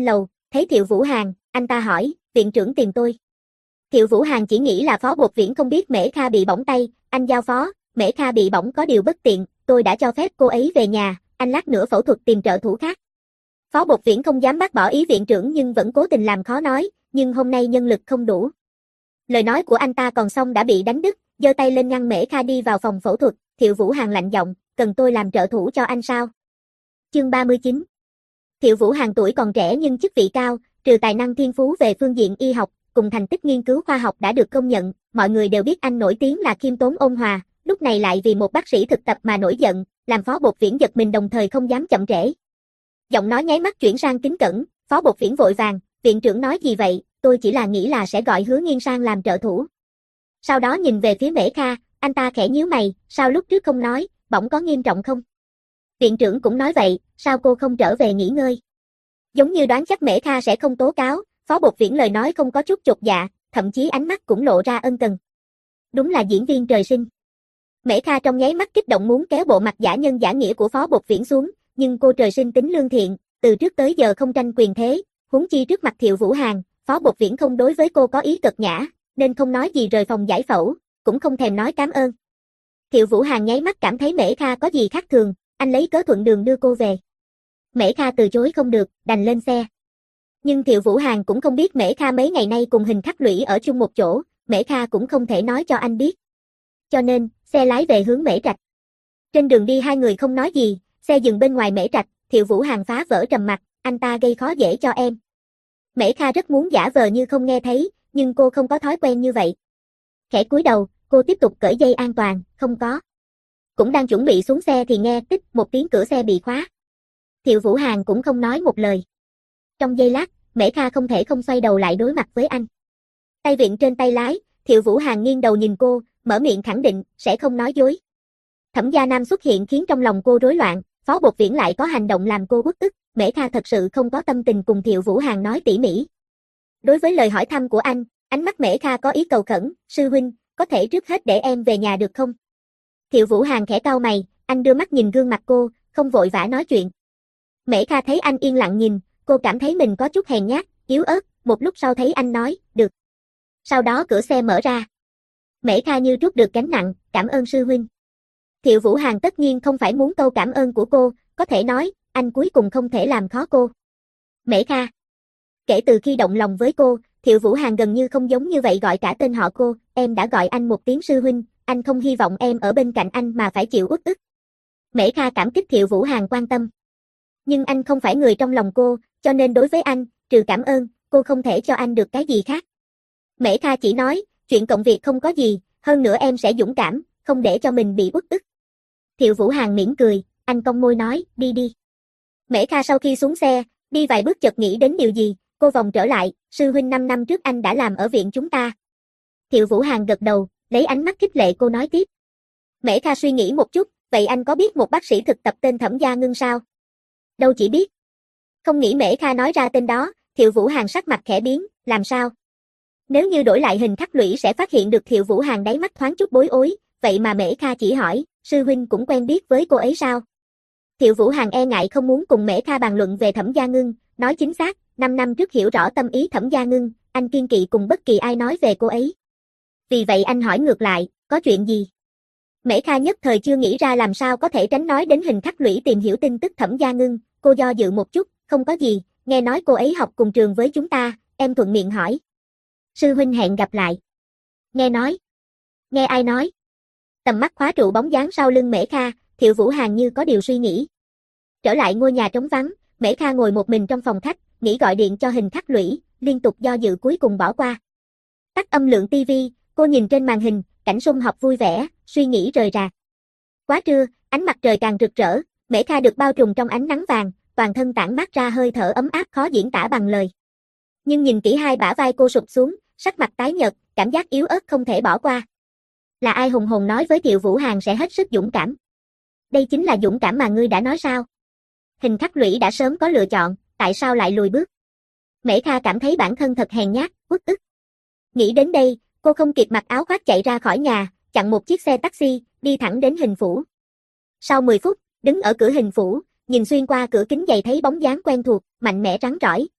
Speaker 1: Thấy Thiệu Vũ Hàn, anh ta hỏi, viện trưởng tìm tôi. Thiệu Vũ Hàn chỉ nghĩ là Phó Bột Viễn không biết Mễ Kha bị bỏng tay, anh giao phó, Mễ Kha bị bỏng có điều bất tiện, tôi đã cho phép cô ấy về nhà, anh lát nữa phẫu thuật tìm trợ thủ khác. Phó Bột Viễn không dám bác bỏ ý viện trưởng nhưng vẫn cố tình làm khó nói, nhưng hôm nay nhân lực không đủ. Lời nói của anh ta còn xong đã bị đánh đứt, giơ tay lên ngăn Mễ Kha đi vào phòng phẫu thuật, Thiệu Vũ Hàn lạnh giọng, cần tôi làm trợ thủ cho anh sao? Chương ba mươi chín. Thiệu Vũ Hàn tuổi còn trẻ nhưng chức vị cao, trừ tài năng thiên phú về phương diện y học, cùng thành tích nghiên cứu khoa học đã được công nhận, mọi người đều biết anh nổi tiếng là khiêm tốn ôn hòa, lúc này lại vì một bác sĩ thực tập mà nổi giận, làm Phó Bột Viễn giật mình đồng thời không dám chậm trễ. Giọng nói nháy mắt chuyển sang kính cẩn, Phó Bột Viễn vội vàng, viện trưởng nói gì vậy, tôi chỉ là nghĩ là sẽ gọi Hứa Nghiên sang làm trợ thủ. Sau đó nhìn về phía Mễ Kha, anh ta khẽ nhíu mày, sao lúc trước không nói, bỏng có nghiêm trọng không? Viện trưởng cũng nói vậy, sao cô không trở về nghỉ ngơi? Giống như đoán chắc Mễ Kha sẽ không tố cáo, Phó Bột Viễn lời nói không có chút chột dạ, thậm chí ánh mắt cũng lộ ra ân cần. Đúng là diễn viên trời sinh. Mễ Kha trong nháy mắt kích động muốn kéo bộ mặt giả nhân giả nghĩa của Phó Bột Viễn xuống, nhưng cô trời sinh tính lương thiện, từ trước tới giờ không tranh quyền thế, huống chi trước mặt Thiệu Vũ Hàn, Phó Bột Viễn không đối với cô có ý cợt nhã, nên không nói gì rời phòng giải phẫu, cũng không thèm nói cảm ơn. Thiệu Vũ Hàn nháy mắt cảm thấy Mễ Kha có gì khác thường, anh lấy cớ thuận đường đưa cô về. Mễ Kha từ chối không được, đành lên xe. Nhưng Thiệu Vũ Hàn cũng không biết Mễ Kha mấy ngày nay cùng Hình Khắc Lũy ở chung một chỗ, Mễ Kha cũng không thể nói cho anh biết. Cho nên, xe lái về hướng Mễ Trạch. Trên đường đi hai người không nói gì, xe dừng bên ngoài Mễ Trạch, Thiệu Vũ Hàn phá vỡ trầm mặc, anh ta gây khó dễ cho em. Mễ Kha rất muốn giả vờ như không nghe thấy, nhưng cô không có thói quen như vậy. Khẽ cúi đầu, cô tiếp tục cởi dây an toàn, không có. Cũng đang chuẩn bị xuống xe thì nghe tích một tiếng cửa xe bị khóa. Thiệu Vũ Hàn cũng không nói một lời. Trong giây lát, Mễ Kha không thể không xoay đầu lại đối mặt với anh. Tay vịn trên tay lái, Thiệu Vũ Hàn nghiêng đầu nhìn cô, mở miệng khẳng định, sẽ không nói dối. Thẩm Gia Nam xuất hiện khiến trong lòng cô rối loạn, Phó Bột Viễn lại có hành động làm cô uất ức, Mễ Kha thật sự không có tâm tình cùng Thiệu Vũ Hàn nói tỉ mỉ. Đối với lời hỏi thăm của anh, ánh mắt Mễ Kha có ý cầu khẩn, sư huynh, có thể trước hết để em về nhà được không? Thiệu Vũ Hàn khẽ cau mày, anh đưa mắt nhìn gương mặt cô, không vội vã nói chuyện. Mễ Kha thấy anh yên lặng nhìn, cô cảm thấy mình có chút hèn nhát, yếu ớt, một lúc sau thấy anh nói, được. Sau đó cửa xe mở ra. Mễ Kha như trút được gánh nặng, cảm ơn sư huynh. Thiệu Vũ Hàn tất nhiên không phải muốn câu cảm ơn của cô, có thể nói, anh cuối cùng không thể làm khó cô. Mễ Kha. Kể từ khi động lòng với cô, Thiệu Vũ Hàn gần như không giống như vậy gọi cả tên họ cô, em đã gọi anh một tiếng sư huynh, anh không hy vọng em ở bên cạnh anh mà phải chịu uất ức. Mễ Kha cảm kích Thiệu Vũ Hàn quan tâm. Nhưng anh không phải người trong lòng cô, cho nên đối với anh, trừ cảm ơn, cô không thể cho anh được cái gì khác. Mễ Kha chỉ nói, chuyện cộng việc không có gì, hơn nữa em sẽ dũng cảm, không để cho mình bị uất ức. Thiệu Vũ Hàn mỉm cười, anh cong môi nói, đi đi. Mễ Kha sau khi xuống xe, đi vài bước chợt nghĩ đến điều gì, cô vòng trở lại, sư huynh năm năm trước anh đã làm ở viện chúng ta. Thiệu Vũ Hàn gật đầu, lấy ánh mắt khích lệ cô nói tiếp. Mễ Kha suy nghĩ một chút, vậy anh có biết một bác sĩ thực tập tên Thẩm Gia Ngưng sao? Đâu chỉ biết. Không nghĩ Mễ Kha nói ra tên đó, Thiệu Vũ Hàn sắc mặt khẽ biến, làm sao? Nếu như đổi lại Hình Khắc Lũy sẽ phát hiện được Thiệu Vũ Hàn đáy mắt thoáng chút bối rối, vậy mà Mễ Kha chỉ hỏi, sư huynh cũng quen biết với cô ấy sao? Thiệu Vũ Hàn e ngại không muốn cùng Mễ Kha bàn luận về Thẩm Gia Ngưng, nói chính xác, năm năm trước hiểu rõ tâm ý Thẩm Gia Ngưng, anh kiên kỵ cùng bất kỳ ai nói về cô ấy. Vì vậy anh hỏi ngược lại, có chuyện gì? Mễ Kha nhất thời chưa nghĩ ra làm sao có thể tránh nói đến Hình Khắc Lũy tìm hiểu tin tức Thẩm Gia Ngưng, cô do dự một chút, không có gì, nghe nói cô ấy học cùng trường với chúng ta, em thuận miệng hỏi. Sư huynh hẹn gặp lại. Nghe nói. Nghe ai nói? Tầm mắt khóa trụ bóng dáng sau lưng Mễ Kha, Thiệu Vũ Hàn như có điều suy nghĩ. Trở lại ngôi nhà trống vắng, Mễ Kha ngồi một mình trong phòng khách, nghĩ gọi điện cho Hình Khắc Lũy, liên tục do dự cuối cùng bỏ qua. Tắt âm lượng tivi, cô nhìn trên màn hình, cảnh sum học vui vẻ, suy nghĩ rời rạc. Quá trưa, ánh mặt trời càng rực rỡ, Mễ Kha được bao trùm trong ánh nắng vàng, toàn thân tản mát ra hơi thở ấm áp khó diễn tả bằng lời. Nhưng nhìn kỹ hai bả vai cô sụp xuống, sắc mặt tái nhợt, cảm giác yếu ớt không thể bỏ qua. Là ai hùng hồn nói với Thiệu Vũ Hàn sẽ hết sức dũng cảm? Đây chính là dũng cảm mà ngươi đã nói sao? Hình Khắc Lũy đã sớm có lựa chọn, tại sao lại lùi bước? Mễ Kha cảm thấy bản thân thật hèn nhát, uất ức. Nghĩ đến đây, cô không kịp mặc áo khoác chạy ra khỏi nhà, chặn một chiếc xe taxi, đi thẳng đến Hình phủ. Sau mười phút, đứng ở cửa Hình phủ, nhìn xuyên qua cửa kính dày thấy bóng dáng quen thuộc, mạnh mẽ rắn rỏi,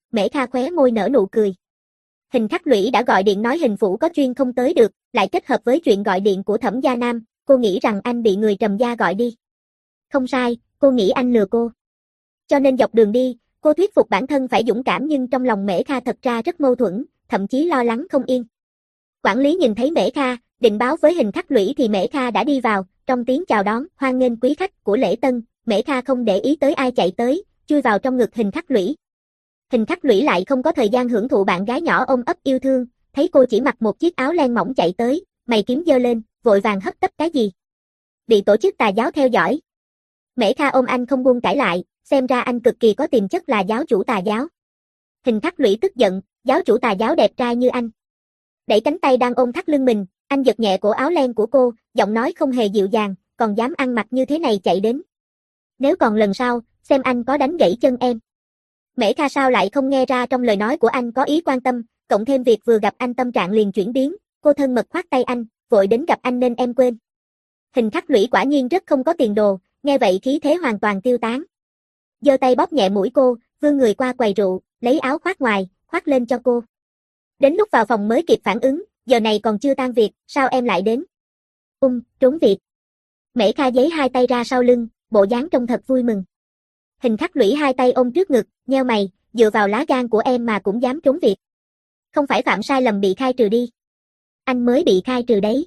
Speaker 1: Mễ Kha khóe môi nở nụ cười. Hình Khắc Lũy đã gọi điện nói hình phủ có chuyên không tới được, lại kết hợp với chuyện gọi điện của Thẩm Gia Nam, cô nghĩ rằng anh bị người Trầm gia gọi đi. Không sai, cô nghĩ anh lừa cô. Cho nên dọc đường đi, cô thuyết phục bản thân phải dũng cảm nhưng trong lòng Mễ Kha thật ra rất mâu thuẫn, thậm chí lo lắng không yên. Quản lý nhìn thấy Mễ Kha, định báo với Hình Khắc Lũy thì Mễ Kha đã đi vào, trong tiếng chào đón, hoan nghênh quý khách của lễ tân, Mễ Kha không để ý tới ai chạy tới, chui vào trong ngực Hình Khắc Lũy. Hình Khắc Lũy lại không có thời gian hưởng thụ bạn gái nhỏ ôm ấp yêu thương, thấy cô chỉ mặc một chiếc áo len mỏng chạy tới, mày kiếm giơ lên, vội vàng hấp tấp cái gì? Bị tổ chức tà giáo theo dõi. Mễ Kha ôm anh không buông cãi lại, xem ra anh cực kỳ có tiềm chất là giáo chủ tà giáo. Hình Khắc Lũy tức giận, giáo chủ tà giáo đẹp trai như anh. Đẩy cánh tay đang ôm thắt lưng mình, anh giật nhẹ cổ áo len của cô, giọng nói không hề dịu dàng, còn dám ăn mặc như thế này chạy đến. Nếu còn lần sau, xem anh có đánh gãy chân em. Mễ Kha sao lại không nghe ra trong lời nói của anh có ý quan tâm, cộng thêm việc vừa gặp anh tâm trạng liền chuyển biến, cô thân mật khoát tay anh, vội đến gặp anh nên em quên. Hình Khắc Lũy quả nhiên rất không có tiền đồ, nghe vậy khí thế hoàn toàn tiêu tán. Giơ tay bóp nhẹ mũi cô, vươn người qua quầy rượu, lấy áo khoác ngoài, khoác lên cho cô. Đến lúc vào phòng mới kịp phản ứng, giờ này còn chưa tan việc, sao em lại đến? Ung, trốn việc. Mễ Kha giấy hai tay ra sau lưng, bộ dáng trông thật vui mừng. Hình Khắc Lũy hai tay ôm trước ngực, nheo mày, dựa vào lá gan của em mà cũng dám trốn việc. Không phải phạm sai lầm bị khai trừ đi. Anh mới bị khai trừ đấy.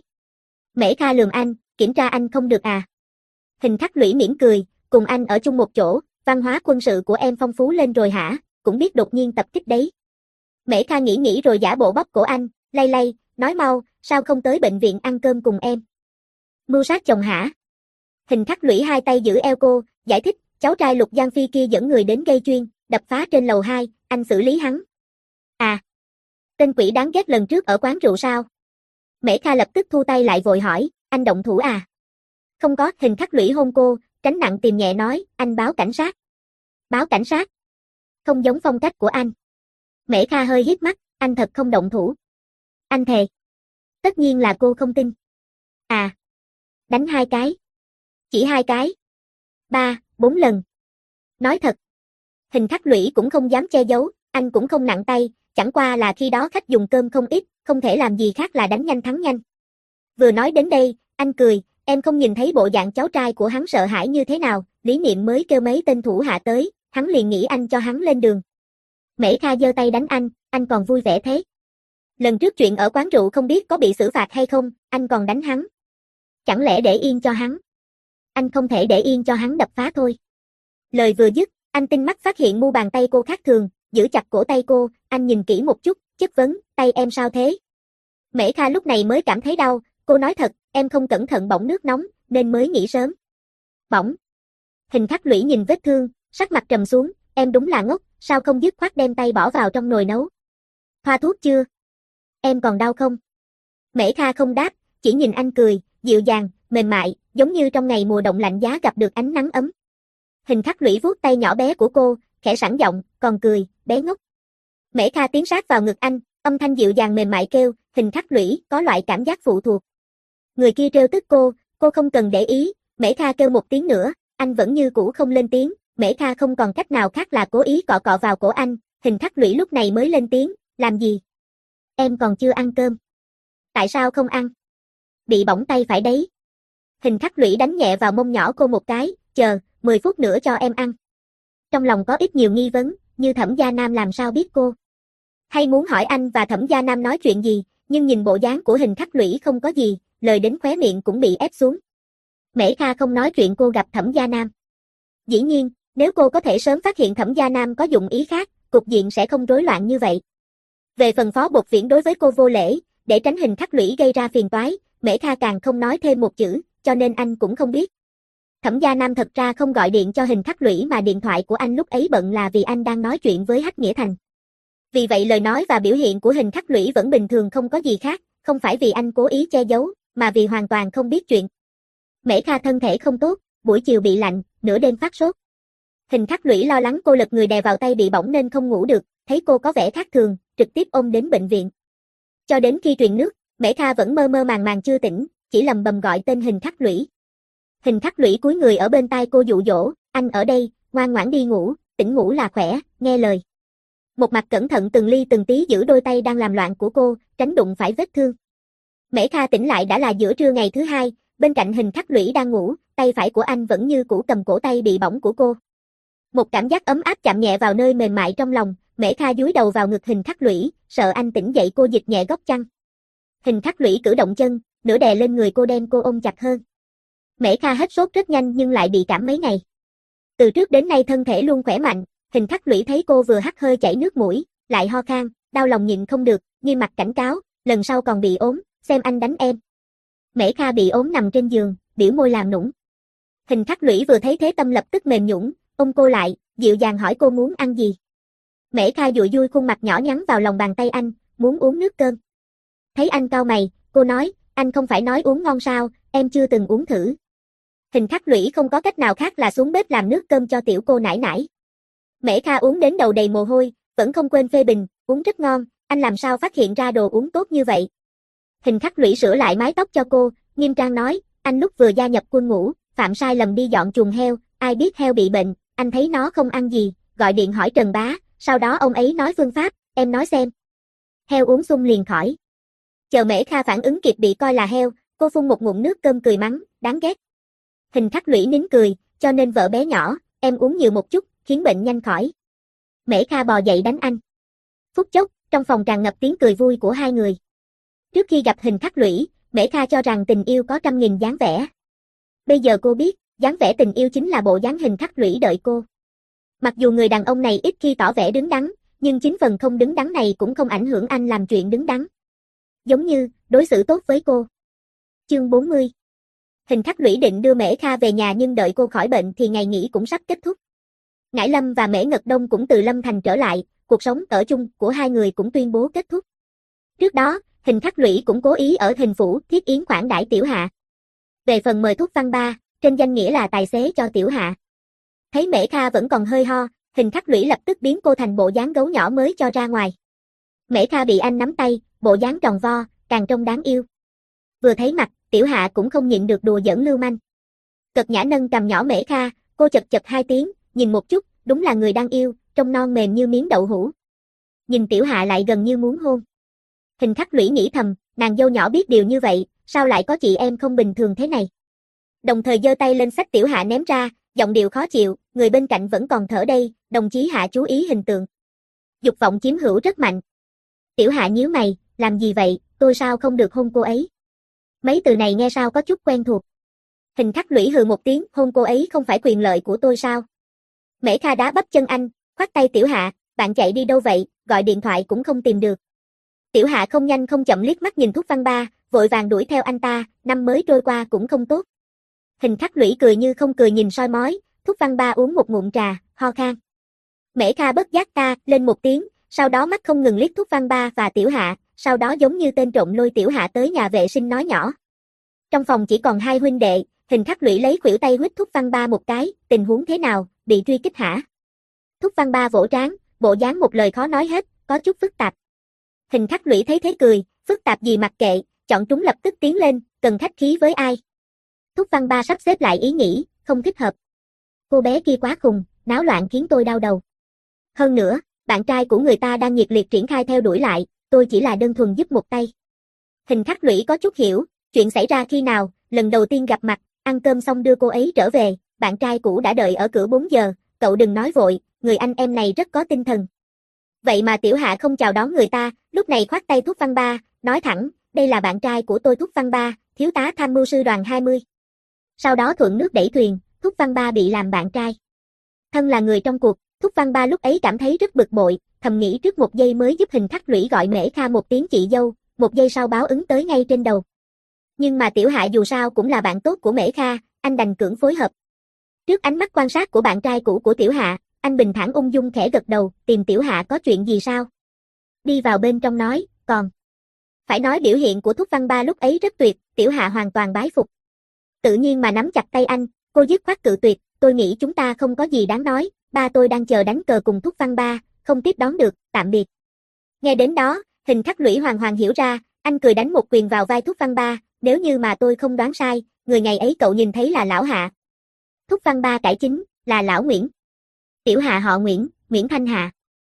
Speaker 1: Mễ Kha lườm anh, kiểm tra anh không được à? Hình Khắc Lũy mỉm cười, cùng anh ở chung một chỗ, văn hóa quân sự của em phong phú lên rồi hả, cũng biết đột nhiên tập kích đấy. Mễ Kha nghĩ nghĩ rồi giả bộ bóp cổ anh, lay lay, nói mau, sao không tới bệnh viện ăn cơm cùng em? Mưu sát chồng hả? Hình Khắc Lũy hai tay giữ eo cô, giải thích, cháu trai Lục Giang Phi kia dẫn người đến gây chuyên, đập phá trên lầu hai, anh xử lý hắn. À, tên quỷ đáng ghét lần trước ở quán rượu sao? Mễ Kha lập tức thu tay lại vội hỏi, anh động thủ à? Không có, Hình Khắc Lũy hôn cô, tránh nặng tìm nhẹ nói, anh báo cảnh sát. Báo cảnh sát? Không giống phong cách của anh. Mễ Kha hơi híp mắt, anh thật không động thủ. Anh thề. Tất nhiên là cô không tin. À. Đánh hai cái. Chỉ hai cái. Ba, bốn lần. Nói thật. Hình Khắc Lũy cũng không dám che giấu, anh cũng không nặng tay, chẳng qua là khi đó khách dùng cơm không ít, không thể làm gì khác là đánh nhanh thắng nhanh. Vừa nói đến đây, anh cười, em không nhìn thấy bộ dạng cháu trai của hắn sợ hãi như thế nào, Lý Niệm mới kêu mấy tên thủ hạ tới, hắn liền nghĩ anh cho hắn lên đường. Mễ Kha giơ tay đánh anh, anh còn vui vẻ thế. Lần trước chuyện ở quán rượu không biết có bị xử phạt hay không, anh còn đánh hắn. Chẳng lẽ để yên cho hắn? Anh không thể để yên cho hắn đập phá thôi. Lời vừa dứt, anh tinh mắt phát hiện mu bàn tay cô khác thường, giữ chặt cổ tay cô, anh nhìn kỹ một chút, chất vấn, tay em sao thế? Mễ Kha lúc này mới cảm thấy đau, cô nói thật, em không cẩn thận bỏng nước nóng, nên mới nghỉ sớm. Bỏng. Hình Khắc Lũy nhìn vết thương, sắc mặt trầm xuống, em đúng là ngốc, sao không dứt khoát đem tay bỏ vào trong nồi nấu? Thoa thuốc chưa? Em còn đau không? Mễ Kha không đáp, chỉ nhìn anh cười, dịu dàng, mềm mại, giống như trong ngày mùa đông lạnh giá gặp được ánh nắng ấm. Hình Khắc Lũy vuốt tay nhỏ bé của cô, khẽ sẵn giọng, còn cười, bé ngốc. Mễ Kha tiến sát vào ngực anh, âm thanh dịu dàng mềm mại kêu, Hình Khắc Lũy, có loại cảm giác phụ thuộc. Người kia trêu tức cô, cô không cần để ý, Mễ Kha kêu một tiếng nữa, anh vẫn như cũ không lên tiếng, Mễ Kha không còn cách nào khác là cố ý cọ cọ vào cổ anh, Hình Khắc Lũy lúc này mới lên tiếng, làm gì? Em còn chưa ăn cơm. Tại sao không ăn? Bị bỏng tay phải đấy. Hình Khắc Lũy đánh nhẹ vào mông nhỏ cô một cái, chờ, mười phút nữa cho em ăn. Trong lòng có ít nhiều nghi vấn, như Thẩm Gia Nam làm sao biết cô? Hay muốn hỏi anh và Thẩm Gia Nam nói chuyện gì, nhưng nhìn bộ dáng của Hình Khắc Lũy không có gì, lời đến khóe miệng cũng bị ép xuống. Mễ Kha không nói chuyện cô gặp Thẩm Gia Nam. Dĩ nhiên, nếu cô có thể sớm phát hiện Thẩm Gia Nam có dụng ý khác, cục diện sẽ không rối loạn như vậy. Về phần Phó Bột Viễn đối với cô vô lễ, để tránh Hình Khắc Lũy gây ra phiền toái, Mễ Kha càng không nói thêm một chữ, cho nên anh cũng không biết. Thẩm Gia Nam thật ra không gọi điện cho Hình Khắc Lũy mà điện thoại của anh lúc ấy bận là vì anh đang nói chuyện với Hách Nghĩa Thành. Vì vậy lời nói và biểu hiện của Hình Khắc Lũy vẫn bình thường không có gì khác, không phải vì anh cố ý che giấu, mà vì hoàn toàn không biết chuyện. Mễ Kha thân thể không tốt, buổi chiều bị lạnh, nửa đêm phát sốt. Hình Khắc Lũy lo lắng cô lật người đè vào tay bị bỏng nên không ngủ được, thấy cô có vẻ khác thường, trực tiếp ôm đến bệnh viện. Cho đến khi truyền nước, Mễ Kha vẫn mơ mơ màng màng chưa tỉnh, chỉ lầm bầm gọi tên Hình Khắc Lũy. Hình Khắc Lũy cúi người ở bên tai cô dụ dỗ, anh ở đây, ngoan ngoãn đi ngủ, tỉnh ngủ là khỏe, nghe lời. một mặt cẩn thận từng ly từng tí giữ đôi tay đang làm loạn của cô, tránh đụng phải vết thương. Mễ Kha tỉnh lại đã là giữa trưa ngày thứ hai, bên cạnh Hình Khắc Lũy đang ngủ, tay phải của anh vẫn như cũ cầm cổ tay bị bỏng của cô. Một cảm giác ấm áp chạm nhẹ vào nơi mềm mại trong lòng, Mễ Kha dúi đầu vào ngực Hình Khắc Lũy, sợ anh tỉnh dậy cô giật nhẹ góc chăn. Hình Khắc Lũy cử động chân, nửa đè lên người cô đem cô ôm chặt hơn. Mễ Kha hết sốt rất nhanh nhưng lại bị cảm mấy ngày. Từ trước đến nay thân thể luôn khỏe mạnh, Hình Khắc Lũy thấy cô vừa hắt hơi chảy nước mũi, lại ho khan, đau lòng nhịn không được, nghiêm mặt cảnh cáo, lần sau còn bị ốm, xem anh đánh em. Mễ Kha bị ốm nằm trên giường, biểu môi làm nũng. Hình Khắc Lũy vừa thấy thế tâm lập tức mềm nhũn, ôm cô lại, dịu dàng hỏi cô muốn ăn gì. Mễ Kha dụi dui khuôn mặt nhỏ nhắn vào lòng bàn tay anh, muốn uống nước cơm. Thấy anh cau mày, cô nói, anh không phải nói uống ngon sao, em chưa từng uống thử. Hình Khắc Lũy không có cách nào khác là xuống bếp làm nước cơm cho tiểu cô nãi nãi. Mễ Kha uống đến đầu đầy mồ hôi, vẫn không quên phê bình, uống rất ngon, anh làm sao phát hiện ra đồ uống tốt như vậy. Hình Khắc Lũy sửa lại mái tóc cho cô, nghiêm trang nói, anh lúc vừa gia nhập quân ngũ, phạm sai lầm đi dọn chuồng heo, ai biết heo bị bệnh, anh thấy nó không ăn gì, gọi điện hỏi Trần Bá, sau đó ông ấy nói phương pháp, em nói xem. Heo uống sung liền khỏi. Chờ Mễ Kha phản ứng kịp bị coi là heo, cô phun một ngụm nước cơm cười mắng, đáng ghét. Hình Khắc Lũy nín cười, cho nên vợ bé nhỏ, em uống nhiều một chút, khiến bệnh nhanh khỏi. Mễ Kha bò dậy đánh anh. Phút chốc, trong phòng tràn ngập tiếng cười vui của hai người. Trước khi gặp Hình Khắc Lũy, Mễ Kha cho rằng tình yêu có trăm nghìn dáng vẻ. Bây giờ cô biết, dáng vẻ tình yêu chính là bộ dáng Hình Khắc Lũy đợi cô. Mặc dù người đàn ông này ít khi tỏ vẻ đứng đắn, nhưng chính phần không đứng đắn này cũng không ảnh hưởng anh làm chuyện đứng đắn. Giống như, đối xử tốt với cô. Chương bốn mươi. Hình Khắc Lũy định đưa Mễ Kha về nhà nhưng đợi cô khỏi bệnh thì ngày nghỉ cũng sắp kết thúc. Ngải Lâm và Mễ Ngật Đông cũng từ Lâm Thành trở lại, cuộc sống ở chung của hai người cũng tuyên bố kết thúc. Trước đó, Hình Khắc Lũy cũng cố ý ở Hình Phủ Thiết Yến khoản đãi Tiểu Hạ. Về phần mời thuốc Văn Ba, trên danh nghĩa là tài xế cho Tiểu Hạ. Thấy Mễ Kha vẫn còn hơi ho, Hình Khắc Lũy lập tức biến cô thành bộ dáng gấu nhỏ mới cho ra ngoài. Mễ Kha bị anh nắm tay, bộ dáng tròn vo, càng trông đáng yêu. Vừa thấy mặt, Tiểu Hạ cũng không nhịn được đùa giỡn lưu manh. Cật nhã nâng cằm nhỏ Mễ Kha, cô chật chật hai tiếng, nhìn một chút, đúng là người đang yêu, trông non mềm như miếng đậu hũ. Nhìn Tiểu Hạ lại gần như muốn hôn. Hình Khắc Lũy nghĩ thầm, nàng dâu nhỏ biết điều như vậy, sao lại có chị em không bình thường thế này. Đồng thời giơ tay lên xách Tiểu Hạ ném ra, giọng điệu khó chịu, người bên cạnh vẫn còn thở đây, đồng chí Hạ chú ý hình tượng. Dục vọng chiếm hữu rất mạnh. Tiểu Hạ nhíu mày, làm gì vậy, tôi sao không được hôn cô ấy. Mấy từ này nghe sao có chút quen thuộc. Hình Khắc Lũy hừ một tiếng, hôn cô ấy không phải quyền lợi của tôi sao. Mễ Kha đá bắp chân anh, khoát tay Tiểu Hạ, bạn chạy đi đâu vậy, gọi điện thoại cũng không tìm được. Tiểu Hạ không nhanh không chậm liếc mắt nhìn Thúc Văn Ba, vội vàng đuổi theo anh ta, năm mới trôi qua cũng không tốt. Hình Khắc Lũy cười như không cười nhìn soi mói, Thúc Văn Ba uống một ngụm trà, ho khan. Mễ Kha bất giác ta lên một tiếng, sau đó mắt không ngừng liếc Thúc Văn Ba và Tiểu Hạ, sau đó giống như tên trộm lôi Tiểu Hạ tới nhà vệ sinh nói nhỏ. Trong phòng chỉ còn hai huynh đệ, Hình Khắc Lũy lấy khuỷu tay huýt Thúc Văn Ba một cái, tình huống thế nào, bị truy kích hả? Thúc Văn Ba vỗ trán, bộ dáng một lời khó nói hết, có chút phức tạp. Hình Khắc Lũy thấy thế cười, phức tạp gì mặc kệ, chọn chúng lập tức tiến lên, cần khách khí với ai. Thúc Văn Ba sắp xếp lại ý nghĩ, không thích hợp. Cô bé kia quá khùng, náo loạn khiến tôi đau đầu. Hơn nữa, bạn trai của người ta đang nhiệt liệt triển khai theo đuổi lại, tôi chỉ là đơn thuần giúp một tay. Hình Khắc Lũy có chút hiểu, chuyện xảy ra khi nào, lần đầu tiên gặp mặt, ăn cơm xong đưa cô ấy trở về, bạn trai cũ đã đợi ở cửa bốn giờ, cậu đừng nói vội, người anh em này rất có tinh thần. Vậy mà Tiểu Hạ không chào đón người ta, lúc này khoát tay Thúc Văn Ba, nói thẳng, đây là bạn trai của tôi Thúc Văn Ba, thiếu tá tham mưu sư đoàn hai mươi. Sau đó thuận nước đẩy thuyền, Thúc Văn Ba bị làm bạn trai. Thân là người trong cuộc, Thúc Văn Ba lúc ấy cảm thấy rất bực bội, thầm nghĩ trước một giây mới giúp Hình Khắc Lũy gọi Mễ Kha một tiếng chị dâu, một giây sau báo ứng tới ngay trên đầu. Nhưng mà Tiểu Hạ dù sao cũng là bạn tốt của Mễ Kha, anh đành cưỡng phối hợp. Trước ánh mắt quan sát của bạn trai cũ của Tiểu Hạ, anh bình thản ung dung khẽ gật đầu, tìm Tiểu Hạ có chuyện gì sao? Đi vào bên trong nói, còn. Phải nói biểu hiện của Thúc Văn Ba lúc ấy rất tuyệt, Tiểu Hạ hoàn toàn bái phục. Tự nhiên mà nắm chặt tay anh, cô dứt khoát cự tuyệt, tôi nghĩ chúng ta không có gì đáng nói, ba tôi đang chờ đánh cờ cùng Thúc Văn Ba, không tiếp đón được, tạm biệt. Nghe đến đó, Hình Khắc Lũy hoàn hoàn hiểu ra, anh cười đánh một quyền vào vai Thúc Văn Ba, nếu như mà tôi không đoán sai, người ngày ấy cậu nhìn thấy là lão Hạ. Thúc Văn Ba cải chính, là lão Nguyễn. Tiểu Hạ họ Nguyễn, Nguyễn Thanh Hạ.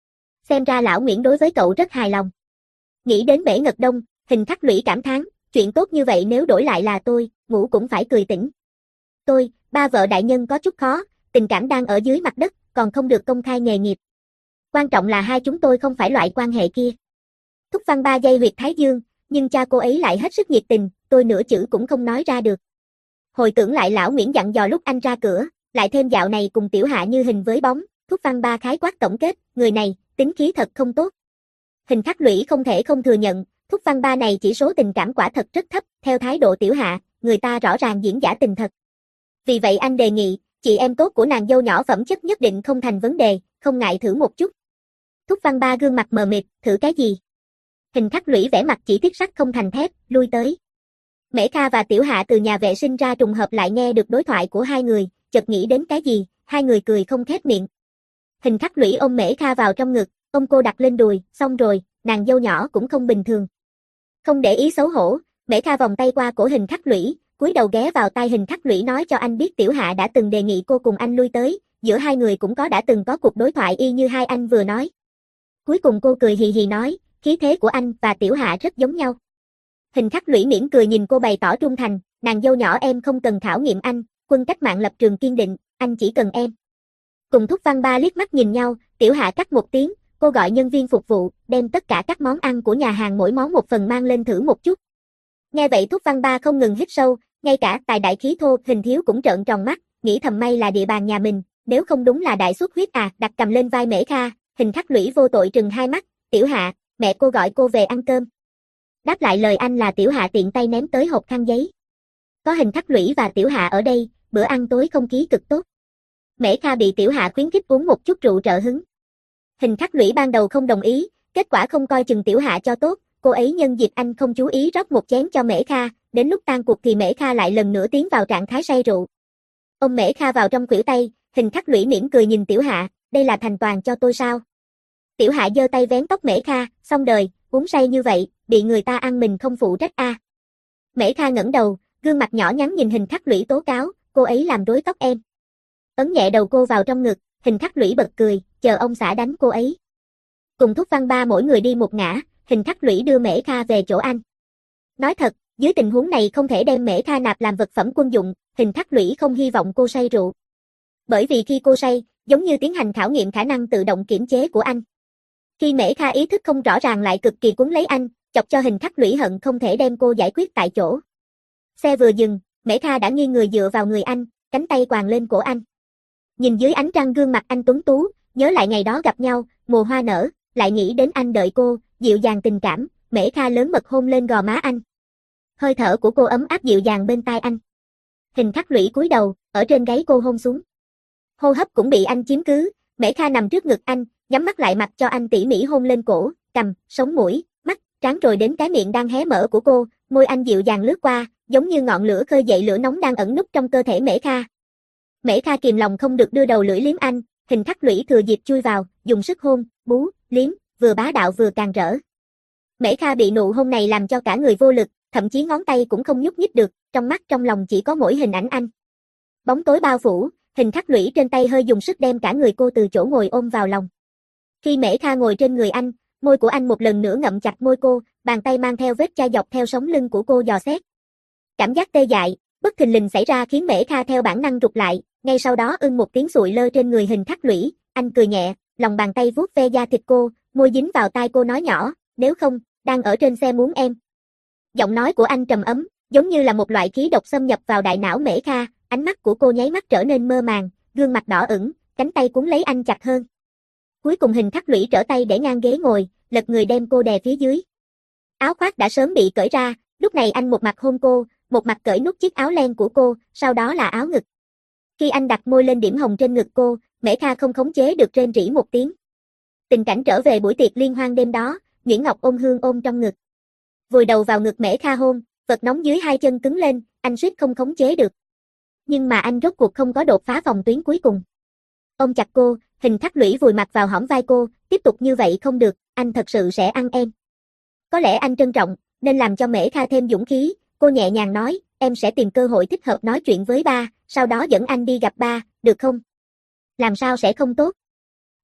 Speaker 1: xem ra lão Nguyễn đối với cậu rất hài lòng. Nghĩ đến bể Ngật Đông, Hình Khắc Lũy cảm thán, chuyện tốt như vậy nếu đổi lại là tôi, ngủ cũng phải cười tỉnh. Tôi, ba vợ đại nhân có chút khó, tình cảm đang ở dưới mặt đất, còn không được công khai nghề nghiệp. Quan trọng là hai chúng tôi không phải loại quan hệ kia. Thúc Văn Ba dây huyệt thái dương, nhưng cha cô ấy lại hết sức nhiệt tình, tôi nửa chữ cũng không nói ra được. Hồi tưởng lại lão Nguyễn dặn dò lúc anh ra cửa, lại thêm dạo này cùng tiểu hạ như hình với bóng, Thúc Văn Ba khái quát tổng kết, người này, tính khí thật không tốt. Hình Khắc Lũy không thể không thừa nhận, Thúc Văn Ba này chỉ số tình cảm quả thật rất thấp, theo thái độ tiểu hạ, người ta rõ ràng diễn giả tình thật. Vì vậy anh đề nghị, chị em tốt của nàng dâu nhỏ phẩm chất nhất định không thành vấn đề, không ngại thử một chút. Thúc Văn Ba gương mặt mờ mịt, thử cái gì? Hình Khắc Lũy vẻ mặt chỉ thiết sắt không thành thép, lui tới. Mễ Kha và Tiểu Hạ từ nhà vệ sinh ra trùng hợp lại nghe được đối thoại của hai người, chợt nghĩ đến cái gì, hai người cười không khép miệng. Hình Khắc Lũy ôm Mễ Kha vào trong ngực, ôm cô đặt lên đùi, xong rồi, nàng dâu nhỏ cũng không bình thường. Không để ý xấu hổ, Mễ Kha vòng tay qua cổ Hình Khắc Lũy, cúi đầu ghé vào tai Hình Khắc Lũy nói cho anh biết Tiểu Hạ đã từng đề nghị cô cùng anh lui tới, giữa hai người cũng có đã từng có cuộc đối thoại y như hai anh vừa nói. Cuối cùng cô cười hì hì nói, khí thế của anh và Tiểu Hạ rất giống nhau. Hình Khắc Lũy mỉm cười nhìn cô bày tỏ trung thành, nàng dâu nhỏ em không cần khảo nghiệm anh, quân cách mạng lập trường kiên định, anh chỉ cần em. Cùng Thúc Văn Ba liếc mắt nhìn nhau, Tiểu Hạ cắt một tiếng, cô gọi nhân viên phục vụ, đem tất cả các món ăn của nhà hàng mỗi món một phần mang lên thử một chút. Nghe vậy Thúc Văn Ba không ngừng hít sâu, ngay cả tài đại khí thô Hình Thiếu cũng trợn tròn mắt, nghĩ thầm may là địa bàn nhà mình, nếu không đúng là đại xuất huyết à, đặt cầm lên vai Mễ Kha, Hình Khắc Lũy vô tội trừng hai mắt, Tiểu Hạ, mẹ cô gọi cô về ăn cơm. Đáp lại lời anh là Tiểu Hạ tiện tay ném tới hộp khăn giấy. Có Hình Khắc Lũy và Tiểu Hạ ở đây, bữa ăn tối không khí cực tốt. Mễ Kha bị Tiểu Hạ khuyến khích uống một chút rượu trợ hứng. Hình Khắc Lũy ban đầu không đồng ý, kết quả không coi chừng Tiểu Hạ cho tốt, cô ấy nhân dịp anh không chú ý rót một chén cho Mễ Kha, đến lúc tan cuộc thì Mễ Kha lại lần nữa tiến vào trạng thái say rượu. Ôm Mễ Kha vào trong khuỷu tay, Hình Khắc Lũy mỉm cười nhìn Tiểu Hạ, đây là thành toàn cho tôi sao? Tiểu Hạ giơ tay vén tóc Mễ Kha, xong đời, uống say như vậy, bị người ta ăn mình không phụ trách a. À. Mễ Kha ngẩng đầu, gương mặt nhỏ nhắn nhìn Hình Khắc Lũy tố cáo, cô ấy làm rối tóc em. Ấn nhẹ đầu cô vào trong ngực, Hình Khắc Lũy bật cười, chờ ông xã đánh cô ấy. Cùng Thúc Văn Ba mỗi người đi một ngã, Hình Khắc Lũy đưa Mễ Kha về chỗ anh. Nói thật, dưới tình huống này không thể đem Mễ Kha nạp làm vật phẩm quân dụng, Hình Khắc Lũy không hy vọng cô say rượu. Bởi vì khi cô say, giống như tiến hành khảo nghiệm khả năng tự động kiểm chế của anh. Khi Mễ Kha ý thức không rõ ràng lại cực kỳ cuốn lấy anh, chọc cho Hình Khắc Lũy hận không thể đem cô giải quyết tại chỗ. Xe vừa dừng, Mễ Kha đã nghiêng người dựa vào người anh, cánh tay quàng lên cổ anh. Nhìn dưới ánh trăng gương mặt anh tuấn tú, nhớ lại ngày đó gặp nhau, mùa hoa nở, lại nghĩ đến anh đợi cô, dịu dàng tình cảm, Mễ Kha lớn mật hôn lên gò má anh. Hơi thở của cô ấm áp dịu dàng bên tai anh. Hình Khắc Lũy cúi đầu, ở trên gáy cô hôn xuống. Hô hấp cũng bị anh chiếm cứ, Mễ Kha nằm trước ngực anh, nhắm mắt lại mặc cho anh tỉ mỉ hôn lên cổ, cằm, sống mũi, mắt, trán rồi đến cái miệng đang hé mở của cô, môi anh dịu dàng lướt qua, giống như ngọn lửa khơi dậy lửa nóng đang ẩn núp trong cơ thể Mễ Kha. Mễ Kha kìm lòng không được đưa đầu lưỡi liếm anh, Hình Khắc Lũy thừa dịp chui vào, dùng sức hôn, bú, liếm, vừa bá đạo vừa càng rỡ. Mễ Kha bị nụ hôn này làm cho cả người vô lực, thậm chí ngón tay cũng không nhúc nhích được, trong mắt trong lòng chỉ có mỗi hình ảnh anh. Bóng tối bao phủ, Hình Khắc Lũy trên tay hơi dùng sức đem cả người cô từ chỗ ngồi ôm vào lòng. Khi Mễ Kha ngồi trên người anh, môi của anh một lần nữa ngậm chặt môi cô, bàn tay mang theo vết chai dọc theo sống lưng của cô dò xét. Cảm giác tê dại, bất thình lình xảy ra khiến Mễ Kha theo bản năng rụt lại, ngay sau đó ưng một tiếng sụi lơ trên người Hình Khắc Lũy, anh cười nhẹ, lòng bàn tay vuốt ve da thịt cô, môi dính vào tai cô nói nhỏ, nếu không, đang ở trên xe muốn em. Giọng nói của anh trầm ấm, giống như là một loại khí độc xâm nhập vào đại não Mễ Kha, ánh mắt của cô nháy mắt trở nên mơ màng, gương mặt đỏ ửng, cánh tay cuốn lấy anh chặt hơn. Cuối cùng Hình Khắc Lũy trở tay để ngang ghế ngồi, lật người đem cô đè phía dưới. Áo khoác đã sớm bị cởi ra, lúc này anh một mặt hôn cô, một mặt cởi nút chiếc áo len của cô, sau đó là áo ngực. Khi anh đặt môi lên điểm hồng trên ngực cô, Mễ Kha không khống chế được rên rỉ một tiếng. Tình cảnh trở về buổi tiệc liên hoan đêm đó, Nguyễn Ngọc ôm Hương ôm trong ngực. Vùi đầu vào ngực Mễ Kha hôn, vật nóng dưới hai chân cứng lên, anh suýt không khống chế được. Nhưng mà anh rốt cuộc không có đột phá phòng tuyến cuối cùng. Ôm chặt cô, Hình Khắc Lũy vùi mặt vào hõm vai cô, tiếp tục như vậy không được, anh thật sự sẽ ăn em. Có lẽ anh trân trọng, nên làm cho Mễ Kha thêm dũng khí, cô nhẹ nhàng nói, em sẽ tìm cơ hội thích hợp nói chuyện với ba, sau đó dẫn anh đi gặp ba, được không? Làm sao sẽ không tốt?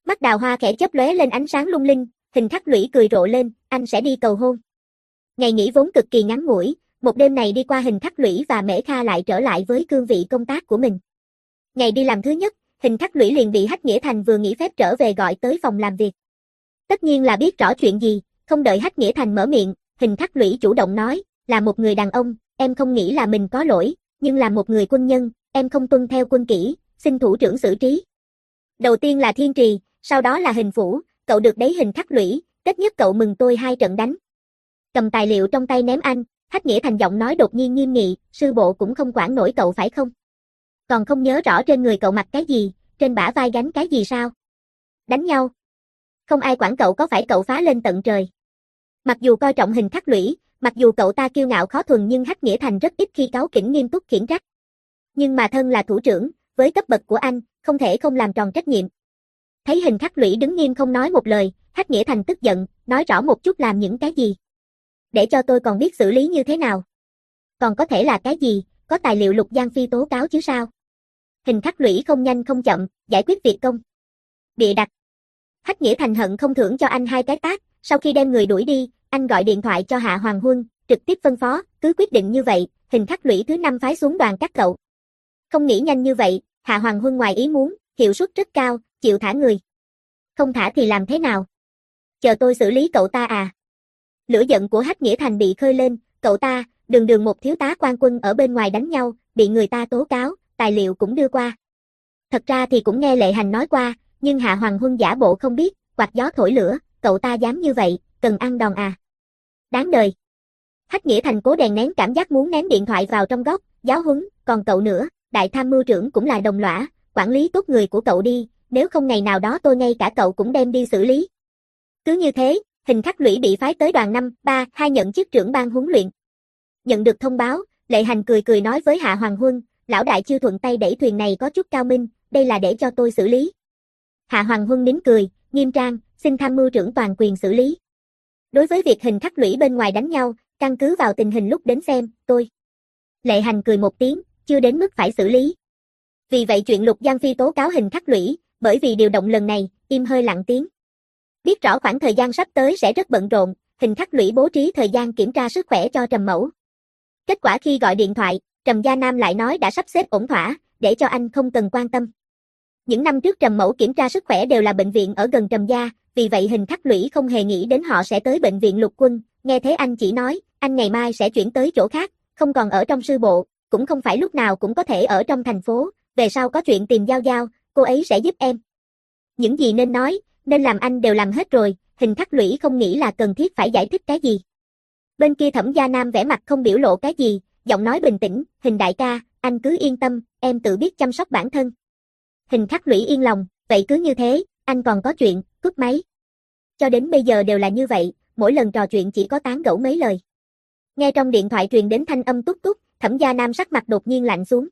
Speaker 1: Mắt Đào Hoa khẽ chớp lóe lên ánh sáng lung linh, Hình Khắc Lũy cười rộ lên, anh sẽ đi cầu hôn. Ngày nghỉ vốn cực kỳ ngắn ngủi, một đêm này đi qua, Hình Khắc Lũy và Mễ Kha lại trở lại với cương vị công tác của mình. Ngày đi làm thứ nhất, Hình Khắc Lũy liền bị Hách Nghĩa Thành vừa nghỉ phép trở về gọi tới phòng làm việc. Tất nhiên là biết rõ chuyện gì, không đợi Hách Nghĩa Thành mở miệng, Hình Khắc Lũy chủ động nói, là một người đàn ông, em không nghĩ là mình có lỗi, nhưng là một người quân nhân, em không tuân theo quân kỷ, xin thủ trưởng xử trí. Đầu tiên là Thiên Trì, sau đó là Hình Phủ, cậu được đấy Hình Khắc Lũy, kết nhất cậu mừng tôi hai trận đánh. Cầm tài liệu trong tay ném anh, Hách Nghĩa Thành giọng nói đột nhiên nghiêm nghị, sư bộ cũng không quản nổi cậu phải không? Còn không nhớ rõ trên người cậu mặc cái gì, trên bả vai gánh cái gì sao? Đánh nhau. Không ai quản cậu có phải cậu phá lên tận trời. Mặc dù coi trọng Hình Khắc Lũy, mặc dù cậu ta kiêu ngạo khó thuần nhưng Hách Nghĩa Thành rất ít khi cáu kỉnh nghiêm túc khiển trách. Nhưng mà thân là thủ trưởng, với cấp bậc của anh, không thể không làm tròn trách nhiệm. Thấy Hình Khắc Lũy đứng nghiêm không nói một lời, Hách Nghĩa Thành tức giận, nói rõ một chút làm những cái gì. Để cho tôi còn biết xử lý như thế nào. Còn có thể là cái gì, có tài liệu Lục Giang Phi tố cáo chứ sao. Hình Khắc Lũy không nhanh không chậm, giải quyết việc công. Bịa đặt. Hách Nghĩa Thành hận không thưởng cho anh hai cái tát, sau khi đem người đuổi đi, anh gọi điện thoại cho Hạ Hoàng Huân, trực tiếp phân phó, cứ quyết định như vậy, Hình Khắc Lũy thứ năm phái xuống đoàn các cậu. Không nghĩ nhanh như vậy, Hạ Hoàng Huân ngoài ý muốn, hiệu suất rất cao, chịu thả người. Không thả thì làm thế nào? Chờ tôi xử lý cậu ta à? Lửa giận của Hách Nghĩa Thành bị khơi lên, cậu ta, đường đường một thiếu tá quan quân ở bên ngoài đánh nhau, bị người ta tố cáo, tài liệu cũng đưa qua. Thật ra thì cũng nghe Lệ Hành nói qua, nhưng Hạ Hoàng Huân giả bộ không biết, quạt gió thổi lửa, cậu ta dám như vậy, cần ăn đòn à? Đáng đời. Hách Nghĩa Thành cố đè nén cảm giác muốn ném điện thoại vào trong góc, giáo huấn, còn cậu nữa, đại tham mưu trưởng cũng là đồng lõa, quản lý tốt người của cậu đi, nếu không ngày nào đó tôi ngay cả cậu cũng đem đi xử lý. Cứ như thế, Hình Khắc Lũy bị phái tới đoàn năm ba hai nhận chức trưởng ban huấn luyện. Nhận được thông báo, Lệ Hành cười cười nói với Hạ Hoàng Huân, lão đại chưa thuận tay đẩy thuyền này có chút cao minh, đây là để cho tôi xử lý. Hạ Hoàng Huân nín cười, nghiêm trang, xin tham mưu trưởng toàn quyền xử lý. Đối với việc Hình Khắc Lũy bên ngoài đánh nhau, căn cứ vào tình hình lúc đến xem, tôi. Lệ Hành cười một tiếng, chưa đến mức phải xử lý. Vì vậy chuyện Lục Giang Phi tố cáo Hình Khắc Lũy, bởi vì điều động lần này, im hơi lặng tiếng. Biết rõ khoảng thời gian sắp tới sẽ rất bận rộn, Hình Khắc Lũy bố trí thời gian kiểm tra sức khỏe cho Trầm Mẫu. Kết quả khi gọi điện thoại, Trầm Gia Nam lại nói đã sắp xếp ổn thỏa, để cho anh không cần quan tâm. Những năm trước Trầm Mẫu kiểm tra sức khỏe đều là bệnh viện ở gần Trầm Gia, vì vậy Hình Khắc Lũy không hề nghĩ đến họ sẽ tới bệnh viện Lục Quân, nghe thế anh chỉ nói, anh ngày mai sẽ chuyển tới chỗ khác, không còn ở trong sư bộ, cũng không phải lúc nào cũng có thể ở trong thành phố, về sau có chuyện tìm Giao Giao, cô ấy sẽ giúp em. Những gì nên nói, nên làm anh đều làm hết rồi, Hình Khắc Lũy không nghĩ là cần thiết phải giải thích cái gì. Bên kia Thẩm Gia Nam vẻ mặt không biểu lộ cái gì, giọng nói bình tĩnh, Hình đại ca, anh cứ yên tâm, em tự biết chăm sóc bản thân. Hình Khắc Lũy yên lòng, vậy cứ như thế, anh còn có chuyện, cúp máy. Cho đến bây giờ đều là như vậy, mỗi lần trò chuyện chỉ có tán gẫu mấy lời. Nghe trong điện thoại truyền đến thanh âm túc túc, Thẩm Gia Nam sắc mặt đột nhiên lạnh xuống.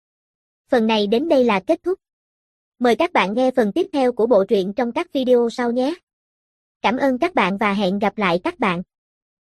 Speaker 1: Phần này đến đây là kết thúc. Mời các bạn nghe phần tiếp theo của bộ truyện trong các video sau nhé. Cảm ơn các bạn và hẹn gặp lại các bạn.